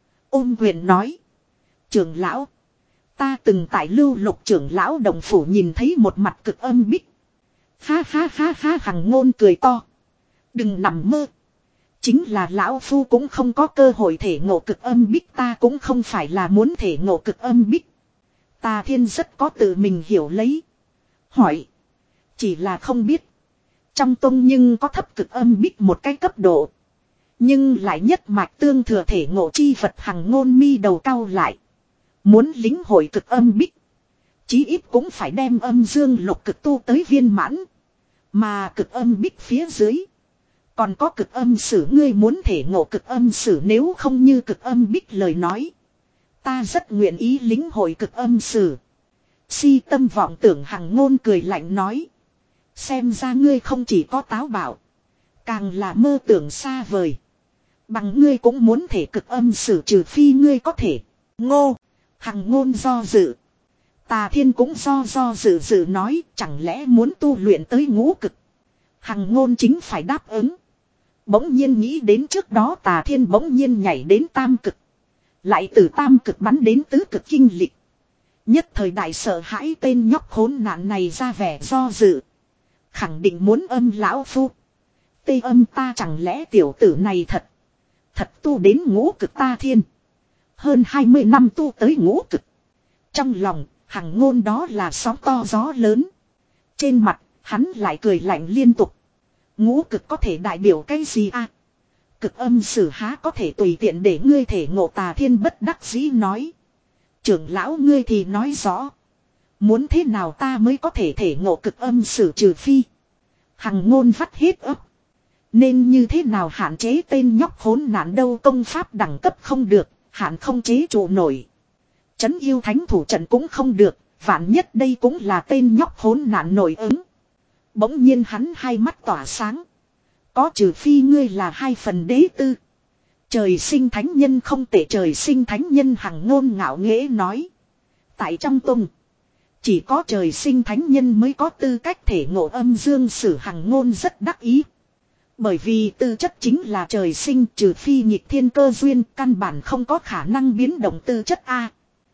Ôm quyền nói. Trưởng lão. Ta từng tại Lưu Lục trưởng lão đồng phủ nhìn thấy một mặt cực âm bích. Ha ha ha ha. Hằng Ngôn cười to. Đừng nằm mơ. Chính là lão phu cũng không có cơ hội thể ngộ cực âm bích. Ta cũng không phải là muốn thể ngộ cực âm bích. Tà Thiên rất có tự mình hiểu lấy. Hỏi. Chỉ là không biết. Trong tông nhưng có thấp cực âm bích một cái cấp độ. Nhưng lại nhất mạch tương thừa thể ngộ chi vật. Hằng Ngôn mi đầu cau lại. Muốn lính hội cực âm bích. Chí ít cũng phải đem âm dương lục cực tu tới viên mãn. Mà cực âm bích phía dưới. Còn có cực âm sử. Ngươi muốn thể ngộ cực âm sử nếu không như cực âm bích lời nói. Ta rất nguyện ý lính hội cực âm sử. Si tâm vọng tưởng. Hằng Ngôn cười lạnh nói. Xem ra ngươi không chỉ có táo bạo. Càng là mơ tưởng xa vời. Bằng ngươi cũng muốn thể cực âm sử trừ phi ngươi có thể. Ngô. Hằng Ngôn do dự. Tà Thiên cũng do do dự dự nói. Chẳng lẽ muốn tu luyện tới ngũ cực. Hằng Ngôn chính phải đáp ứng. Bỗng nhiên nghĩ đến trước đó Tà Thiên bỗng nhiên nhảy đến tam cực. Lại từ tam cực bắn đến tứ cực kinh lịch. Nhất thời đại sợ hãi tên nhóc khốn nạn này ra vẻ do dự. Khẳng định muốn âm lão phu. Tê âm ta chẳng lẽ tiểu tử này thật. Thật tu đến ngũ cực. Ta Thiên. Hơn hai mươi năm tu tới ngũ cực. Trong lòng Hằng Ngôn đó là sóng to gió lớn. Trên mặt hắn lại cười lạnh liên tục. Ngũ cực có thể đại biểu cái gì à? Cực âm sử há có thể tùy tiện để ngươi thể ngộ. Tà Thiên bất đắc dĩ nói. Trưởng lão ngươi thì nói rõ. Muốn thế nào ta mới có thể thể ngộ cực âm sử trừ phi. Hằng Ngôn vắt hết ấp. Nên như thế nào hạn chế tên nhóc khốn nạn đâu. Công pháp đẳng cấp không được. Hạn không chế trụ nổi. Trấn yêu thánh thủ trận cũng không được. Vạn nhất đây cũng là tên nhóc khốn nạn nổi ứng. Bỗng nhiên hắn hai mắt tỏa sáng. Có trừ phi ngươi là hai phần đế tư. Trời sinh thánh nhân không tệ. Trời sinh thánh nhân. Hằng Ngôn ngạo nghễ nói. Tại trong tông. Chỉ có trời sinh thánh nhân mới có tư cách thể ngộ âm dương sử. Hằng Ngôn rất đắc ý. Bởi vì tư chất chính là trời sinh. Trừ phi nghịch thiên cơ duyên. Căn bản không có khả năng biến động tư chất A.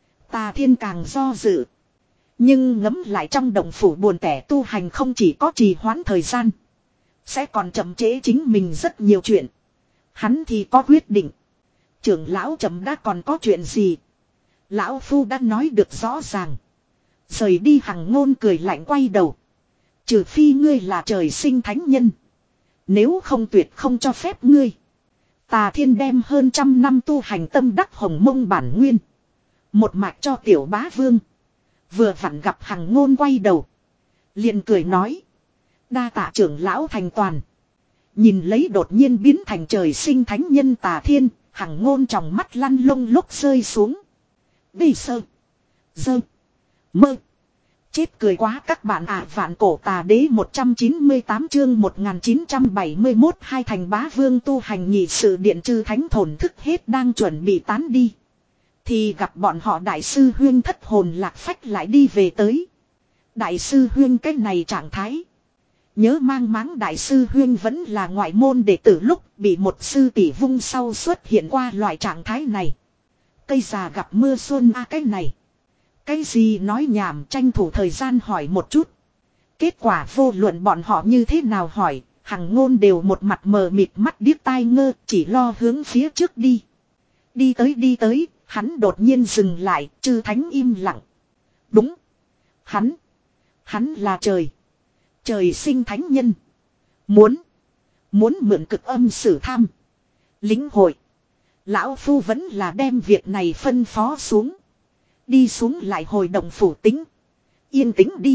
Tà Thiên càng do dự. Nhưng ngẫm lại trong động phủ buồn tẻ tu hành không chỉ có trì hoãn thời gian. Sẽ còn chậm trễ chính mình rất nhiều chuyện. Hắn thì có quyết định. Trưởng lão chậm đã còn có chuyện gì. Lão phu đã nói được rõ ràng. Rời đi Hằng Ngôn cười lạnh quay đầu. Trừ phi ngươi là trời sinh thánh nhân. Nếu không tuyệt không cho phép ngươi. Tà Thiên đem hơn trăm năm tu hành tâm đắc hồng mông bản nguyên. Một mạch cho tiểu bá vương. Vừa vặn gặp Hằng Ngôn quay đầu. Liền cười nói. Đa tạ trưởng lão thành toàn. Nhìn lấy đột nhiên biến thành trời sinh thánh nhân Tà Thiên. Hằng Ngôn trong mắt lăn lông lốc rơi xuống. Đi sơ. Dơ. Mơ. Chết cười quá các bạn ạ. À, vạn cổ tà đế một trăm chín mươi tám chương một nghìn chín trăm bảy mươi mốt hai thành bá vương tu hành nhị sự điện chư thánh thổn thức hết đang chuẩn bị tán đi. Thì gặp bọn họ đại sư huyên thất hồn lạc phách lại đi về tới. Đại sư huyên cái này trạng thái. Nhớ mang máng đại sư huyên vẫn là ngoại môn đệ tử lúc bị một sư tỷ vung sau xuất hiện qua loại trạng thái này. Cây già gặp mưa xuân a à, cái này. Cái gì nói nhảm tranh thủ thời gian hỏi một chút. Kết quả vô luận bọn họ như thế nào hỏi, Hằng Ngôn đều một mặt mờ mịt mắt điếc tai ngơ chỉ lo hướng phía trước đi. Đi tới đi tới, hắn đột nhiên dừng lại, chư thánh im lặng. Đúng. Hắn. Hắn là trời. Trời sinh thánh nhân. Muốn. Muốn mượn cực âm sử tham. Lính hội. Lão Phu vẫn là đem việc này phân phó xuống. Đi xuống lại hồi động phủ tính. Yên tĩnh đi.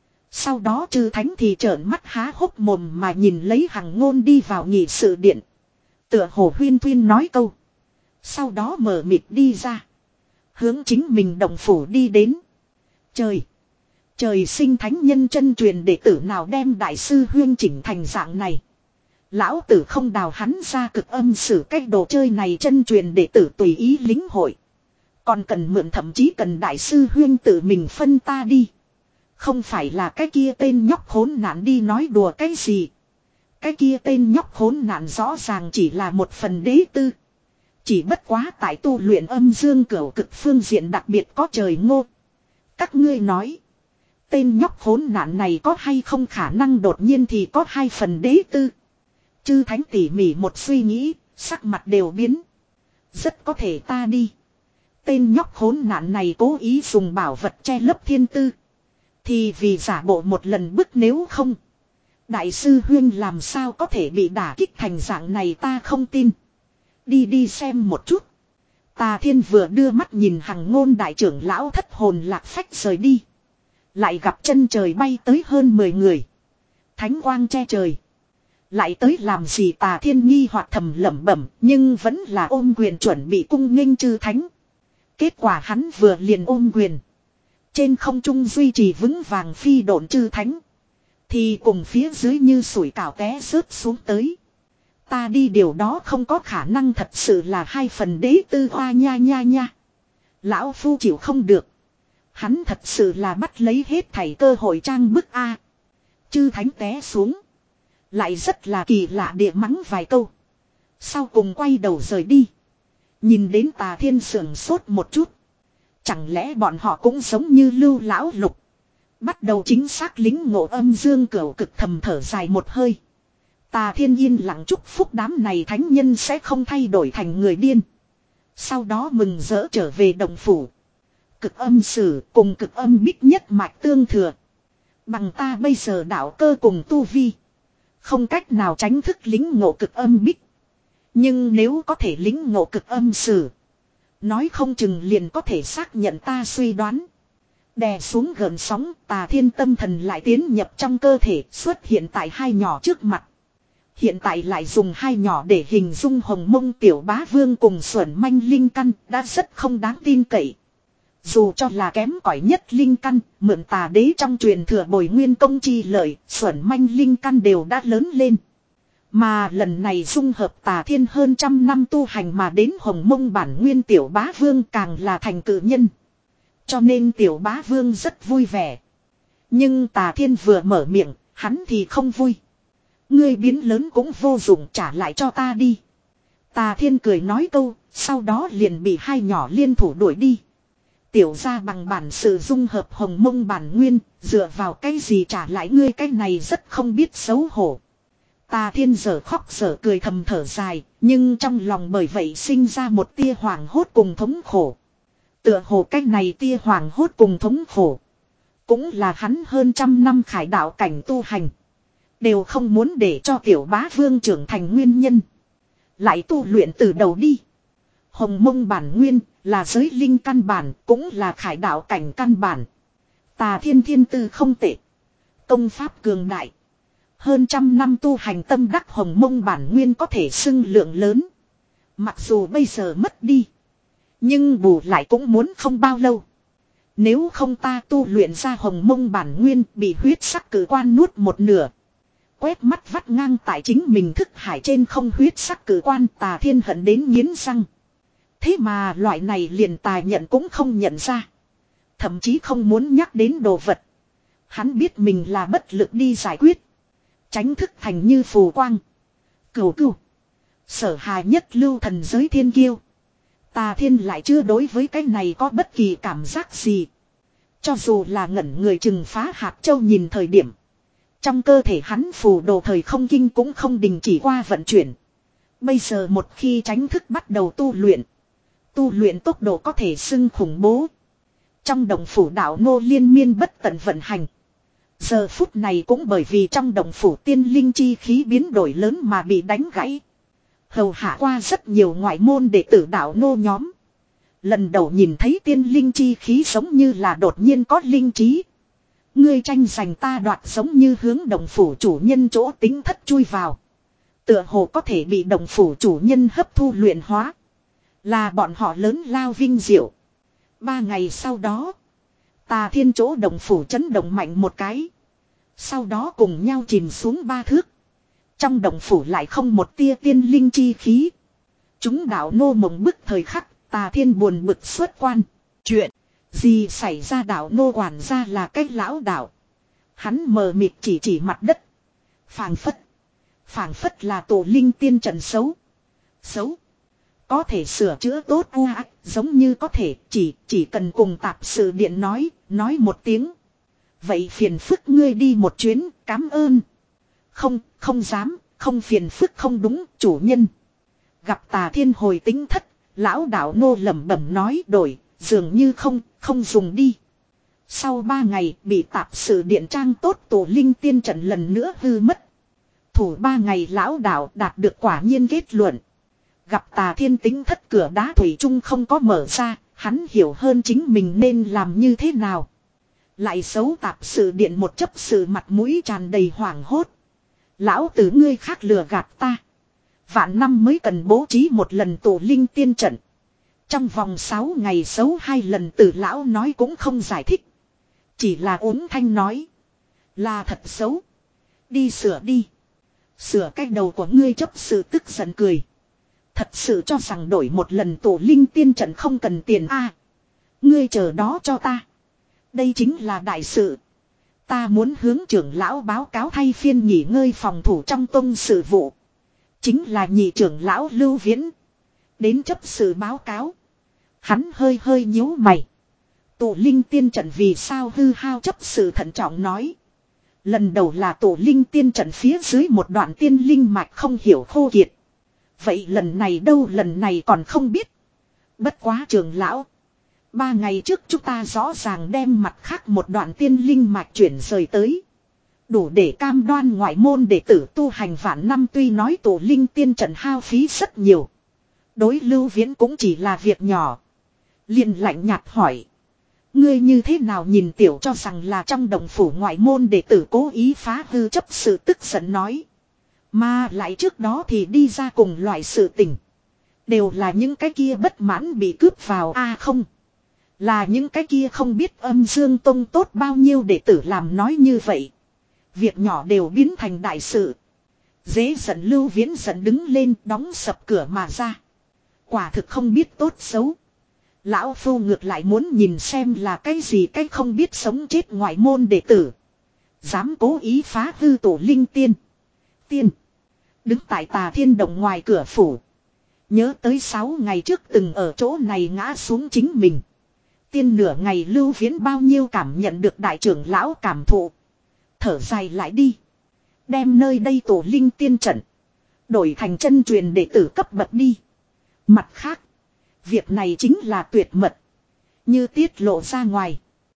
Sau đó chư thánh thì trợn mắt há hốc mồm mà nhìn lấy Hằng Ngôn đi vào nhị sự điện. Tựa hồ huyên thuyên nói câu. Sau đó mở mịt đi ra. Hướng chính mình động phủ đi đến. Trời. Trời sinh thánh nhân chân truyền đệ tử nào đem đại sư huyên chỉnh thành dạng này. Lão tử không đào hắn ra cực âm sử cách đồ chơi này chân truyền đệ tử tùy ý lính hội. Còn cần mượn thậm chí cần đại sư huyên tự mình phân ta đi. Không phải là cái kia tên nhóc khốn nạn đi nói đùa cái gì. Cái kia tên nhóc khốn nạn rõ ràng chỉ là một phần đế tư. Chỉ bất quá tại tu luyện âm dương cửu cực phương diện đặc biệt có trời ngô. Các ngươi nói. Tên nhóc khốn nạn này có hay không khả năng đột nhiên thì có hai phần đế tư. Chư thánh tỉ mỉ một suy nghĩ, sắc mặt đều biến. Rất có thể ta đi. Tên nhóc khốn nạn này cố ý dùng bảo vật che lấp thiên tư. Thì vì giả bộ một lần bức nếu không. Đại sư huyên làm sao có thể bị đả kích thành dạng này ta không tin. Đi đi xem một chút. Tà Thiên vừa đưa mắt nhìn Hằng Ngôn đại trưởng lão thất hồn lạc phách rời đi. Lại gặp chân trời bay tới hơn mười người. Thánh quang che trời. Lại tới làm gì Tà Thiên nghi hoặc thầm lẩm bẩm nhưng vẫn là ôm quyền chuẩn bị cung nghênh chư thánh. Kết quả hắn vừa liền ôm quyền. Trên không trung duy trì vững vàng phi độn chư thánh. Thì cùng phía dưới như sủi cảo té rớt xuống tới. Ta đi điều đó không có khả năng thật sự là hai phần đế tư hoa nha nha nha. Lão Phu chịu không được. Hắn thật sự là bắt lấy hết thảy cơ hội trang bức A. Chư thánh té xuống. Lại rất là kỳ lạ địa mắng vài câu. Sau cùng quay đầu rời đi. Nhìn đến Tà Thiên sưởng sốt một chút. Chẳng lẽ bọn họ cũng giống như Lưu Lão Lục. Bắt đầu chính xác lính ngộ âm dương cửu cực thầm thở dài một hơi. Tà Thiên yên lặng chúc phúc đám này thánh nhân sẽ không thay đổi thành người điên. Sau đó mừng rỡ trở về đồng phủ. Cực âm sử cùng cực âm bích nhất mạch tương thừa. Bằng ta bây giờ đạo cơ cùng tu vi. Không cách nào tránh thức lính ngộ cực âm bích. Nhưng nếu có thể lính ngộ cực âm sử. Nói không chừng liền có thể xác nhận ta suy đoán. Đè xuống gợn sóng Tà Thiên tâm thần lại tiến nhập trong cơ thể xuất hiện tại hai nhỏ trước mặt. Hiện tại lại dùng hai nhỏ để hình dung hồng mông tiểu bá vương cùng xuẩn manh linh căn đã rất không đáng tin cậy. Dù cho là kém cỏi nhất linh căn, mượn Tà đế trong truyền thừa bồi nguyên công chi lợi, xuẩn manh linh căn đều đã lớn lên. Mà lần này dung hợp Tà Thiên hơn trăm năm tu hành mà đến hồng mông bản nguyên tiểu bá vương càng là thành cự nhân. Cho nên tiểu bá vương rất vui vẻ. Nhưng Tà Thiên vừa mở miệng, hắn thì không vui. Ngươi biến lớn cũng vô dụng, trả lại cho ta đi. Tà Thiên cười nói câu, sau đó liền bị hai nhỏ liên thủ đuổi đi. Tiểu ra bằng bản sự dung hợp hồng mông bản nguyên, dựa vào cái gì trả lại ngươi, cái này rất không biết xấu hổ. Tà Thiên dở khóc dở cười thầm thở dài, nhưng trong lòng bởi vậy sinh ra một tia hoảng hốt cùng thống khổ. Tựa hồ cách này tia hoảng hốt cùng thống khổ. Cũng là hắn hơn trăm năm khải đạo cảnh tu hành. Đều không muốn để cho tiểu bá vương trưởng thành nguyên nhân. Lại tu luyện từ đầu đi. Hồng mông bản nguyên là giới linh căn bản, cũng là khải đạo cảnh căn bản. Tà Thiên thiên tư không tệ. Công pháp cường đại. Hơn trăm năm tu hành tâm đắc hồng mông bản nguyên có thể xưng lượng lớn. Mặc dù bây giờ mất đi. Nhưng bù lại cũng muốn không bao lâu. Nếu không ta tu luyện ra hồng mông bản nguyên bị huyết sắc cử quan nuốt một nửa. Quét mắt vắt ngang tại chính mình thức hải trên không huyết sắc cử quan, Tà Thiên hận đến nghiến răng. Thế mà loại này liền tài nhận cũng không nhận ra. Thậm chí không muốn nhắc đến đồ vật. Hắn biết mình là bất lực đi giải quyết. Tránh thức thành như phù quang. Cửu cửu. Sở hài nhất lưu thần giới thiên kiêu. Tà Thiên lại chưa đối với cái này có bất kỳ cảm giác gì. Cho dù là ngẩn người chừng phá hạt châu nhìn thời điểm. Trong cơ thể hắn phù đồ thời không kinh cũng không đình chỉ qua vận chuyển. Bây giờ một khi tránh thức bắt đầu tu luyện. Tu luyện tốc độ có thể xưng khủng bố. Trong động phủ đạo nô liên miên bất tận vận hành. Giờ phút này cũng bởi vì trong động phủ tiên linh chi khí biến đổi lớn mà bị đánh gãy. Hầu hạ qua rất nhiều ngoại môn đệ tử đạo nô nhóm. Lần đầu nhìn thấy tiên linh chi khí giống như là đột nhiên có linh trí. Ngươi tranh giành ta đoạt giống như hướng động phủ chủ nhân chỗ tính thất chui vào. Tựa hồ có thể bị động phủ chủ nhân hấp thu luyện hóa. Là bọn họ lớn lao vinh diệu. Ba ngày sau đó. Tà Thiên chỗ động phủ chấn động mạnh một cái. Sau đó cùng nhau chìm xuống ba thước. Trong động phủ lại không một tia tiên linh chi khí. Chúng đạo nô mộng bức thời khắc. Tà Thiên buồn bực xuất quan. Chuyện gì xảy ra, đạo nô quản gia là cái lão đạo. Hắn mờ mịt chỉ chỉ mặt đất. Phảng phất. Phảng phất là tổ linh tiên trận xấu. Xấu. Có thể sửa chữa tốt u ác, giống như có thể chỉ chỉ cần cùng tạp sự điện nói, nói một tiếng. Vậy phiền phức ngươi đi một chuyến, cảm ơn. Không, không dám, không phiền phức không đúng, chủ nhân. Gặp Tà Thiên hồi tính thất, lão đạo nô lẩm bẩm nói đổi, dường như không, không dùng đi. Sau ba ngày bị tạp sự điện trang tốt tổ linh tiên trận lần nữa hư mất. Thủ ba ngày lão đạo đạt được quả nhiên kết luận. Gặp Tà Thiên tính thất cửa đá thủy chung không có mở ra, hắn hiểu hơn chính mình nên làm như thế nào. Lại xấu tạp sự điện một chấp sự mặt mũi tràn đầy hoảng hốt. Lão tử ngươi khác lừa gạt ta. Vạn năm mới cần bố trí một lần tổ linh tiên trận. Trong vòng sáu ngày xấu hai lần từ lão nói cũng không giải thích. Chỉ là uống thanh nói. Là thật xấu. Đi sửa đi. Sửa cái đầu của ngươi chấp sự tức giận cười. Thật sự cho rằng đổi một lần tổ linh tiên trận không cần tiền a? Ngươi chờ đó cho ta. Đây chính là đại sự. Ta muốn hướng trưởng lão báo cáo thay phiên nghỉ ngơi phòng thủ trong tông sự vụ. Chính là nhị trưởng lão Lưu Viễn. Đến chấp sự báo cáo. Hắn hơi hơi nhíu mày. Tổ linh tiên trận vì sao hư hao, chấp sự thận trọng nói. Lần đầu là tổ linh tiên trận phía dưới một đoạn tiên linh mạch không hiểu khô kiệt. Vậy lần này đâu, lần này còn không biết. Bất quá trưởng lão. Ba ngày trước chúng ta rõ ràng đem mặt khác một đoạn tiên linh mạch chuyển rời tới. Đủ để cam đoan ngoại môn đệ tử tu hành vạn năm, tuy nói tổ linh tiên trận hao phí rất nhiều. Đối Lưu Viễn cũng chỉ là việc nhỏ. Liền lạnh nhạt hỏi. Ngươi như thế nào nhìn tiểu cho rằng là trong đồng phủ ngoại môn đệ tử cố ý phá hư, chấp sự tức giận nói. Mà lại trước đó thì đi ra cùng loại sự tình. Đều là những cái kia bất mãn bị cướp vào a à không. Là những cái kia không biết âm dương tông tốt bao nhiêu đệ tử làm nói như vậy. Việc nhỏ đều biến thành đại sự. Dễ giận Lưu Viễn giận đứng lên đóng sập cửa mà ra. Quả thực không biết tốt xấu. Lão phu ngược lại muốn nhìn xem là cái gì cái không biết sống chết ngoại môn đệ tử. Dám cố ý phá hư tổ linh tiên. Tiên. Đứng tại Tà Thiên Động ngoài cửa phủ. Nhớ tới sáu ngày trước từng ở chỗ này ngã xuống chính mình. Tiên nửa ngày Lưu Viễn bao nhiêu cảm nhận được đại trưởng lão cảm thụ. Thở dài lại đi. Đem nơi đây tổ linh tiên trận. Đổi thành chân truyền đệ tử cấp bậc đi. Mặt khác. Việc này chính là tuyệt mật. Như tiết lộ ra ngoài.